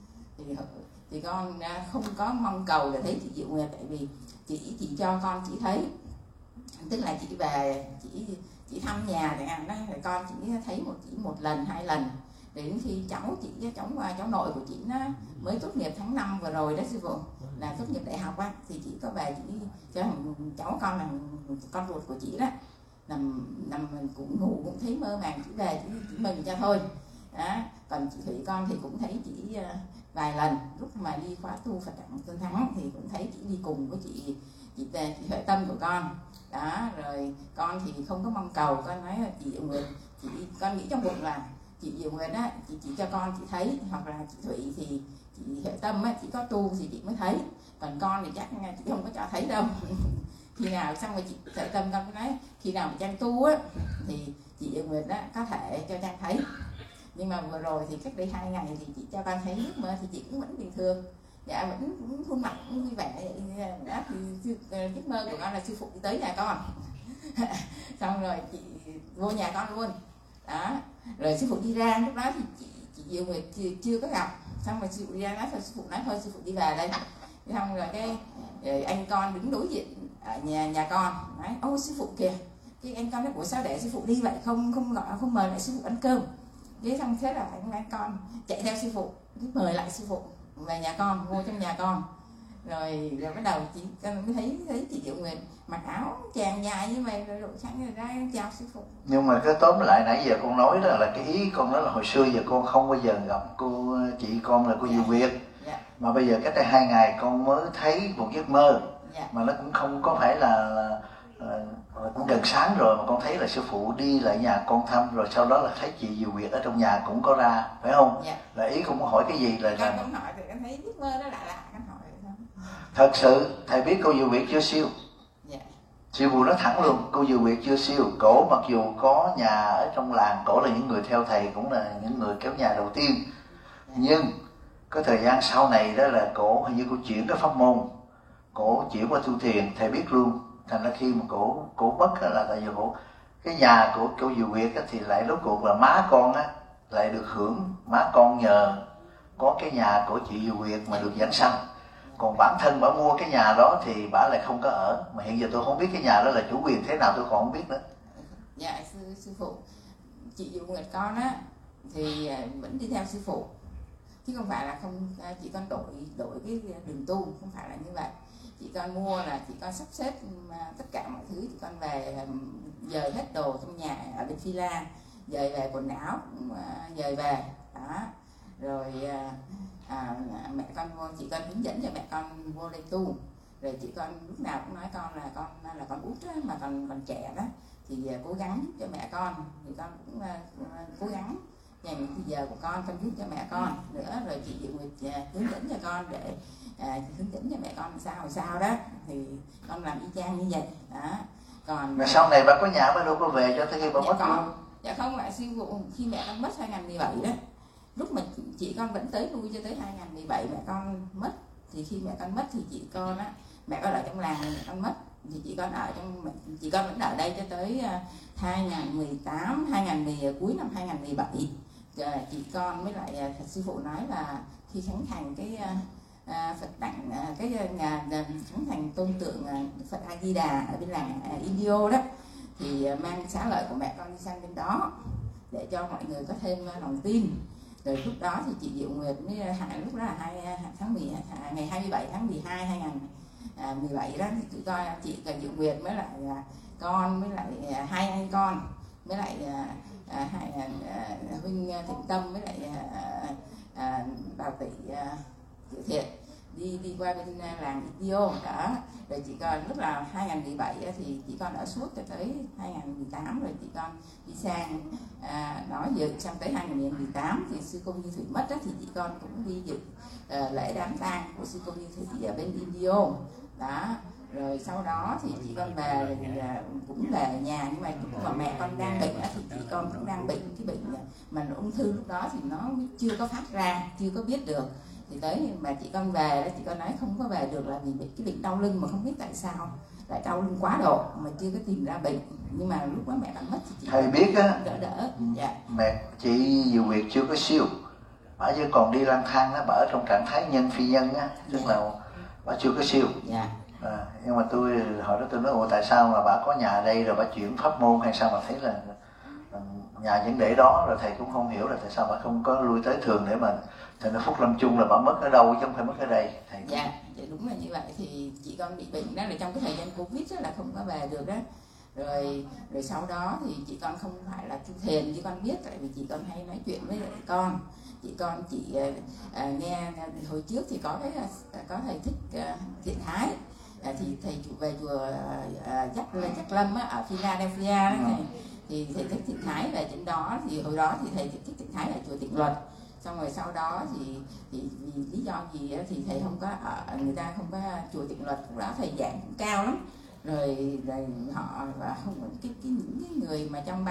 Thì con không có mong cầu là thấy chị Diệu Nguyệt, tại vì chị chỉ cho con chỉ thấy, tức là chị về chị thăm nhà thì con chỉ thấy một lần 2 lần, đến khi cháu nội của chị nó mới tốt nghiệp tháng 5 vừa rồi đó sư phụ, là tốt nghiệp đại học á, thì chị có về chị cho cháu con là con ruột của chị đó nằm cũng ngủ cũng thấy mơ màng, chị về chị mừng cho thôi đó. Còn chị Thủy con thì cũng thấy chị vài lần, lúc mà đi khóa tu Phật Đản Tân Thắng thì cũng thấy chị đi cùng với chị Huệ Tâm của con đó. Rồi con thì không có mong cầu, con nói là chị Diệu Nguyệt, con nghĩ trong bụng là chị Diệu Nguyệt á, chị chỉ cho con chị thấy, hoặc là chị Thủy thì chị Huệ Tâm á, chị có tu thì chị mới thấy, còn con thì chắc chị không có cho thấy đâu. Khi nào xong rồi chị Huệ Tâm con mới nói khi nào mà Trang tu á thì chị Diệu Nguyệt á có thể cho Trang thấy. Nhưng mà vừa rồi thì cách đây 2 ngày thì chị cho con thấy giấc mơ thì chị cũng vẫn bình thường, dạ vẫn khuôn mặt cũng vui vẻ đó. Thì giấc mơ của con là sư phụ đi tới nhà con xong rồi chị vô nhà con luôn đó. Rồi sư phụ đi ra, lúc đó thì chị Diệu Nguyệt chưa có gặp, xong rồi sư phụ đi ra nói thôi, sư phụ nói thôi sư phụ đi về đây. Xong rồi cái anh con đứng đối diện ở nhà con nói ô sư phụ kìa. Cái anh con nói ủa sao để sư phụ đi vậy, không gọi không mời lại sư phụ ăn cơm. Thế xong thế là anh con chạy theo sư phụ, mời lại sư phụ về nhà con, vô trong nhà con. Rồi bắt đầu con mới thấy chị Diệu Nguyệt mặc áo chàng dài như vậy, rồi đội sẵn rồi ra chào sư phụ.
Nhưng mà cái tóm lại nãy giờ con nói đó là cái ý con nói là hồi xưa giờ con không bao giờ gặp chị con là cô Diệu Nguyệt,
Dạ.
Mà bây giờ cách đây 2 ngày con mới thấy một giấc mơ.
Dạ.
Mà nó cũng không có phải là cũng gần sáng rồi mà con thấy là sư phụ đi lại nhà con thăm, rồi sau đó là thấy chị Diệu Việt ở trong nhà cũng có ra, phải không?
Dạ.
Là ý cũng hỏi cái gì là
con không hỏi thì con thấy giấc mơ đó lạ, con hỏi thôi.
Thật sự thầy biết cô Diệu Việt chưa siêu.
Dạ.
Sư phụ nói thẳng luôn, cô Diệu Việt chưa siêu. Cổ mặc dù có nhà ở trong làng, cổ là những người theo thầy, cũng là những người kéo nhà đầu tiên, nhưng có thời gian sau này đó là cổ hình như cô chuyển cái pháp môn, cổ chuyển qua tu thiền, thầy biết luôn. Thành ra khi mà cổ mất là tại vì cổ cái nhà của cô Diệu Việt thì lại rốt cuộc là má con á lại được hưởng, má con nhờ có cái nhà của chị Diệu Việt mà được giảng sanh. Còn bản thân bà mua cái nhà đó thì bà lại không có ở, mà hiện giờ tôi không biết cái nhà đó là chủ quyền thế nào, tôi còn không biết nữa.
Dạ sư phụ, chị Diệu Nguyệt con á thì vẫn đi theo sư phụ, chứ không phải là không chị con đổi cái đường tu, không phải là như vậy. Chị con mua là chị con sắp xếp tất cả mọi thứ, chị con về dời hết đồ trong nhà ở bên villa, dời về quần áo dời về đó, rồi mẹ con vô, chị con hướng dẫn cho mẹ con vô đây tu. Rồi chị con lúc nào cũng nói con là con út đó, mà còn trẻ đó thì cố gắng giúp cho mẹ con, thì con cũng cố gắng dành những thời giờ của con giúp cho mẹ con nữa. Rồi chị Diệu Nguyệt hướng dẫn cho con để hướng dẫn cho mẹ con sao đó, thì con làm y chang như vậy đó. Còn
mà sau này bà có nhà bà đâu có về cho tới khi bà mất luôn.
Dạ không ạ sư phụ, khi mẹ con mất 2017 đó, lúc mà chị con vẫn tới nuôi cho tới 2017 mẹ con mất, thì khi mẹ con mất thì chị con á, mẹ con ở trong làng mẹ con mất, thì chị con vẫn ở đây cho tới 2018, cuối năm 2017. Chị con với lại sư phụ nói là khi khánh thành cái Phật đảnh, cái nhà khánh thành tôn tượng Phật A Di Đà ở bên làng Indio đó, thì mang xá lợi của mẹ con đi sang bên đó để cho mọi người có thêm lòng tin. Rồi lúc đó thì chị Diệu Nguyệt mới lúc đó là ngày 27 tháng 12 2017 đó, thì chị Diệu Nguyệt mới lại con với lại 2 anh con với lại huynh Thịnh Tâm với lại bà tỷ Triệu Thiện đi qua bên làng Indio đó. Rồi chị con lúc là 2017 thì chị con ở suốt cho tới 2018, rồi chị con đi sang đó dự xong tới 2018 thì sư cô Như Thủy mất đó, thì chị con cũng đi dự lễ đám tang của sư cô Như Thủy ở bên Indio đó. Rồi sau đó thì chị con về thì cũng về nhà, nhưng mà mẹ con đang bệnh thì chị con cũng đang bệnh cái bệnh mà ung thư, lúc đó thì nó chưa có phát ra, chưa có biết được. Thì tới mà chị con về đó, chị con nói không có về được là vì cái bệnh đau lưng, mà không biết tại sao lại đau lưng quá độ mà chưa có tìm ra bệnh. Nhưng mà lúc đó mẹ bạn mất thì chị
thầy biết á,
đỡ. Dạ.
Mẹ chị Diệu Việt chưa có siêu, bà chứ còn đi lang thang á, bà ở trong trạng thái nhân phi nhân á, tức là bà chưa có siêu.
Dạ.
Nhưng mà hồi đó tôi nói tại sao mà bà có nhà ở đây rồi bà chuyển pháp môn hay sao mà thấy là nhà vẫn để đó, rồi thầy cũng không hiểu là tại sao bà không có lui tới thường để mà thầy nói Phúc Lâm Chung là bà mất ở đâu chứ không phải mất ở đây. Thầy
dạ đúng là như vậy. Thì chị con bị bệnh đó là trong cái thời gian Covid đó là không có về được đó. Rồi sau đó thì chị con không phải là tu thiền, chứ con biết, tại vì chị con hay nói chuyện với con. Chị nghe hồi trước thì có thầy Thích Thiện Thái, thì thầy về chùa Giác Lâm á, ở Philadelphia đó này, thì thầy Thích Thiện Thái về trên đó, thì hồi đó thì thầy Thích Thiện Thái là chùa Tịnh Luật. Xong rồi sau đó thì vì lý do gì đó, thì thầy không có ở, người ta không có chùa Tịnh Luật, lúc đó thầy giảng cũng cao lắm. Rồi họ và không những cái người mà trong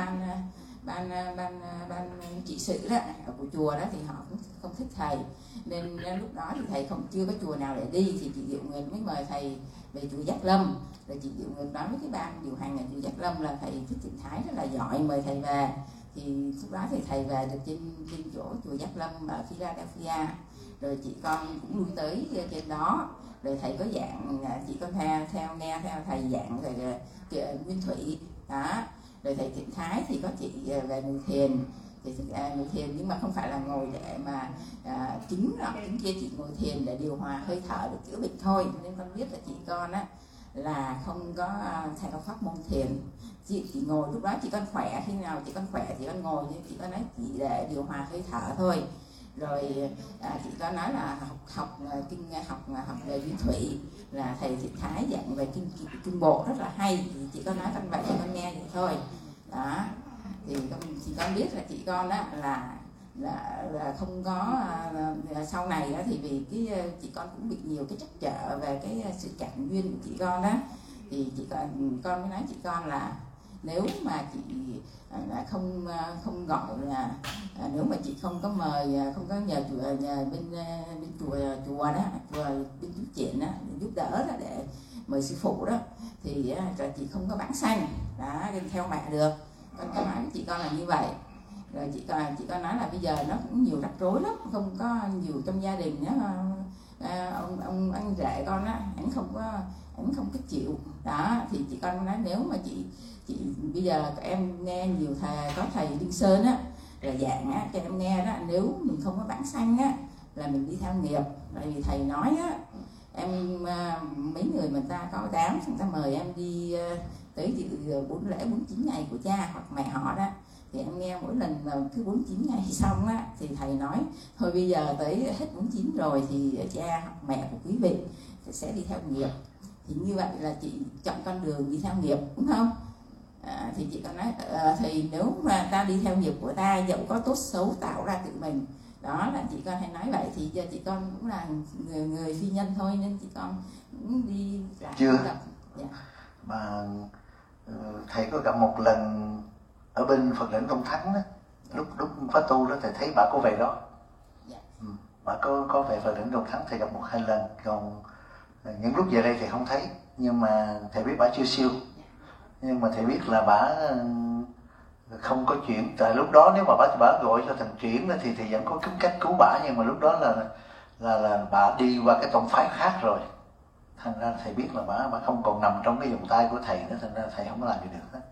ban trị sự đó của chùa đó thì họ cũng không thích thầy, nên lúc đó thì thầy chưa có chùa nào để đi, thì chị Diệu Nguyệt mới mời thầy về chùa Giác Lâm. Rồi chị Diệu Nguyệt nói với cái ban điều hành ở chùa Giác Lâm là thầy Thích Thiện Thái rất là giỏi, mời thầy về. Thì lúc đó thì thầy về được trên chỗ chùa Giác Lâm ở Philadelphia. Rồi chị con cũng lui tới trên đó, rồi thầy có giảng, chị con nghe theo thầy giảng về Nguyên Thủy đó. Rồi thầy Thiện Thái thì có chị về ngồi thiền, thì ngồi thiền nhưng mà không phải là ngồi để mà chính kia, chị ngồi thiền để điều hòa hơi thở để chữa bệnh thôi. Nên con biết là chị con á là không có theo pháp môn thiền. Chị ngồi lúc đó chị con khỏe, khi nào chị con khỏe chị con ngồi, nhưng chị con nói chỉ để điều hòa hơi thở thôi. Rồi chị con nói là học về nguyên thủy, là thầy Thiện Thái giảng về kinh bộ rất là hay, thì chị con nói con vậy thì con nghe vậy thôi. Đó thì chị con biết là chị con đó là không có sau này đó, thì vì cái chị con cũng bị nhiều cái trắc trở về cái sự cảm duyên của chị con đó, thì con mới nói chị con là nếu mà chị không gọi là nếu mà chị không có mời, không có nhờ bên chùa đó, bên chú Triển đó giúp đỡ đó để mời sư phụ đó, thì chị không có vãng sanh đó, theo mẹ được. Con có nói với chị con là như vậy. Rồi chị con nói là bây giờ nó cũng nhiều rắc rối lắm, không có nhiều trong gia đình đó, ông anh rể con á, ảnh không có chịu đó. Thì chị con nói nếu mà chị bây giờ em nghe nhiều có thầy Linh Sơn á là giảng á cho em nghe đó, nếu mình không có vãng sanh á là mình đi theo nghiệp. Tại vì thầy nói á, em mấy người mà ta có đám, người ta mời em đi tới dự 4 lễ 49 ngày của cha hoặc mẹ họ đó, thì em nghe mỗi lần mà cứ 49 ngày xong á thì thầy nói thôi bây giờ tới hết 49 rồi thì cha hoặc mẹ của quý vị sẽ đi theo nghiệp. Thì như vậy là chị chọn con đường đi theo nghiệp, đúng không? Thì chị có nói thì nếu mà ta đi theo nghiệp của ta, dẫu có tốt xấu tạo ra tự mình. Đó là chị con hay nói vậy. Thì giờ chị con cũng là người phi nhân thôi, nên chị con cũng đi làm.
Chưa
dạ.
Mà thầy có gặp một lần ở bên Phật Đỉnh Công Thắng đó, lúc phát tu đó, thầy thấy bà có về đó. Bà có về Phật Đỉnh Công Thắng, thầy gặp 1-2 lần. Còn những lúc về đây thì không thấy, nhưng mà thầy biết bà chưa siêu. Nhưng mà thầy biết là bà không có chuyển. Tại lúc đó nếu mà bà gọi cho thằng chuyển thì thầy vẫn có kiếm cách cứu bà, nhưng mà lúc đó là bà đi qua cái tông phái khác rồi. Thành ra thầy biết là bà không còn nằm trong cái vòng tay của thầy nữa, thành ra thầy không có làm gì được hết.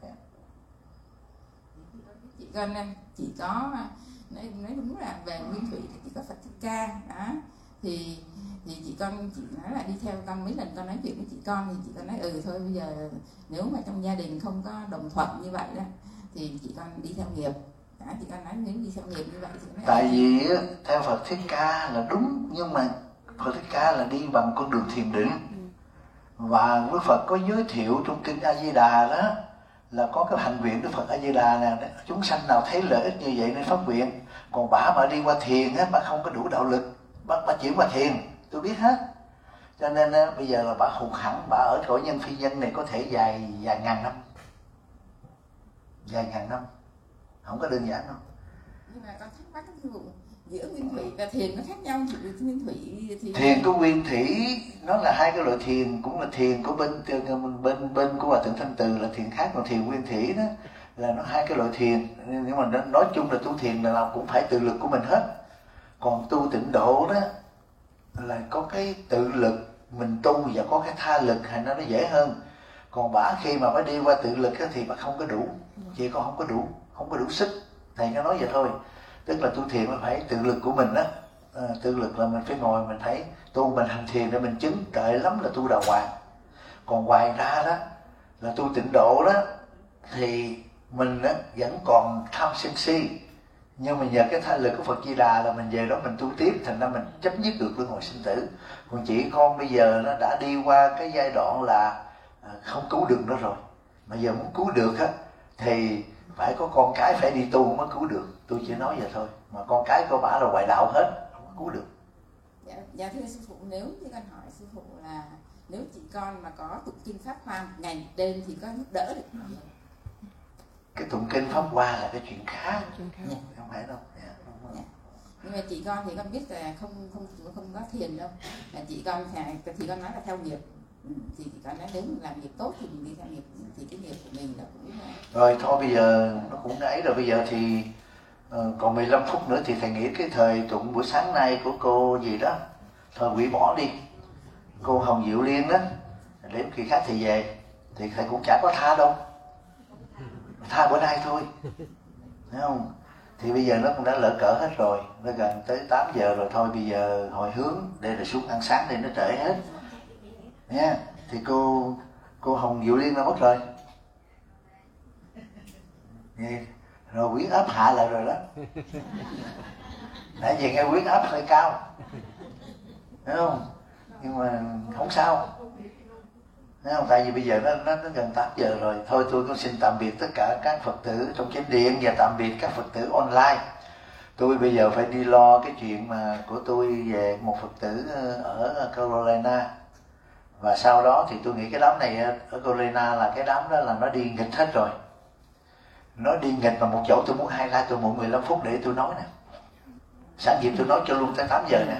Chị có nói đúng là về nguyên thủy thì chỉ có Phật Thích Ca đó. Thì chị nói là đi theo con. Mấy lần con nói chuyện với chị con thì chị con nói thôi bây giờ nếu mà trong gia đình không có đồng thuận như vậy đó thì chị con đi theo nghiệp đó. Chị con nói nếu đi theo nghiệp như vậy thì
tại vì theo Phật Thích Ca là đúng, nhưng mà Phật Thích Ca là đi bằng con đường thiền định. Và Đức Phật có giới thiệu trong kinh A Di Đà đó là có cái hành nguyện Đức Phật A Di Đà nè, chúng sanh nào thấy lợi ích như vậy nên phát nguyện. Còn bà mà đi qua thiền á, bà không có đủ đạo lực, bà chuyển qua thiền, tôi biết hết. Cho nên bây giờ là bà hụt hẳn, bà ở cõi nhân phi nhân này có thể dài ngàn năm, không có đơn giản đâu.
Nhưng mà con thắc mắc cái vụ giữa nguyên thủy và thiền nó khác nhau. Nguyên thủy thì
thiền của nguyên thủy nó là hai cái loại thiền, cũng là thiền của bên của Hòa Thượng Thanh Từ là thiền khác, còn thiền nguyên thủy đó là nó hai cái loại thiền. Nhưng mà nói chung là tu thiền là làm cũng phải tự lực của mình hết. Còn tu tịnh độ đó là có cái tự lực mình tu và có cái tha lực, hay nó dễ hơn. Còn bả khi mà phải đi qua tự lực thì bà không có đủ, chị con không có đủ sức. Thầy có nói vậy thôi, tức là tu thiền là phải tự lực của mình đó. Tự lực là mình phải ngồi, mình thấy tu, mình hành thiền để mình chứng, tệ lắm là tu đà hoàng. Còn ngoài ra đó là tu tịnh độ đó thì mình vẫn còn tham sân si, nhưng mà nhờ cái tha lực của Phật Di Đà là mình về đó mình tu tiếp, thành ra mình chấp nhất được luân hồi sinh tử. Còn chị con bây giờ nó đã đi qua cái giai đoạn là không cứu được nữa rồi, mà giờ muốn cứu được á thì phải có con cái phải đi tu mới cứu được. Tôi chỉ nói vậy thôi, mà con cái của bả là ngoại đạo hết, không cứu được.
Dạ thưa sư phụ, nếu như con hỏi sư phụ là nếu chị con mà có tụng kinh Pháp Hoa một ngày một đêm thì có giúp đỡ được không?
Cái tụng kinh Pháp Hoa là cái chuyện khác, không phải đâu.
Nhưng mà chị con thì con biết là không có thiền đâu. Là chị con nói là theo nghiệp. Thì chị con nói nếu mình làm nghiệp tốt thì mình đi theo nghiệp, thì cái nghiệp của mình là cũng
rồi thôi bây giờ nó cũng ấy rồi. Bây giờ thì còn 15 phút nữa thì thầy nghĩ cái thời tụng buổi sáng nay của cô gì đó thôi hủy bỏ đi, cô Hồng Diệu Liên đó, đến khi khác thì về thì thầy cũng chả có tha đâu, tha bữa nay thôi, thấy không? Thì bây giờ nó cũng đã lỡ cỡ hết rồi, nó gần tới 8 giờ rồi, thôi bây giờ hồi hướng để rồi xuống ăn sáng, đây nó trễ hết nha. Thì cô Hồng Diệu Liên nó mất rồi, rồi huyết áp hạ lại rồi đó. Tại vì nghe huyết áp hơi cao, thấy không? Nhưng mà không sao, thấy không? Tại vì bây giờ nó gần 8 giờ rồi. Thôi tôi cũng xin tạm biệt tất cả các Phật tử trong chánh điện và tạm biệt các Phật tử online. Tôi bây giờ phải đi lo cái chuyện mà của tôi về một Phật tử ở Carolina. Và sau đó thì tôi nghĩ cái đám này ở Carolina là cái đám đó là nó đi nghịch hết rồi. Nó đi nghịch vào một chỗ tôi muốn highlight, tôi mượn 15 phút để tôi nói nè. Sẵn dịp tôi nói cho luôn tới 8 giờ nè.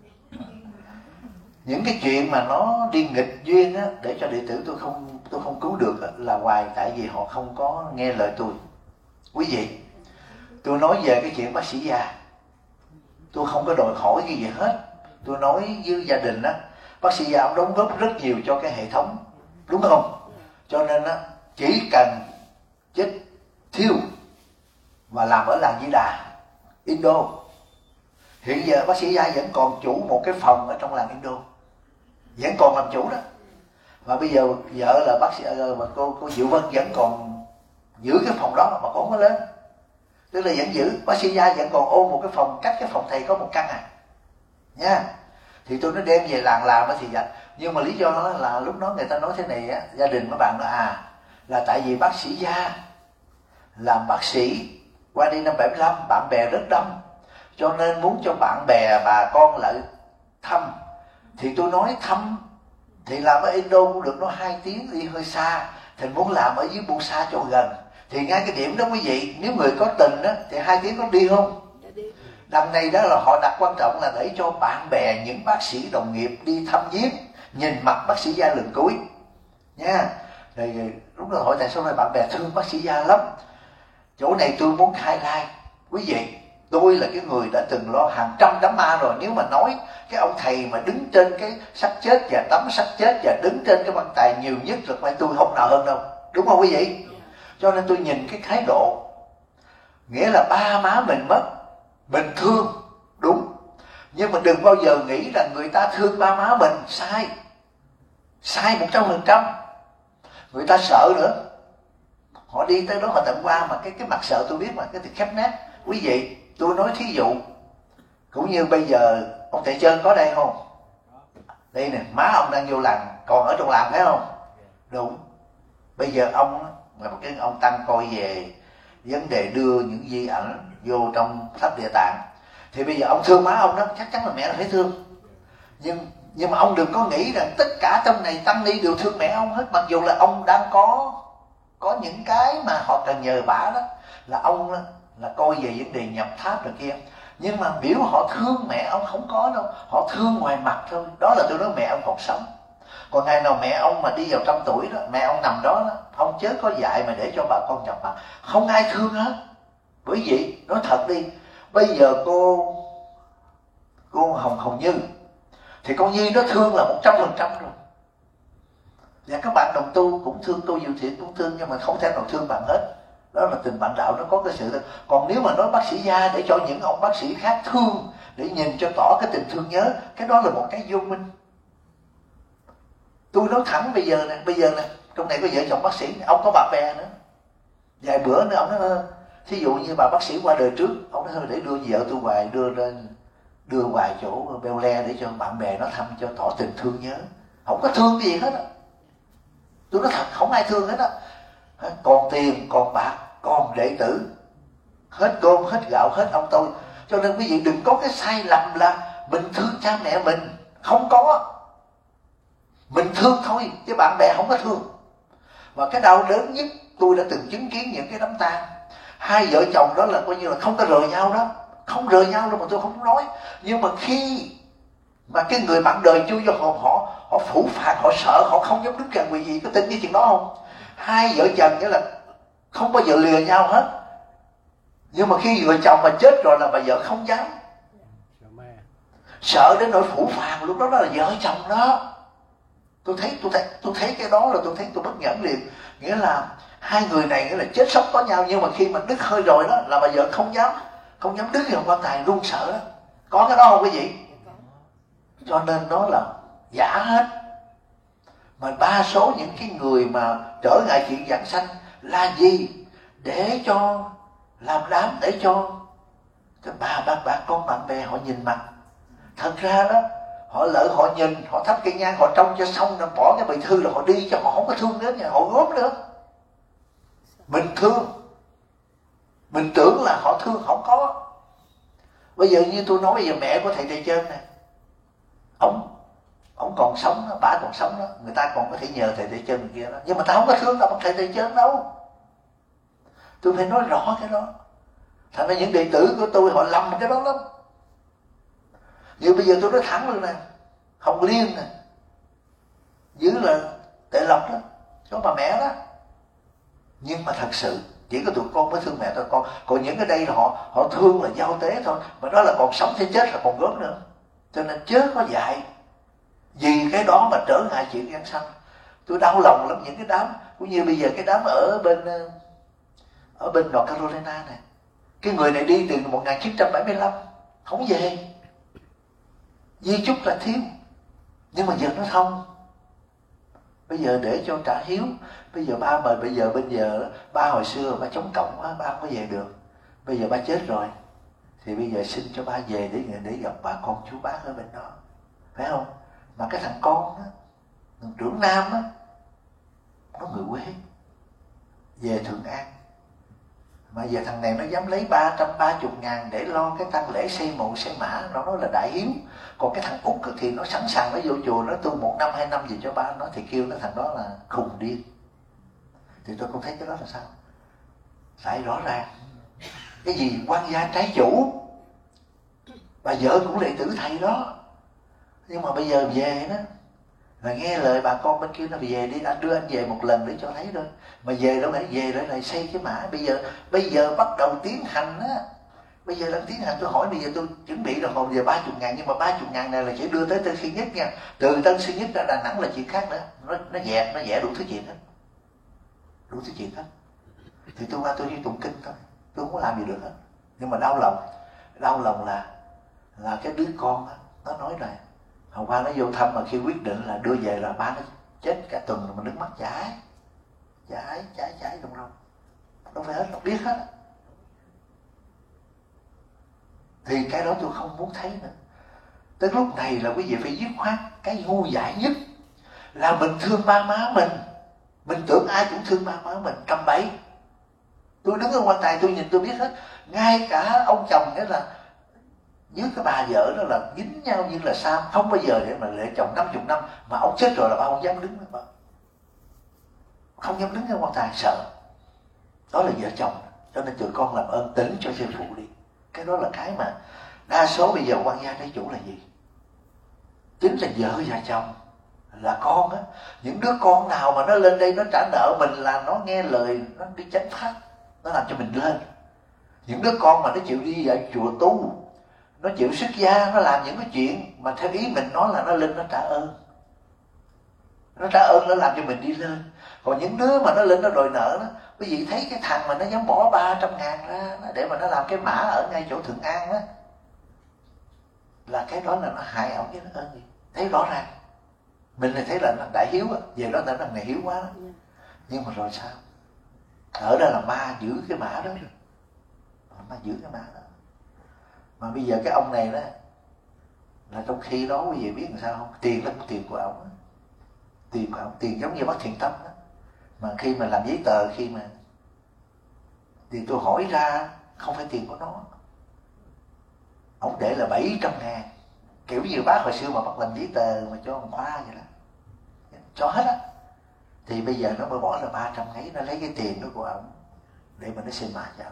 Những cái chuyện mà nó đi nghịch duyên á, để cho đệ tử tôi không cứu được là hoài, tại vì họ không có nghe lời tôi. Quý vị, tôi nói về cái chuyện bác sĩ già, tôi không có đòi hỏi cái gì hết. Tôi nói với gia đình á, bác sĩ già ông đóng góp rất nhiều cho cái hệ thống, đúng không? Cho nên á, chỉ cần chết thiêu và làm ở làng Di Đà, Indo. Hiện giờ bác sĩ già vẫn còn chủ một cái phòng ở trong làng Indo, vẫn còn làm chủ đó. Và bây giờ vợ là bác sĩ mà cô Diệu Vân vẫn còn giữ cái phòng đó mà cô không có lên. Tức là vẫn giữ, bác sĩ gia vẫn còn ôm một cái phòng, cách cái phòng thầy có 1 căn à nha. Thì tôi nó đem về làng làm thì vậy. Nhưng mà lý do đó là lúc đó người ta nói thế này á, gia đình mấy bạn nói là tại vì bác sĩ gia làm bác sĩ qua đi năm 75, bạn bè rất đông, cho nên muốn cho bạn bè bà con lại thăm. Thì tôi nói thăm thì làm ở Indo cũng được, nó 2 tiếng đi hơi xa, thì muốn làm ở dưới Busa cho gần. Thì ngay cái điểm đó quý vị, nếu người có tình đó, thì 2 tiếng có đi không? Đằng này đó là họ đặt quan trọng là để cho bạn bè, những bác sĩ đồng nghiệp đi thăm viếng, nhìn mặt bác sĩ gia lần cuối nha. Rồi lúc đó hỏi tại sao này bạn bè thương bác sĩ gia lắm. Chỗ này tôi muốn highlight quý vị, tôi là cái người đã từng lo hàng trăm đám ma rồi. Nếu mà nói cái ông thầy mà đứng trên cái xác chết và tắm xác chết và đứng trên cái quan tài nhiều nhất là phải tôi không nào hơn đâu, đúng không quý vị? Cho nên tôi nhìn cái thái độ, nghĩa là ba má mình mất, mình thương, đúng. Nhưng mà đừng bao giờ nghĩ rằng người ta thương ba má mình, sai 100%. Người ta sợ nữa, họ đi tới đó họ tận qua mà cái mặt sợ tôi biết mà, cái thì khép nét. Quý vị, tôi nói thí dụ, cũng như bây giờ ông thầy Trơn có đây không? Đây nè, má ông đang vô làng, còn ở trong làng phải không? Đúng. Bây giờ ông là một cái ông tăng coi về vấn đề đưa những di ảnh vô trong tháp Địa Tạng, thì bây giờ ông thương má ông đó, chắc chắn là mẹ là phải thương. Nhưng mà ông đừng có nghĩ rằng tất cả trong này tăng ni đều thương mẹ ông hết, mặc dù là ông đang có những cái mà họ cần nhờ bả đó, là ông là coi về vấn đề nhập tháp rồi kia. Nhưng mà biểu họ thương mẹ ông không có đâu, họ thương ngoài mặt thôi. Đó là tôi nói mẹ ông còn sống. Còn ngày nào mẹ ông mà đi vào trăm tuổi đó, mẹ ông nằm đó, ông chớ có dạy mà để cho bà con nhập mặt, không ai thương hết. Bởi vậy nói thật đi, bây giờ cô Hồng Như thì con Nhi nó thương là 100% rồi. Và các bạn đồng tu cũng thương, cô Diệu Thiện cũng thương, nhưng mà không thể nào thương bạn hết. Đó là tình bạn đạo, nó có cái sự. Còn nếu mà nói bác sĩ gia để cho những ông bác sĩ khác thương, để nhìn cho tỏ cái tình thương nhớ, cái đó là một cái vô minh. Tôi nói thẳng bây giờ nè, trong này có vợ chồng bác sĩ, ông có bạn bè nữa. Vài bữa nữa ông nói, thí dụ như bà bác sĩ qua đời trước, ông nói thôi để đưa vợ tôi hoài, đưa hoài chỗ Beo Le để cho bạn bè nó thăm cho tỏ tình thương nhớ. Không có thương cái gì hết á. Tôi nói thật, không ai thương hết á. Còn tiền, còn bạc, còn đệ tử, hết cơm, hết gạo, hết ông tôi. Cho nên quý vị đừng có cái sai lầm là mình thương cha mẹ mình. Không có. Mình thương thôi, chứ bạn bè không có thương. Và cái đau đớn nhất, tôi đã từng chứng kiến những cái đám tang, hai vợ chồng đó là coi như là không có rời nhau đó. Không rời nhau đâu mà tôi không nói. Nhưng mà khi mà cái người bạn đời chui vô họ phủ phạt, họ sợ, họ không dám đứng gần. Quý vị có tin cái chuyện đó không? Hai vợ chồng nghĩa là không bao giờ lừa nhau hết. Nhưng mà khi người chồng mà chết rồi là bà vợ không dám, sợ đến nỗi phủ phàng. Lúc đó là vợ chồng đó. Tôi thấy cái đó là tôi thấy tôi bất nhẫn liền. Nghĩa là hai người này nghĩa là chết sống có nhau, nhưng mà khi mà đứt hơi rồi đó là bà vợ không dám đứt vào quan tài, luôn sợ đó. Có cái đó không quý vị? Cho nên đó là giả hết. Mà đa số những cái người mà trở ngại chuyện vãng sanh là gì? Để cho làm đám, để cho Cái bà con bạn bè họ nhìn mặt. Thật ra đó, họ lỡ họ nhìn, họ thắp cây nhang, họ trông cho xong rồi bỏ cái bì thư là họ đi, cho họ không có thương đến nhà, họ gốm nữa. Mình thương, mình tưởng là họ thương, không có. Bây giờ như tôi nói, bây giờ mẹ của thầy Tề Chơn này, ông còn sống đó, bà còn sống đó, người ta còn có thể nhờ thầy Tề Chơn kia đó, nhưng mà ta không có thương đâu bằng thầy Tề Chơn đâu. Tôi phải nói rõ cái đó. Thành ra những đệ tử của tôi họ lầm cái đó lắm. Như bây giờ tôi nói thẳng luôn nè, Hồng Liên nè, dưới là Tệ Lộc đó, có bà mẹ đó. Nhưng mà thật sự chỉ có tụi con mới thương mẹ tụi con. Còn những cái đây là họ thương là giao tế thôi. Mà đó là còn sống thế chết là còn gớm nữa. Cho nên chớ có dạy vì cái đó mà trở ngại chuyện nhân sanh. Tôi đau lòng lắm những cái đám, cũng như bây giờ cái đám ở bên North Carolina này. Cái người này đi từ 1975 không về, di chúc là thiếu, nhưng mà giờ nó thông. Bây giờ để cho trả hiếu, bây giờ ba mời, bây giờ ba hồi xưa ba chống cộng quá, ba không có về được. Bây giờ ba chết rồi, thì bây giờ xin cho ba về để gặp bà con chú bác ở bên đó, phải không? Mà cái thằng con đó, thằng trưởng nam á, nó người quê, về Thuận An. Mà giờ thằng này nó dám lấy 330.000 để lo cái tang lễ xây mộ xây mã, nó nói là đại hiếu. Còn cái thằng Út thì nó sẵn sàng nó vô chùa, nó tu 1 năm 2 năm gì cho ba nó, thì kêu nó thằng đó là khùng điên. Thì tôi không thấy cái đó là sao. Phải rõ ràng. Cái gì quan gia trái chủ, bà vợ cũng đệ tử thầy đó. Nhưng mà bây giờ về đó là nghe lời bà con bên kia nó về đi, anh đưa anh về một lần để cho thấy thôi. Mà về đâu phải về để lại xây cái mã. Bây giờ bắt đầu tiến hành á. Bây giờ đang tiến hành, tôi hỏi bây giờ tôi chuẩn bị rồi, hồi giờ 30.000, nhưng mà 30.000 này là chỉ đưa tới Tân Sơn Nhất nha. Từ Tân Sơn Nhất ra Đà Nẵng là chuyện khác nữa. Nó vẽ đủ thứ chuyện hết. Đủ thứ chuyện hết. Thì tôi qua tôi đi tụng kinh thôi, tôi không có làm gì được hết. Nhưng mà đau lòng là cái đứa con á, nó nói này, hôm qua nó vô thăm mà khi quyết định là đưa về là ba nó chết cả tuần rồi mà nước mắt chảy trong. Nó phải hết, nó biết hết. Thì cái đó tôi không muốn thấy nữa. Tới lúc này là quý vị phải dứt khoát. Cái ngu dại nhất là mình thương ba má mình. Mình tưởng ai cũng thương ba má mình, cầm bậy. Tôi đứng ở quan tài tôi nhìn tôi biết hết. Ngay cả ông chồng ấy là với cái bà vợ đó là dính nhau như là Sam, không bao giờ để mà lệ chồng 50 năm. Mà ông chết rồi là bà không dám đứng nữa, không dám đứng ở quan tài, sợ. Đó là vợ chồng. Cho nên tụi con làm ơn tỉnh cho sư phụ đi. Cái đó là cái mà đa số bây giờ quan gia trái chủ là gì? Chính là vợ và chồng, là con á. Những đứa con nào mà nó lên đây nó trả nợ mình là nó nghe lời, nó đi chánh pháp, nó làm cho mình lên. Những đứa con mà nó chịu đi dạy chùa tu, nó chịu xuất gia, nó làm những cái chuyện mà theo ý mình nói là nó lên nó trả ơn. Nó trả ơn, nó làm cho mình đi lên. Còn những đứa mà nó lên nó đòi nợ đó, quý vị thấy cái thằng mà nó dám bỏ 300.000 ra để mà nó làm cái mã ở ngay chỗ Thuận An á, là cái đó là nó hại ổng với nó ơn gì. Thấy rõ ràng. Mình thì thấy là nó đại hiếu á, về đó là thằng này hiếu quá đó. Nhưng mà rồi sao? Ở đây là ma giữ cái mã đó rồi. Ma giữ cái mã đó. Mà bây giờ cái ông này đó, là trong khi đó quý vị biết làm sao không? Tiền là tiền của ổng. Tiền của ổng, tiền giống như Bác Thiện Tâm đó. Mà khi mà làm giấy tờ, khi mà thì tôi hỏi ra không phải tiền của nó. Ông để là 700.000, kiểu như bác hồi xưa mà bắt làm giấy tờ mà cho ông Khoa vậy đó, cho hết á. Thì bây giờ nó mới bỏ là 300 ấy, nó lấy cái tiền đó của ông để mà nó xin mã cho ông.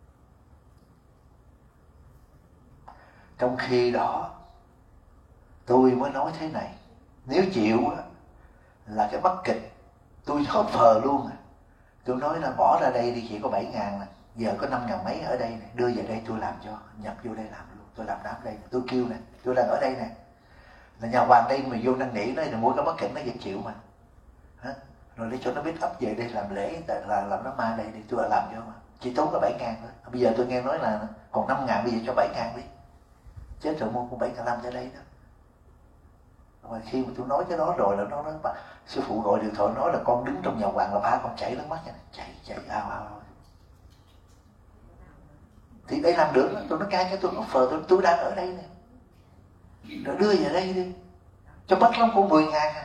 Trong khi đó tôi mới nói thế này, nếu chịu á là cái mắc kịch tôi hốt phờ luôn. Tôi nói là bỏ ra đây đi, chỉ có 7.000 nè, giờ có 5.000 mấy ở đây nè, đưa về đây tôi làm cho, nhập vô đây làm luôn, tôi làm đám đây nè, tôi kêu nè, tôi đang ở đây nè, là nhà hoàng đây mà vô năn nỉ nó thì mua cái mắc kịch nó vẫn chịu mà. Hả? Rồi để cho nó biết ấp về đây làm lễ, là làm nó ma đây thì tôi làm cho mà, chỉ tốn có 7.000 thôi. Bây giờ tôi nghe nói là còn 5.000, bây giờ cho 7.000 đi, chết rồi mua con 7.500 cho đây đó. Rồi khi mà tôi nói cái đó rồi là nó nói bà, sư phụ gọi điện thoại nói là con đứng trong nhà hoàng là ba con chảy nước mắt vậy này, chảy ao. Thì để làm được, tôi nói cai cho tôi offer, tôi đang ở đây nè, rồi đưa về đây đi, cho mất lắm cũng 10.000 à.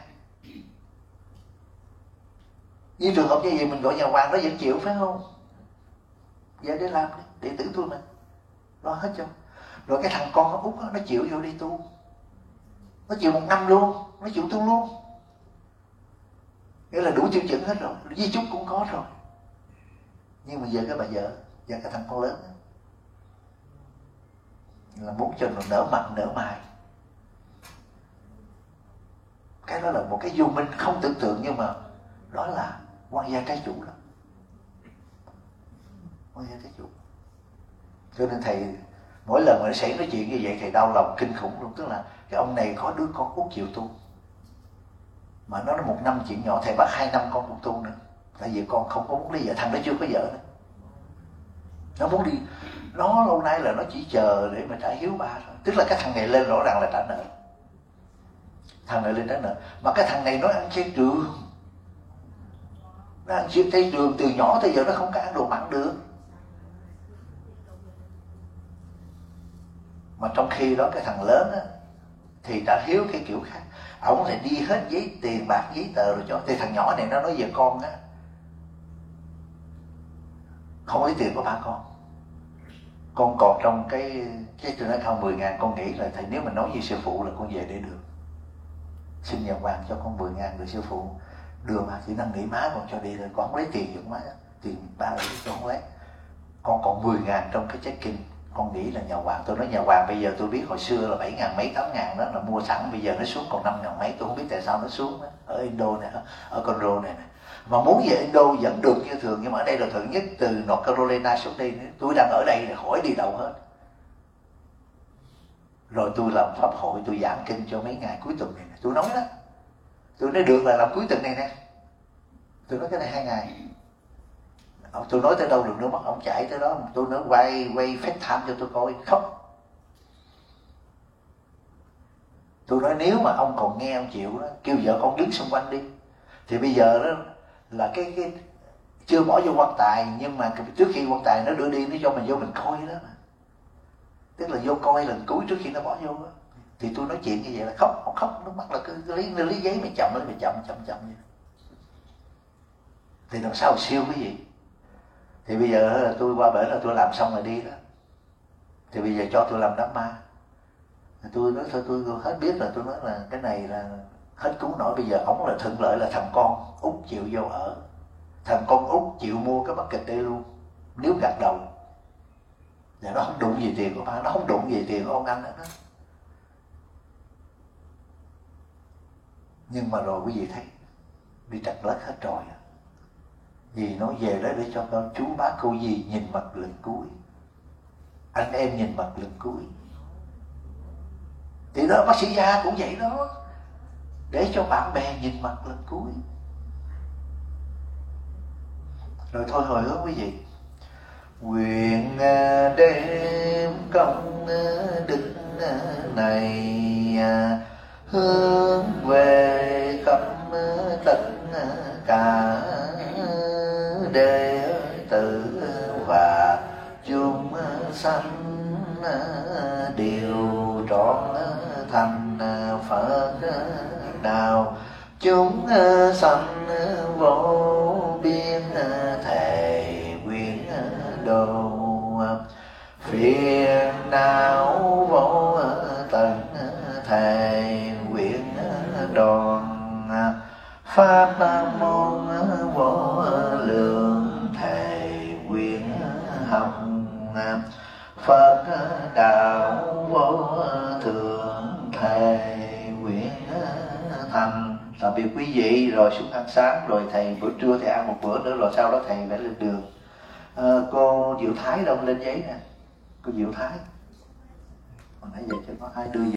Như trường hợp như vậy mình gọi nhà hoàng nó vẫn chịu phải không? Vậy để làm đi, đệ tử tôi mà lo hết cho. Rồi cái thằng con nó Út đó, nó chịu vô đi tu, nó chịu 1 năm luôn, nó chịu tu luôn, nghĩa là đủ tiêu chuẩn hết rồi, di chúc cũng có rồi. Nhưng mà giờ cái bà vợ và cái thằng con lớn đó, là muốn cho nó nở mặt nở mày. Cái đó là một cái vô minh không tưởng tượng, nhưng mà đó là quan gia trái chủ đó, quan gia trái chủ. Cho nên thầy mỗi lần mà nó xảy nói chuyện như vậy thầy đau lòng kinh khủng luôn. Tức là cái ông này có đứa con Út chịu tu, mà nó 1 năm chuyện nhỏ, thầy bắt 2 năm con cũng tu nữa. Tại vì con không có muốn lấy vợ, thằng đó chưa có vợ nữa, nó muốn đi. Nó lâu nay là nó chỉ chờ để mà trả hiếu ba thôi. Tức là cái thằng này lên rõ ràng là trả nợ, thằng này lên trả nợ. Mà cái thằng này nó ăn chay trường, nó ăn chay trường từ nhỏ tới giờ, nó không có ăn đồ mặn được. Mà trong khi đó cái thằng lớn á, thì trả hiếu cái kiểu khác. Ổng lại đi hết giấy tiền bạc giấy tờ rồi cho. Thì thằng nhỏ này nó nói về con á, không lấy tiền của ba con còn trong cái tôi nói không 10.000, con nghĩ là thầy nếu mà nói với sư phụ là con về để được, xin nhà hoàng cho con 10.000 rồi sư phụ đưa mà. Thì năn nỉ má con cho đi rồi, con không lấy tiền giùm má, tiền ba lấy con không lấy. Con còn 10.000 trong cái check-in, con nghĩ là nhà hoàng. Tôi nói nhà hoàng bây giờ tôi biết hồi xưa là 7.000 mấy 8.000 đó là mua sẵn, bây giờ nó xuống còn 5.000 mấy, tôi không biết tại sao nó xuống đó. Ở Indo này, ở Conroe này. Mà muốn về Indo vẫn được như thường, nhưng mà ở đây là thường nhất từ North Carolina xuống đây, tôi đang ở đây là khỏi đi đâu hết. Rồi tôi làm pháp hội, tôi giảng kinh cho mấy ngày cuối tuần này. Tôi nói đó, tôi nói được là làm cuối tuần này nè, tôi nói cái này 2 ngày. Tôi nói tới đâu được nước mắt ông chảy tới đó. Tôi nói quay FaceTime cho tôi coi, khóc. Tôi nói nếu mà ông còn nghe ông chịu đó, kêu vợ con đứng xung quanh đi. Thì bây giờ đó là cái chưa bỏ vô quan tài, nhưng mà trước khi quan tài nó đưa đi, nó cho mình vô mình coi đó mà. Tức là vô coi lần cuối trước khi nó bỏ vô đó. Thì tôi nói chuyện như vậy là khóc nước mắt là cứ lấy giấy mà chậm vậy. Thì làm sao siêu cái gì? Thì bây giờ là tôi qua bển là tôi làm xong rồi đi đó. Thì bây giờ cho tôi làm đám ma. Tôi nói thôi, tôi hết biết là tôi nói là cái này là hết cứu nổi. Bây giờ ổng là thuận lợi là thằng con Út chịu vô ở, thằng con Út chịu mua cái bucket đây luôn, nếu gạt đầu. Và nó không đụng gì tiền của ba, nó không đụng gì tiền của ông anh đó. Nhưng mà rồi quý vị thấy đi trật lất hết rồi. Dì nói về đó để cho con chú bác cô dì nhìn mặt lần cuối, anh em nhìn mặt lần cuối. Thì đó bác sĩ gia cũng vậy đó, để cho bạn bè nhìn mặt lần cuối. Rồi thôi hồi hướng quý vị, nguyện đem công đức này hướng về khắp tất cả đệ tử và chúng sanh đều trọn thành Phật đạo. Chúng sanh vô biên thệ nguyện độ, phiền não vô tận thệ nguyện đoàn. Pháp môn vô lượng thệ nguyện học, Phật đạo vô thượng thệ nguyện thành. Tạm biệt quý vị, rồi xuống ăn sáng, rồi thầy bữa trưa thầy ăn một bữa nữa, rồi sau đó thầy phải lên đường. Cô Diệu Thái đâu, lên giấy nè, cô Diệu Thái. Hồi nãy giờ cho có ai đưa